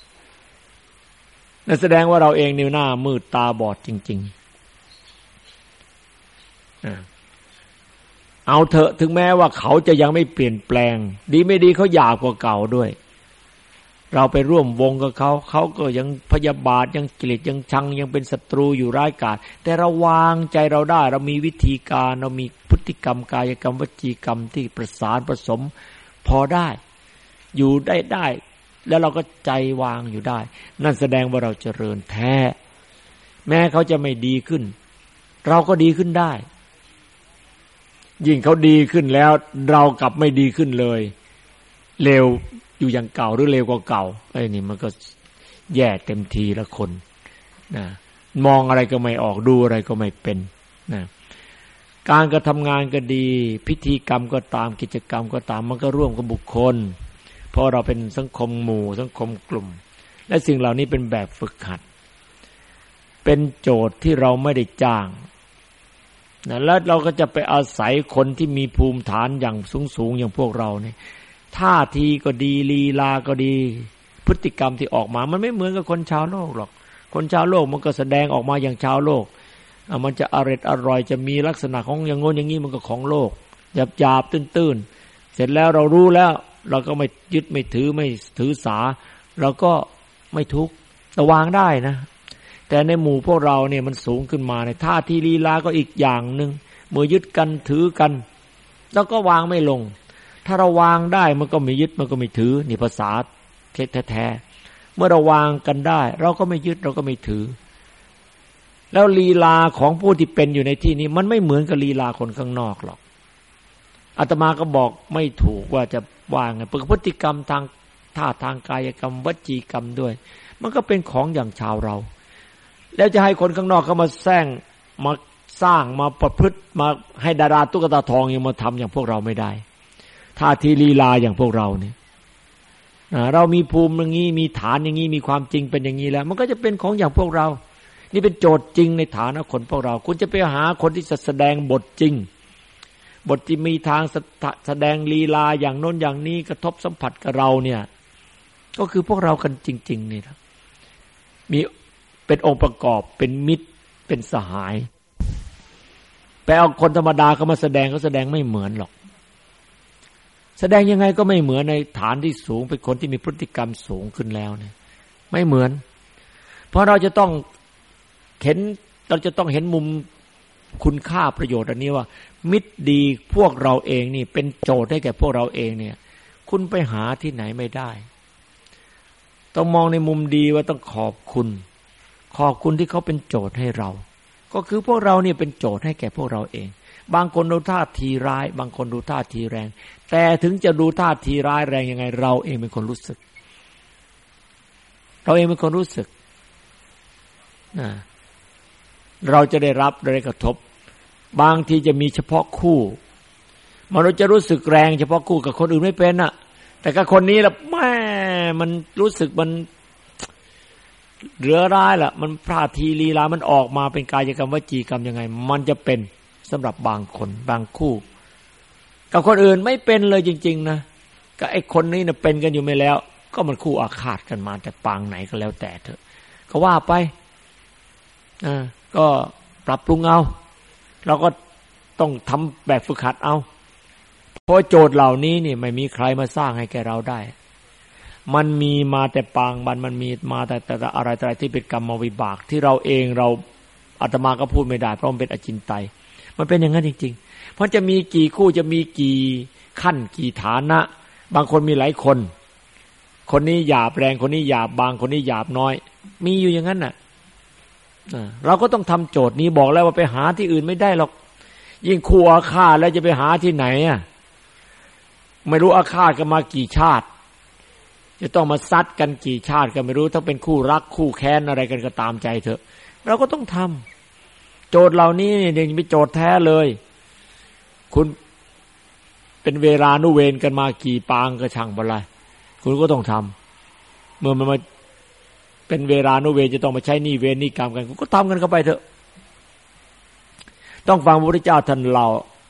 นั่นแสดงว่าเราเองนิ้วหน้ามืดตาบอดจริงๆเอาเถอะถึงแม้ว่าเขาจะยังไม่เปลี่ยนแปลงดีไม่ดีเขาหยาบกว่าเก่าด้วยเราไปร่วมวงกับเขาก็ยังพยาบาทยังเกลียดยังชังยังเป็นศัตรูอยู่ร้ายกาจแต่เราวางใจเราได้เรามีวิธีการเรามีพฤติกรรมกายกรรมวจีกรรมที่ประสานผสมพอได้อยู่ได้แล้วเราก็ใจวางอยู่ได้นั่นแสดงว่าเราเจริญแท้แม้เขาจะไม่ดีขึ้นเราก็ดีขึ้นได้ยิ่งเขาดีขึ้นแล้วเรากลับไม่ดีขึ้นเลยเลวอยู่อย่างเก่าหรือเลวกว่าเก่าไอ้นี่มันก็แย่เต็มทีละคนนะมองอะไรก็ไม่ออกดูอะไรก็ไม่เป็นนะการกระทำงานก็ดีพิธีกรรมก็ตามกิจกรรมก็ตามมันก็ร่วมกับบุคคลเพราะเราเป็นสังคมหมู่สังคมกลุ่มและสิ่งเหล่านี้เป็นแบบฝึกหัดเป็นโจทย์ที่เราไม่ได้จ้างนะแล้วเราก็จะไปอาศัยคนที่มีภูมิฐานอย่างสูงอย่างพวกเราเนี่ยท่าทีก็ดีลีลาก็ดีพฤติกรรมที่ออกมามันไม่เหมือนกับคนชาวโลกหรอกคนชาวโลกมันก็แสดงออกมาอย่างชาวโลกมันจะอร่อยจะมีลักษณะของอย่างโน้นอย่างนี้มันก็ของโลกหยาบๆตื้นๆเสร็จแล้วเรารู้แล้วเราก็ไม่ยึดไม่ถือไม่ถือสาเราก็ไม่ทุกข์ระวางได้นะแต่ในหมู่พวกเราเนี่ยมันสูงขึ้นมาในท่าทีลีลาก็อีกอย่างนึงเมื่อยึดกันถือกันแล้วก็วางไม่ลงถ้าเราวางได้มันก็ไม่ยึดมันก็ไม่ถือนี่ภาษาแท้ๆเมื่อเราวางกันได้เราก็ไม่ยึดเราก็ไม่ถือแล้วลีลาของผู้ที่เป็นอยู่ในที่นี้มันไม่เหมือนกับลีลาคนข้างนอกหรอกอาตมาก็บอกไม่ถูกว่าจะว่าไงพฤติกรรมทางท่าทางกายกรรมวจีกรรมด้วยมันก็เป็นของอย่างชาวเราแล้วจะให้คนข้างนอกเขามาแซงมาสร้างมาประพฤติมาให้ดาราตุ๊กตาทองยังมาทำอย่างพวกเราไม่ได้ท่าทีลีลาอย่างพวกเราเนี่ยเรามีภูมิอย่างนี้มีฐานอย่างนี้มีความจริงเป็นอย่างนี้แล้วมันก็จะเป็นของอย่างพวกเรานี่เป็นโจทย์จริงในฐานะคนพวกเราคุณจะไปหาคนที่จะแสดงบทจริงบทที่มีทางแสดงลีลาอย่างโน้นอย่างนี้กระทบสัมผัสกับเราเนี่ยก็คือพวกเรากันจริงๆนี่นะมีเป็นองค์ประกอบเป็นมิตรเป็นสหายไปเอาคนธรรมดาเขามาแสดงเขาแสดงไม่เหมือนหรอกแสดงยังไงก็ไม่เหมือนในฐานที่สูงเป็นคนที่มีพฤติกรรมสูงขึ้นแล้วเนี่ยไม่เหมือนเพราะเราจะต้องเห็นมุมคุณค่าประโยชน์อันนี้ว่ามิตรดีพวกเราเองนี่เป็นโจทย์ให้แก่พวกเราเองเนี่ยคุณไปหาที่ไหนไม่ได้ต้องมองในมุมดีว่าต้องขอบคุณที่เขาเป็นโจทย์ให้เราก็คือพวกเราเนี่ยเป็นโจทย์ให้แก่พวกเราเองบางคนดูท่าทีร้ายบางคนดูท่าทีแรงแต่ถึงจะดูท่าทีร้ายแรงยังไงเราเองเป็นคนรู้สึกเราเองเป็นคนรู้สึกเราจะได้รับได้กระทบบางทีจะมีเฉพาะคู่เราจะรู้สึกแรงเฉพาะคู่กับคนอื่นไม่เป็นน่ะแต่กับคนนี้ล่ะแม่มันรู้สึกมันเหลือร้ายล่ะมันท่าทีลีลามันออกมาเป็นกายกรรมวจีกรรมยังไงมันจะเป็นสำหรับบางคนบางคู่กับคนอื่นไม่เป็นเลยจริงๆนะก็ไอ้คนนี้น่ะเป็นกันอยู่ไม่แล้วก็มันคู่อาฆาตกันมาแต่ปางไหนก็แล้วแต่เถอะก็ว่าไปก็ปรับปรุงเอาเราก็ต้องทำแบบฝึกหัดเอาเพราะโจทย์เหล่านี้นี่ไม่มีใครมาสร้างให้แก่เราได้มันมีมาแต่ปางมันมีมาแต่อะไรที่เป็นกรรมวิบากที่เราเองเราอาตมาก็พูดไม่ได้เพราะมันเป็นอจินไตยมันเป็นอย่างนั้นจริงๆเพราะจะมีกี่คู่จะมีกี่ขั้นกี่ฐานะบางคนมีหลายคนคนนี้หยาบแรงคนนี้หยาบบางคนนี้หยาบน้อยมีอยู่อย่างนั้นน่ะเราก็ต้องทำโจทย์นี้บอกแล้วว่าไปหาที่อื่นไม่ได้หรอกยิ่งคู่อาฆาตแล้วจะไปหาที่ไหนอ่ะไม่รู้อาฆาตกันมากี่ชาติจะต้องมาซัดกันกี่ชาติก็ไม่รู้ถ้าเป็นคู่รักคู่แค้นอะไรกันก็ตามใจเถอะเราก็ต้องทำโจทย์เหล่านี้เนี่ยเป็นโจทย์แท้เลยคุณเป็นเวลานุเวรกันมากี่ปางก็ช่างบ่ไรคุณก็ต้องทำเมื่อมันมาเป็นเวลานุเวรจะต้องมาใช้หนี้เวรหนี้กรรมกันก็ทำกันเข้าไปเถอะต้องฟังพระพุทธเจ้าท่านเล่า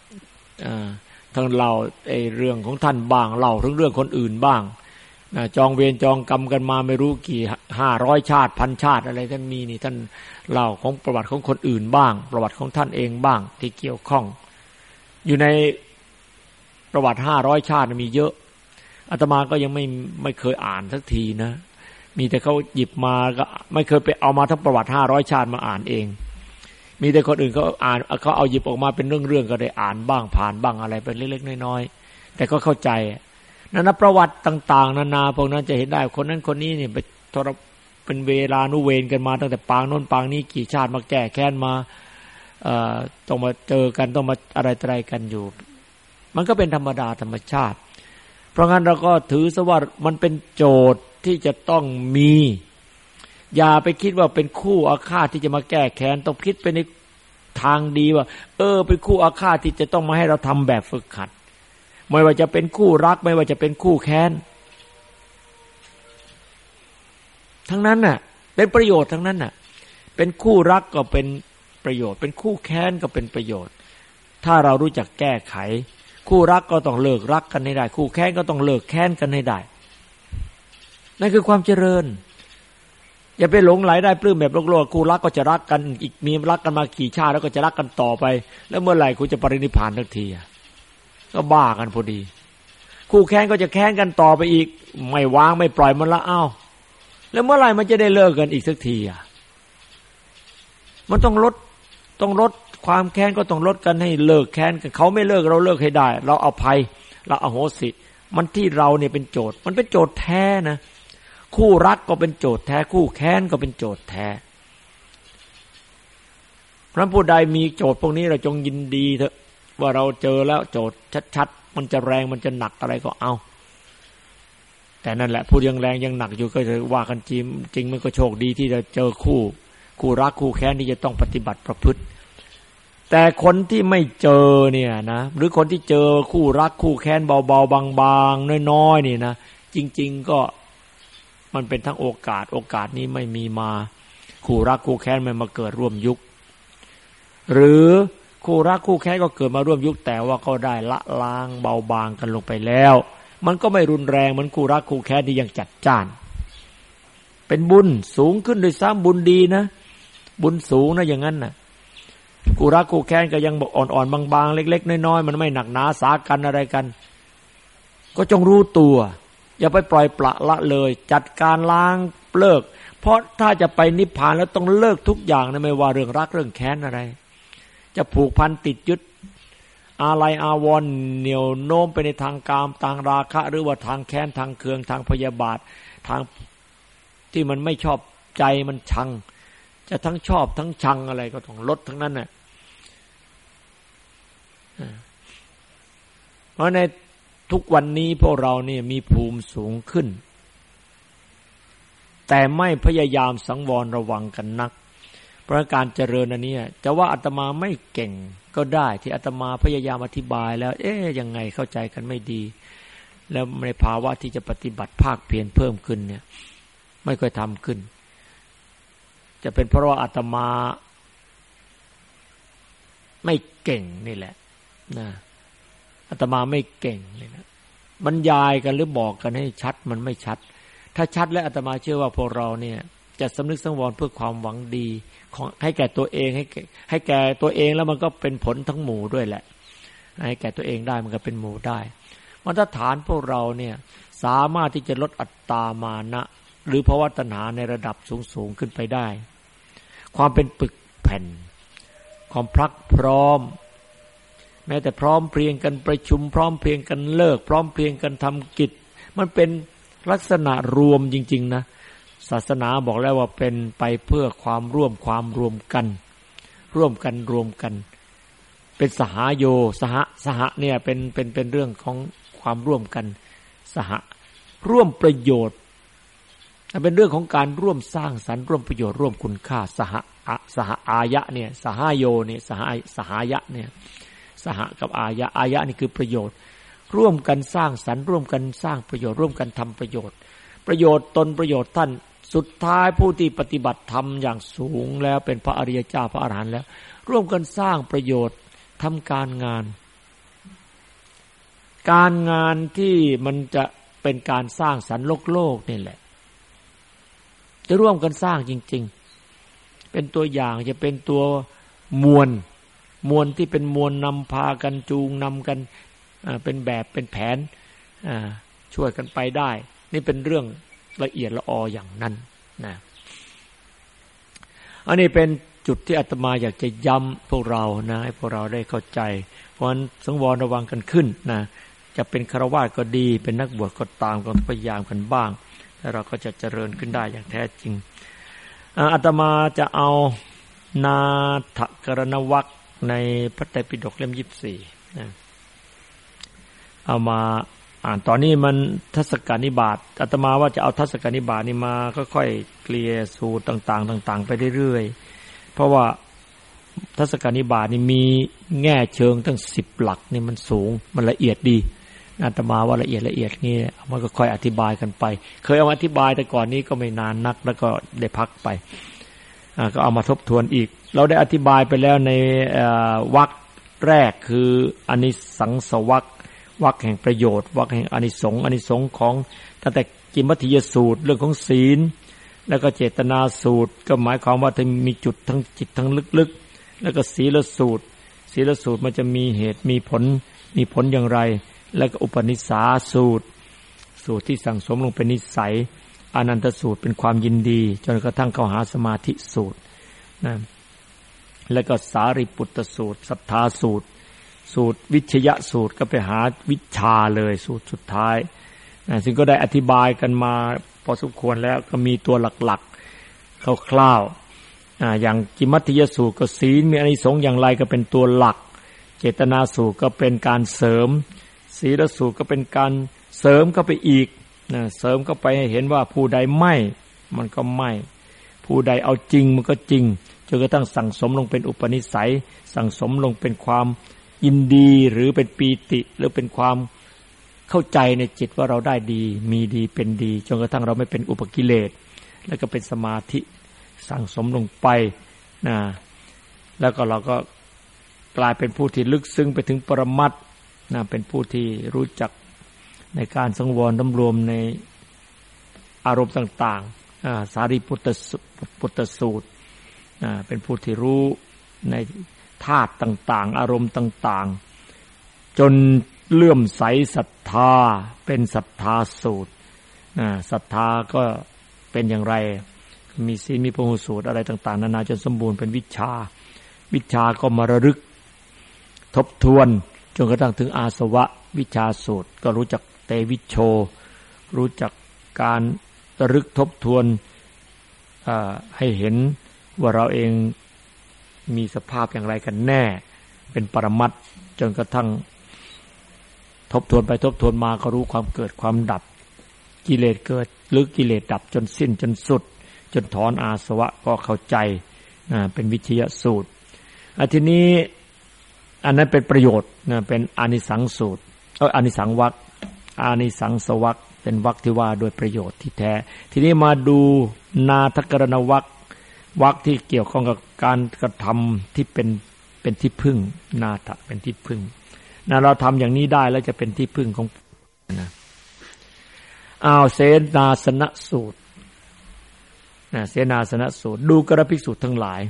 ไอ้เรื่องของท่านบ้างเล่าถึงเรื่องคนอื่นบ้างจองเวรจองกรรมกันมาไม่รู้กี่500ชาติพันชาติอะไรท่านมีนี่ท่านเล่าของประวัติของคนอื่นบ้างประวัติของท่านเองบ้างที่เกี่ยวข้องอยู่ในประวัติ500ชาติมีเยอะอาตมาก็ยังไม่เคยอ่านสักทีนะมีแต่เขาหยิบมาก็ไม่เคยไปเอามาทั้งประวัติ500ชาติมาอ่านเองมีแต่คนอื่นเขาอ่านเขาเอาหยิบออกมาเป็นเรื่องๆก็ได้อ่านบ้างผ่านบ้างอะไรไปเล็กๆน้อยๆแต่ก็เข้าใจนั่นนะประวัติต่างๆนานาพวกนั้นจะเห็นได้คนนั้นคนนี้นี่เป็นเวลานุเวรกันมาตั้งแต่ปางโน้นปางนี้กี่ชาติมาแก้แค้นมาต้องมาเจอกันต้องมาอะไรกันอยู่มันก็เป็นธรรมดาธรรมชาติเพราะงั้นเราก็ถือซะว่ามันเป็นโจทย์ที่จะต้องมีอย่าไปคิดว่าเป็นคู่อาฆาตที่จะมาแก้แค้นต้องคิดไปในทางดีว่าเป็นคู่อาฆาตที่จะต้องมาให้เราทำแบบฝึกหัดไม่ว่าจะเป็นคู่รักไม่ว่าจะเป็นคู่แค้นทั้งนั้นน่ะเป็นประโยชน์ทั้งนั้นน่ะเป็นคู่รักก็เป็นประโยชน์เป็นคู่แค้นก็เป็นประโยชน์ถ้าเรารู้จักแก้ไขคู่รักก็ต้องเลิกรักกันให้ได้คู่แค้นก็ต้องเลิกแค้นกันให้ได้นั่นคือความเจริญอย่าไปหลงไหลได้ปลื้มแบบโลกคู่รักก็จะรักกันอีกมีรักกันมากี่ชาติแล้วก็จะรักกันต่อไปแล้วเมื่อไหร่คุณจะปรินิพพานทันทีก็บ้ากันพอดีคู่แค้นก็จะแค้นกันต่อไปอีกไม่วางไม่ปล่อยมันละแล้วเมื่อไหร่มันจะได้เลิกกันอีกสักทีมันต้องลดความแค้นก็ต้องลดกันให้เลิกแค้นกันเขาไม่เลิกเราเลิกให้ได้เราอภัยเราอโหสิมันที่เราเนี่ยเป็นโจทย์มันเป็นโจทย์แท้นะคู่รักก็เป็นโจทย์แท้คู่แค้นก็เป็นโจทย์แท้เพราะผู้ใดมีโจทย์พวกนี้เราจงยินดีเถอะว่าเราเจอแล้วโจทย์ชัดๆมันจะแรงมันจะหนักอะไรก็เอาแต่นั่นแหละพูดยังแรงยังหนักอยู่ก็จะว่ากันจริงมันก็โชคดีที่จะเจอคู่รักคู่แค้นที่จะต้องปฏิบัติประพฤติแต่คนที่ไม่เจอเนี่ยนะหรือคนที่เจอคู่รักคู่แค้นเบาๆบางๆน้อยๆนี่นะจริงๆก็มันเป็นทั้งโอกาสนี้ไม่มีมาคู่รักคู่แค้นไม่มาเกิดร่วมยุคหรือคู่รักคู่แค้นก็เกิดมาร่วมยุคแต่ว่าก็ได้ละล้างเบาบางกันลงไปแล้วมันก็ไม่รุนแรงเหมือนคู่รักคู่แค้นที่ยังจัดจ้านเป็นบุญสูงขึ้นโดยซ้ำบุญดีนะบุญสูงนะอย่างนั้นนะคู่รักคู่แค้นก็ยังบอกอ่อนๆบางๆเล็กๆน้อยๆมันไม่หนักหนาสากันอะไรกันก็จงรู้ตัวอย่าไปปล่อยปละละเลยจัดการล้างเลิกเพราะถ้าจะไปนิพพานแล้วต้องเลิกทุกอย่างนะไม่ว่าเรื่องรักเรื่องแค้นอะไรจะผูกพันติดยึดอาลัยอาวรณ์เหนี่ยวโน้มไปในทางกามทางราคะหรือว่าทางแค้นทางเคืองทางพยาบาททางที่มันไม่ชอบใจมันชังจะทั้งชอบทั้งชังอะไรก็ต้องลดทั้งนั้นน่ะเพราะในทุกวันนี้พวกเราเนี่ยมีภูมิสูงขึ้นแต่ไม่พยายามสังวรระวังกันนักเพราะการเจริญอันนี้จะว่าอาตมาไม่เก่งก็ได้ที่อาตมาพยายามอธิบายแล้วยังไงเข้าใจกันไม่ดีแล้วในภาวะที่จะปฏิบัติภาคเพียรเพิ่มขึ้นเนี่ยไม่ค่อยทำขึ้นจะเป็นเพราะว่าอาตมาไม่เก่งนี่แหละนะอาตมาไม่เก่งนี่นะบรรยายกันหรือบอกกันให้ชัดมันไม่ชัดถ้าชัดแล้วอาตมาเชื่อว่าพวกเราเนี่ยจะสำนึกสังวรเพื่อความหวังดีของให้แก่ตัวเองให้แก่ตัวเองแล้วมันก็เป็นผลทั้งหมู่ด้วยแหละให้แก่ตัวเองได้มันก็เป็นหมู่ได้มาตรฐานพวกเราเนี่ยสามารถที่จะลดอัตตามานะหรือภวตัณหาในระดับสูงขึ้นไปได้ความเป็นปึกแผ่นความพรักพร้อมแม้แต่พร้อมเพรียงกันประชุมพร้อมเพรียงกันเลิกพร้อมเพรียงกันทำกิจมันเป็นลักษณะรวมจริงๆนะศาสนาบอกแล้วว่าเป็นไปเพื่อความรวมกันร่วมกันเป็นสหโยสหเนี่ยเป็นเรื่องของความร่วมกันสหร่วมประโยชน์เป็นเรื่องของการร่วมสร้างสรรค์ร่วมประโยชน์ร่วมคุณค่าสหอายะเนี่ยสหโยเนี่ยสหายะเนี่ยสหกับอายะนี่คือประโยชน์ร่วมกันสร้างสรรค์ร่วมกันสร้างประโยชน์ร่วมกันทำประโยชน์ตนประโยชน์ท่านสุดท้ายผู้ที่ปฏิบัติธรรมอย่างสูงแล้วเป็นพระอริยเจ้าพระอรหันต์แล้วร่วมกันสร้างประโยชน์ทำการงานที่มันจะเป็นการสร้างสรรค์โลกนี่แหละจะร่วมกันสร้างจริงๆเป็นตัวอย่างจะเป็นตัวมวลที่เป็นมวลนำพากันจูงนำกันเป็นแบบเป็นแผนช่วยกันไปได้นี่เป็นเรื่องละเอียดละอออย่างนั้นนะอันนี้เป็นจุดที่อาตมาอยากจะย้ำพวกเรานะให้พวกเราได้เข้าใจเพราะฉะนั้นสังวรระวังกันขึ้นนะจะเป็นฆราวาสก็ดีเป็นนักบวชก็ตามก็พยายามกันบ้างแล้วเราก็จะเจริญขึ้นได้อย่างแท้จริงอาตมาจะเอานาถกรณวรรคในพระไตรปิฎกเล่ม24นะเอามาอ่านตอนนี้มันทัศกานิบาตอาตมาว่าจะเอาทัศกานิบาตนี่มาค่อยๆเกลี่ยสูตรต่างๆไปเรื่อยๆเพราะว่าทัศกานิบาตนี่มีแง่เชิงตั้ง10หลักนี่มันสูงมันละเอียดดีอาตมาว่าละเอียดนี่มันก็ค่อยอธิบายกันไปเคยเอาอธิบายแต่ก่อนนี้ก็ไม่นานนักแล้วก็ได้พักไปก็เอามาทบทวนอีกเราได้อธิบายไปแล้วในวรรคแรกคืออานิสังสวรรควรรคแห่งประโยชน์วรรคแห่งอานิสงส์ของตั้งแต่กิมมัฏฐิยสูตรเรื่องของศีลแล้วก็เจตนาสูตรก็หมายความว่าจะมีจุดทั้งจิตทั้งลึกๆแล้วก็ศีลสูตรมันจะมีเหตุมีผลอย่างไรแล้วก็อุปนิสสาสูตรที่สั่งสมลงเป็นนิสัยอานันตสูตรเป็นความยินดีจนกระทั่งเข้าหาสมาธิสูตรนะแล้วก็สารีปุตตสูตรศรัทธาสูตรสูตรวิชยสูตรก็ไปหาวิชาเลยสูตรสุดท้ายซึ่งก็ได้อธิบายกันมาพอสมควรแล้วก็มีตัวหลักๆคร่าวๆอย่างกิมัตติยสูตรก็ศีลมีอานิสงส์อย่างไรก็เป็นตัวหลักเจตนาสูตรก็เป็นการเสริมศีลสูตรก็เป็นการเสริมเข้าไปอีกเสริมเข้าไปให้เห็นว่าผู้ใดไม่มันก็ไม่ผู้ใดเอาจริงมันก็จริงจนกระทั่งสั่งสมลงเป็นอุปนิสัยสั่งสมลงเป็นความยินดีหรือเป็นปีติหรือเป็นความเข้าใจในจิตว่าเราได้ดีมีดีเป็นดีจนกระทั่งเราไม่เป็นอุปกิเลสแล้วก็เป็นสมาธิสั่งสมลงไปแล้วก็เราก็กลายเป็นผู้ที่ลึกซึ้งไปถึงปรมัตถ์เป็นผู้ที่รู้จักในการสังวรสำรวมในอารมณ์ต่างๆสารีปุตตสูตรเป็นผู้ที่รู้ในธาตุต่างๆอารมณ์ต่างๆจนเลื่อมใสศรัทธาเป็นศรัทธาสูตรศรัทธาก็เป็นอย่างไรมีศีลมีพหุสูตรอะไรต่างๆนานาจนสมบูรณ์เป็นวิชาก็มาระลึกทบทวนจนกระทั่งถึงอาสวะวิชาสูตรก็รู้จักเตวิชโชรู้จักการระลึกทบทวนให้เห็นว่าเราเองมีสภาพอย่างไรกันแน่เป็นปรมัตถ์จนกระทั่งทบทวนไปทบทวนมาก็รู้ความเกิดความดับกิเลสเกิดหรือกิเลสดับจนสิ้นจนสุดจนถอนอาสวะก็เข้าใจเป็นวิชยสูตรทีนี้อันนั้นเป็นประโยชน์เป็นอานิสังสูตรอานิสังวรรคอานิสังสวรรคเป็นวรรคที่ว่าโดยประโยชน์ที่แท้ทีนี้มาดูนาทกรณวรรควรรคที่เกี่ยวข้องกับการกระทำที่เป็นที่พึ่งนาทะเป็นที่พึ่งเราทำอย่างนี้ได้แล้วจะเป็นที่พึ่งของเสนาสนะสูตรเสนาสนะสูตรดูกระภิกษุทั้งหลาย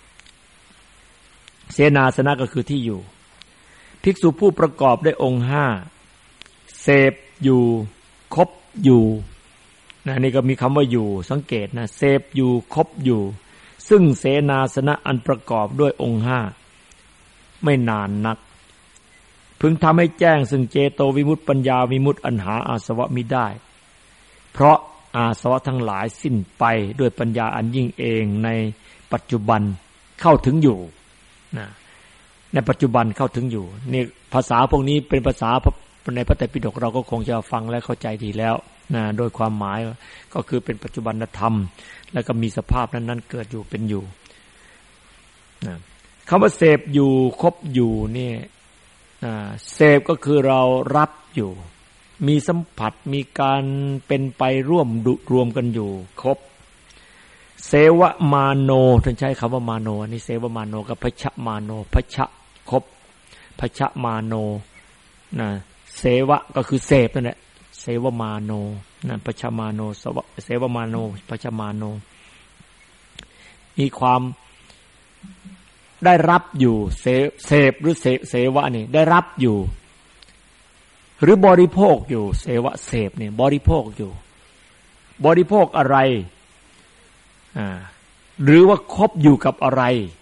เสนาสนะก็คือที่อยู่ภิกษุผู้ประกอบด้วยองค์5เสพอยู่คบอยู่นี่ก็มีคำว่าอยู่สังเกตเสพอยู่คบอยู่ซึ่งเสนาสนะอันประกอบด้วยองค์5ไม่นานนักพึงทำให้แจ้งซึ่งเจโตวิมุตติปัญญาวิมุตติอันหาอาสวะมิได้เพราะอาสวะทั้งหลายสิ้นไปด้วยปัญญาอันยิ่งเองในปัจจุบันเข้าถึงอยู่ในปัจจุบันเข้าถึงอยู่นี่ภาษาพวกนี้เป็นภาษาในพระไตรปิฎกเราก็คงจะฟังและเข้าใจดีแล้วโดยความหมายก็คือเป็นปัจจุบันธรรมแล้วก็มีสภาพนั้นๆเกิดอยู่เป็นอยู่คำว่าเสพอยู่คบอยู่นี่เสพก็คือเรารับอยู่มีสัมผัสมีการเป็นไปร่วมรวมกันอยู่คบเสวมาโนท่านใช้คำว่ามาโนอันนี้เสวมาโนกับพชมาโนพชคบพชมาโนเสวะก็คือเสพนั่นแหละเสวมาโนพชมาโนเสวมาโนพชมาโนมีความได้รับอยู่เสพหรือเสวะนี่ได้รับอยู่หรือบริโภคอยู่เสวะเสพนี่บริโภคอยู่บริโภคอะไรหรือว่าคบอยู่กับอะไร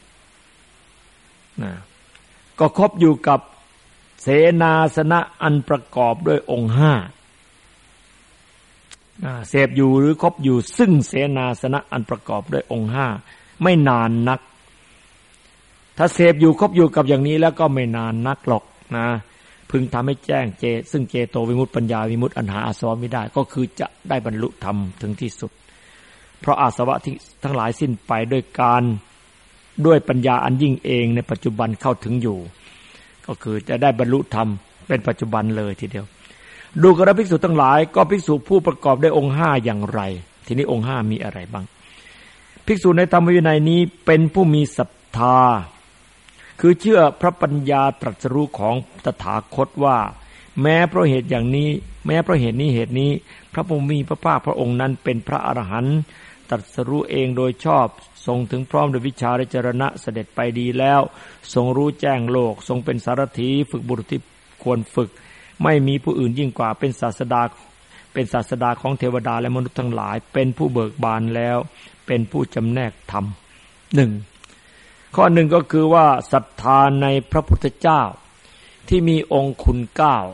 ก็คบอยู่กับเสนาสนะอันประกอบด้วยองค์5เสพอยู่หรือคบอยู่ซึ่งเสนาสนะอันประกอบด้วยองค์5ไม่นานนักถ้าเสพอยู่คบอยู่กับอย่างนี้แล้วก็ไม่นานนักหรอกพึงทำให้แจ้งซึ่งเจโตวิมุตติปัญญาวิมุตติอันหาอาสวะไม่ได้ก็คือจะได้บรรลุธรรมถึงที่สุดเพราะอาสวะที่ทั้งหลายสิ้นไปด้วยปัญญาอันยิ่งเองในปัจจุบันเข้าถึงอยู่ก็คือจะได้บรรลุธรรมเป็นปัจจุบันเลยทีเดียวดูกระภิกษุทั้งหลายก็ภิกษุผู้ประกอบด้วยองค์5อย่างไรทีนี้องค์5มีอะไรบ้างภิกษุในธรรมวินัยนี้เป็นผู้มีศรัทธาคือเชื่อพระปัญญาตรัสรู้ของตถาคตว่าแม้เพราะเหตุอย่างนี้แม้เพราะเหตุนี้พระผู้มีพระภาคพระองค์นั้นเป็นพระอรหันต์ตรัสรู้เองโดยชอบทรงถึงพร้อมด้วยวิชาและจรณะเสด็จไปดีแล้วทรงรู้แจ้งโลกทรงเป็นสารถีฝึกบุรุษที่ควรฝึกไม่มีผู้อื่นยิ่งกว่าเป็นศาสดาของเทวดาและมนุษย์ทั้งหลายเป็นผู้เบิกบานแล้วเป็นผู้จำแนกธรรมข้อหนึ่งก็คือว่าศรัทธาในพระพุทธเจ้าที่มีองค์คุณ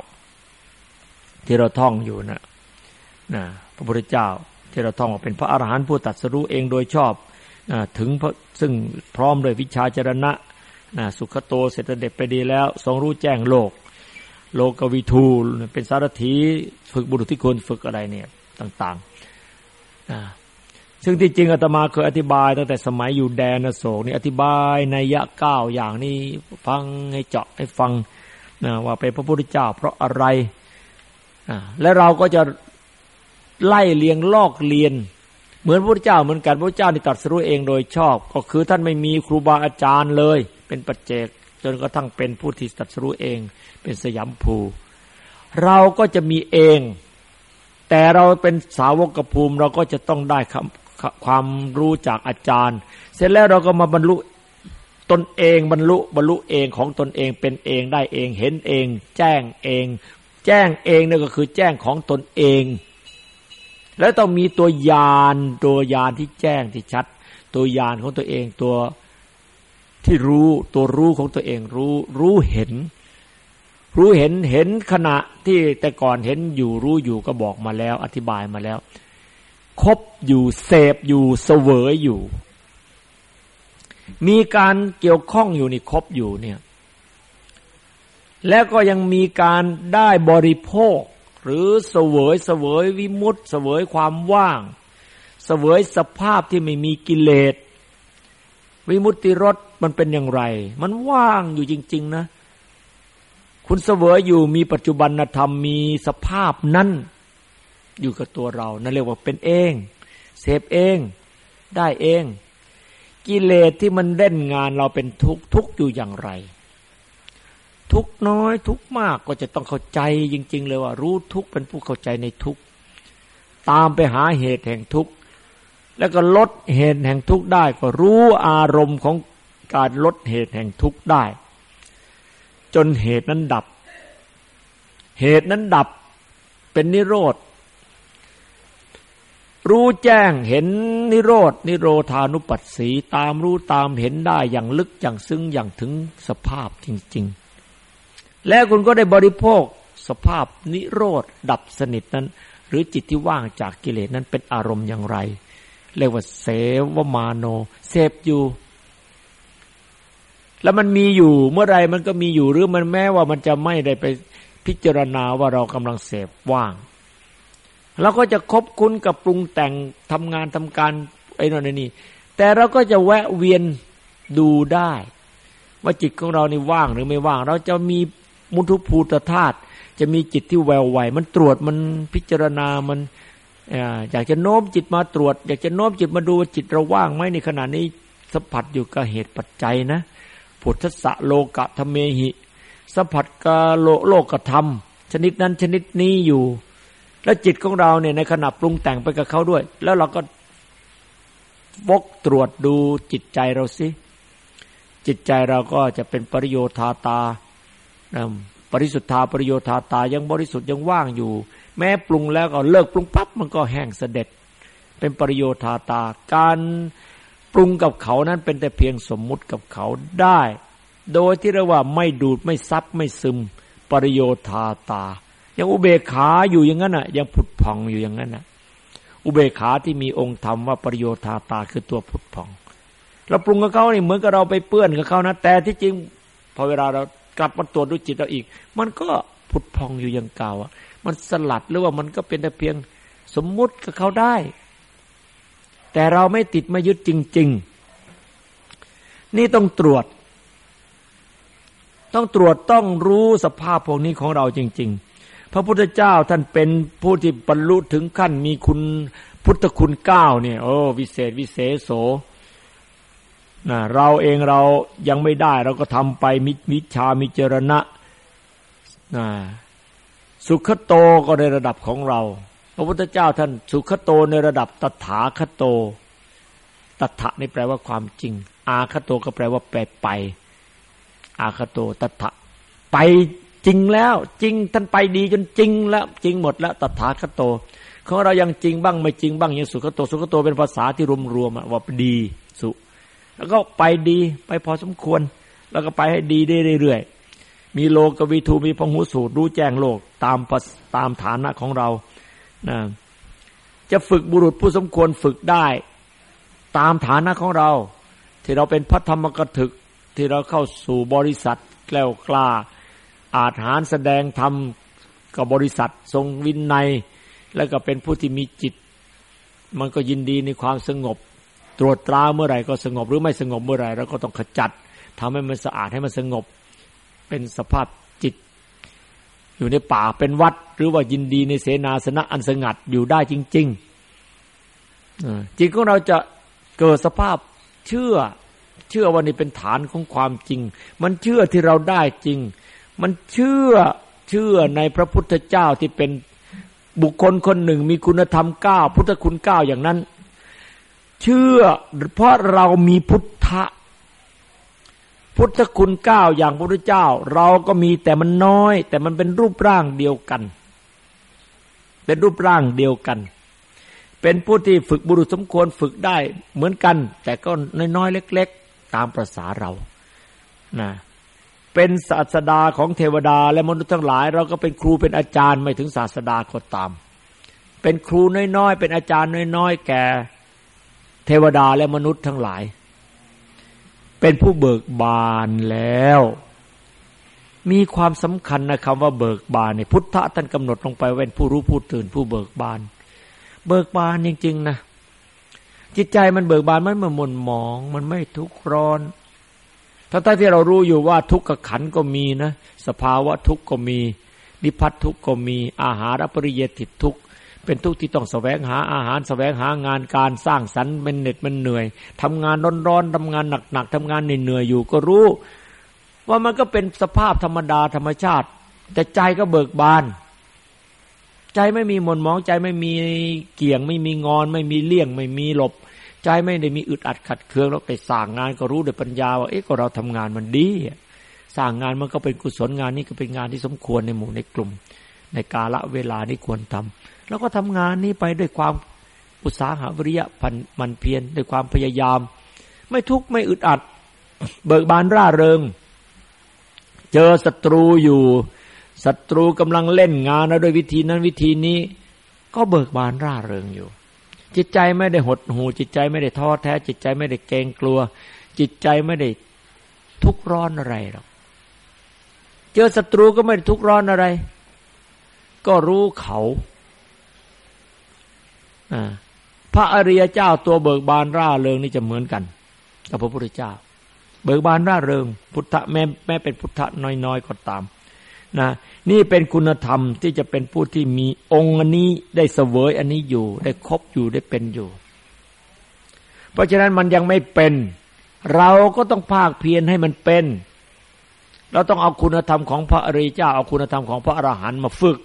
9ที่เราท่องอยู่นะพระพุทธเจ้าที่เราท่องเป็นพระอรหันต์ผู้ตรัสรู้เองโดยชอบถึงซึ่งพร้อมด้วยวิชาจรณะสุขโตเสด็จไปดีแล้วทรงรู้แจ้งโลกวิทูเป็นสารถีฝึกบุรุษที่ควรฝึกอะไรเนี่ยต่างๆซึ่งที่จริงอาตมาเคยอธิบายตั้งแต่สมัยอยู่แดนอโศกนี่อธิบายนัยยะ9อย่างนี้ฟังให้เจาะให้ฟังว่าเป็นพระพุทธเจ้าเพราะอะไรและเราก็จะไล่เลียงลอกเลียนเหมือนพระพุทธเจ้าเหมือนกันพระพุทธเจ้าที่ตรัสรู้เองโดยชอบก็คือท่านไม่มีครูบาอาจารย์เลยเป็นปัจเจกจนกระทั่งเป็นผู้ที่ตรัสรู้เองเป็นสยามภูเราก็จะมีเองแต่เราเป็นสาวกภูมิเราก็จะต้องได้ความรู้จากอาจารย์เสร็จแล้วเราก็มาบรรลุตนเองบรรลุเองของตนเองเป็นเองได้เองเห็นเองแจ้งเองนี่ก็คือแจ้งของตนเองแล้วต้องมีตัวญาณที่แจ้งที่ชัดตัวญาณของตัวเองตัวที่รู้ตัวรู้ของตัวเองรู้เห็นขณะที่แต่ก่อนเห็นอยู่รู้อยู่ก็บอกมาแล้วอธิบายมาแล้วคบอยู่เสพอยู่เสวยอยู่มีการเกี่ยวข้องอยู่นี่คบอยู่เนี่ยแล้วก็ยังมีการได้บริโภคหรือเสวยวิมุตติเสวยความว่างเสวยสภาพที่ไม่มีกิเลสวิมุตติรสมันเป็นอย่างไรมันว่างอยู่จริงๆนะคุณเสวยอยู่มีปัจจุบันธรรมมีสภาพนั้นอยู่กับตัวเรานั่นเรียกว่าเป็นเองเสพเองได้เองกิเลสที่มันเล่นงานเราเป็นทุกข์อยู่อย่างไรทุกน้อยทุกมากก็จะต้องเข้าใจจริงๆเลยว่ารู้ทุกเป็นผู้เข้าใจในทุกตามไปหาเหตุแห่งทุกแล้วก็ลดเหตุแห่งทุกได้ก็รู้อารมณ์ของการลดเหตุแห่งทุกได้จนเหตุนั้นดับเป็นนิโรธรู้แจ้งเห็นนิโรธานุปัสสีตามรู้ตามเห็นได้อย่างลึกอย่างซึ้งอย่างถึงสภาพจริงๆแล้วคุณก็ได้บริโภคสภาพนิโรธดับสนิทนั้นหรือจิตที่ว่างจากกิเลสนั้นเป็นอารมณ์อย่างไรเรียกว่าเสวมาโนเสพอยู่แล้วมันมีอยู่เมื่อไรมันก็มีอยู่หรือมันแม้ว่ามันจะไม่ได้ไปพิจารณาว่าเรากำลังเสพว่างเราก็จะคบคุ้นกับปรุงแต่งทำงานทำการไอ้นั่นนี่แต่เราก็จะแวะเวียนดูได้ว่าจิตของเรานี่ว่างหรือไม่ว่างเราจะมีมุทุภูตธาตุจะมีจิตที่แววไหวมันตรวจมันพิจารณามันอยากจะโน้มจิตมาตรวจอยากจะโน้มจิตมาดูว่าจิตเราว่างไหมในขณะนี้สัมผัสอยู่กับเหตุปัจจัยนะพุทธัสสะโลกะธเมหิสัมผัสกับโลกธรรมชนิดนั้นชนิดนี้อยู่แล้วจิตของเราเนี่ยในขณะปรุงแต่งไปกับเขาด้วยแล้วเราก็วกตรวจดูจิตใจเราสิจิตใจเราก็จะเป็นปริโยธาตาปริสุทธาปริโยธาตายังบริสุทธิ์ยังว่างอยู่แม้ปรุงแล้วก็เลิกปรุงปั๊บมันก็แห้งเสด็จเป็นปริโยธาตาการปรุงกับเขานั้นเป็นแต่เพียงสมมุติกับเขาได้โดยที่เรียกว่าไม่ดูดไม่ซับไม่ซึมปริโยธาตายังอุเบกขาอยู่อย่างนั้นน่ะยังผุดผ่องอยู่อย่างนั้นน่ะอุเบกขาที่มีองค์ธรรมว่าปริโยธาตาคือตัวผุดผ่องเราปรุงกับเขานี่เหมือนกับเราไปเปื้อนกับเขานะแต่ที่จริงพอเวลาเรากลับมาตรวจดูจิตเราอีกมันก็ผุดผ่องอยู่อย่างเก่าอ่ะมันสลัดหรือว่ามันก็เป็นแต่เพียงสมมุติกับเขาได้แต่เราไม่ติดไม่ยึดจริงๆนี่ต้องตรวจต้องรู้สภาพพวกนี้ของเราจริงๆพระพุทธเจ้าท่านเป็นผู้ที่บรรลุถึงขั้นมีคุณพุทธคุณ9เนี่ยวิเศษวิเศษโสเราเองเรายังไม่ได้เราก็ทำไปมิจฉามิจรณะสุขโตก็ในระดับของเราพระพุทธเจ้าท่านสุขโตในระดับตถาคโตตถะนี่แปลว่าความจริงอาคโตก็แปลว่าไปอาคโตตถะไปจริงแล้วจริงท่านไปดีจนจริงแล้วจริงหมดแล้วตถาคโตของเรายังจริงบ้างไม่จริงบ้างยังสุขโตเป็นภาษาที่รวมๆว่าดีสุแล้วก็ไปดีไปพอสมควรแล้วก็ไปให้ดีได้เรื่อยๆมีโลกวิทูมีพหูสูตรรู้แจ้งโลกตามฐานะของเรานะจะฝึกบุรุษผู้สมควรฝึกได้ตามฐานะของเราที่เราเป็นพระธรรมกถึกที่เราเข้าสู่บริษัทแกล้วกล้าอาจหารแสดงธรรมกับบริษัททรงวินัยแล้วก็เป็นผู้ที่มีจิตมันก็ยินดีในความสงบตรวจตราเมื่อไหร่ก็สงบหรือไม่สงบเมื่อไหร่เราก็ต้องขจัดทำให้มันสะอาดให้มันสงบเป็นสภาพจิตอยู่ในป่าเป็นวัดหรือว่ายินดีในเสนาสนะอันสงัดอยู่ได้จริงๆจิตของเราจะเกิดสภาพเชื่อว่านี่เป็นฐานของความจริงมันเชื่อที่เราได้จริงมันเชื่อในพระพุทธเจ้าที่เป็นบุคคลคนหนึ่งมีคุณธรรม9พุทธคุณ9อย่างนั้นเชื่อเพราะเรามีพุทธคุณ9อย่างพระพุทธเจ้าเราก็มีแต่มันน้อยแต่มันเป็นรูปร่างเดียวกันเป็นรูปร่างเดียวกันเป็นผู้ที่ฝึกบุรุษสมควรฝึกได้เหมือนกันแต่ก็น้อยๆเล็กๆตามประสาเรานะเป็นศาสดาของเทวดาและมนุษย์ทั้งหลายเราก็เป็นครูเป็นอาจารย์ไม่ถึงศาสดาก็ตามเป็นครูน้อยๆเป็นอาจารย์น้อยๆแก่เทวดาและมนุษย์ทั้งหลายเป็นผู้เบิกบานแล้วมีความสำคัญนะคำว่าเบิกบานเนี่ยพุทธะท่านกำหนดลงไปเป็นผู้รู้ผู้ตื่นผู้เบิกบานจริงๆนะจิตใจมันเบิกบานมันไม่หม่นหมองมันไม่ทุกข์ร้อนทั้งที่เรารู้อยู่ว่าทุกขขันธ์ก็มีนะสภาวะทุกข์ก็มีนิพพัททุกข์ก็มีอาหารปริเยติทุกข์เป็นทุกข์ที่ต้องแสวงหาอาหารแสวงหางานการสร้างสรรค์มันเหน็ดมันเหนื่อยทำงานร้อนๆทำงานหนักๆทำงานเหนื่อยๆอยู่ก็รู้ว่ามันก็เป็นสภาพธรรมดาธรรมชาติแต่ใจก็เบิกบานใจไม่มีหม่นหมองใจไม่มีเกี่ยงไม่มีงอนไม่มีเลี่ยงไม่มีหลบใจไม่ได้มีอึดอัดขัดเคืองแล้วไปสร้างงานก็รู้ด้วยปัญญาว่าก็เราทำงานมันดีสร้างงานมันก็เป็นกุศลงานนี้ก็เป็นงานที่สมควรในหมู่ในกลุ่มในกาลเวลานี้ควรทำแล้วก็ทำงานนี้ไปด้วยความอุตสาหะวิริยะมันเพียรด้วยความพยายามไม่ทุกข์ไม่อึดอัดเบิกบานร่าเริงเจอศัตรูอยู่ศัตรูกำลังเล่นงานด้วยวิธีนั้นวิธีนี้ก็เบิกบานร่าเริงอยู่จิตใจไม่ได้หดหู่จิตใจไม่ได้ท้อแท้จิตใจไม่ได้เกรงกลัวจิตใจไม่ได้ทุกข์ร้อนอะไรหรอกเจอศัตรูก็ไม่ได้ทุกข์ร้อนอะไรก็รู้เขาพระอริยเจ้าตัวเบิกบานร่าเริงนี่จะเหมือนกันกับพระพุทธเจ้าเบิกบานร่าเริงพุทธะแม้เป็นพุทธะน้อยๆก็ตามนะนี่เป็นคุณธรรมที่จะเป็นผู้ที่มีองค์อันนี้ได้เสวยอันนี้อยู่ได้ครบอยู่ได้เป็นอยู่เพราะฉะนั้นมันยังไม่เป็นเราก็ต้องภาคเพียรให้มันเป็นเราต้องเอาคุณธรรมของพระอริยเจ้าเอาคุณธรรมของพระอรหันต์มาฝึก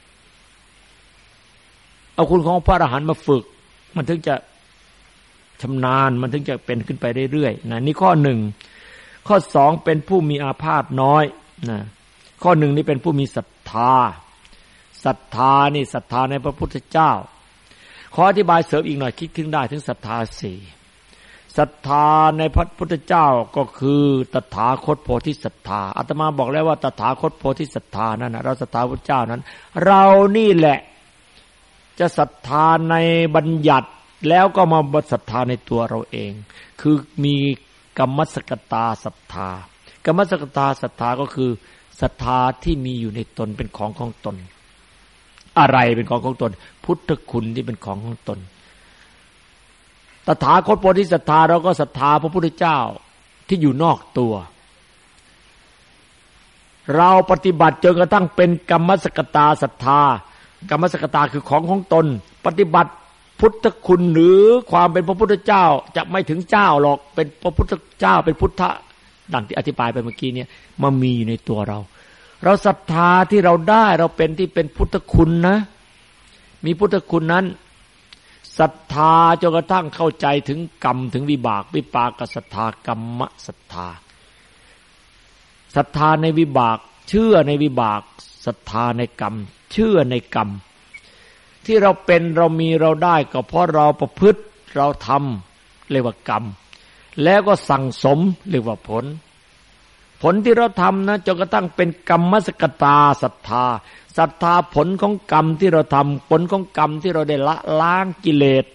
เอาคุณของพระอรหันต์มาฝึกมันถึงจะชำนาญมันถึงจะเป็นขึ้นไปเรื่อยๆนะนี่ข้อ1ข้อ2เป็นผู้มีอาพาธน้อยนะข้อ1นี่เป็นผู้มีศรัทธานี่ศรัทธาในพระพุทธเจ้าขออธิบายเสริมอีกหน่อยคิดถึงได้ถึงศรัทธา4ศรัทธาในพระพุทธเจ้าก็คือตถาคตโพธิศรัทธาอาตมาบอกแล้วว่าตถาคตโพธิศรัทธานั่นนะเราศรัทธาพระเจ้านั้นเรานี่แหละจะศรัทธาในบัญญัติแล้วก็มาศรัทธาในตัวเราเองคือมีกัมมัสกตาศรัทธากัมมัสกตาศรัทธาก็คือศรัทธาที่มีอยู่ในตนเป็นของของตนอะไรเป็นของของตนพุทธคุณที่เป็นของของตนตถาคตโพธิศรัทธาเราก็ศรัทธาพระพุทธเจ้าที่อยู่นอกตัวเราปฏิบัติจนกระทั่งเป็นกัมมัสกตาศรัทธากรรมสกตาคือของของตนปฏิบัติพุทธคุณหรือความเป็นพระพุทธเจ้าจะไม่ถึงเจ้าหรอกเป็นพระพุทธเจ้าเป็นพุทธะดังที่อธิบายไปเมื่อกี้เนี่ยมามีอยู่ในตัวเราศรัทธาที่เราได้เราเป็นที่เป็นพุทธคุณนะมีพุทธคุณนั้นศรัทธาจนกระทั่งเข้าใจถึงกรรมถึงวิบากศรัทธากรรมศรัทธาศรัทธาในวิบากเชื่อในวิบากศรัทธาในกรรมเชื่อในกรรมที่เราเป็นเรามีเราได้ก็เพราะเราประพฤติเราทำเรียกว่ากรรมแล้วก็สั่งสมเรียกว่าผลที่เราทำนะจนกระทั่งเป็นกรรมสกตาศรัทธาผลของกรรมที่เราทำผลของกรรมที่เราได้ละล้างกิเลส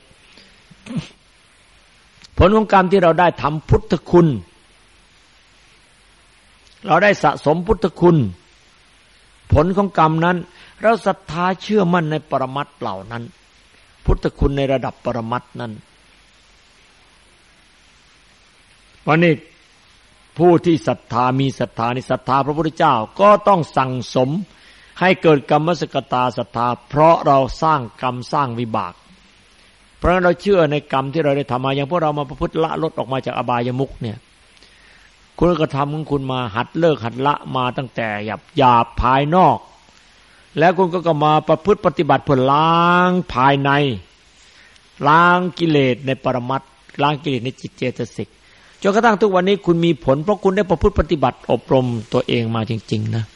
ผลของกรรมที่เราได้ทำพุทธคุณเราได้สะสมพุทธคุณผลของกรรมนั้นเราศรัทธาเชื่อมั่นในปรมัตถ์เหล่านั้นพุทธคุณในระดับปรมัตถ์นั้นวันนี้ผู้ที่ศรัทธามีศรัทธาในศรัทธาพระพุทธเจ้าก็ต้องสั่งสมให้เกิดกรรมสกตาศรัทธาเพราะเราสร้างกรรมสร้างวิบากเพราะเราเชื่อในกรรมที่เราได้ทำมาอย่างพวกเรามาประพฤติละลดออกมาจากอบายมุขเนี่ยคุณก็ทำของคุณมาหัดเลิกหัดละมาตั้งแต่หยาบภายนอกแล้วคุณก็มาประพฤติปฏิบัติเพื่อล้างภายในล้างกิเลสในปรมัตถ์ล้างกิเลสในจิตเจตสิกจนกระทั่งทุกวันนี้คุณมีผลเพราะคุณได้ประพฤติปฏิบัติอบรมตัวเองมาจริงๆนะ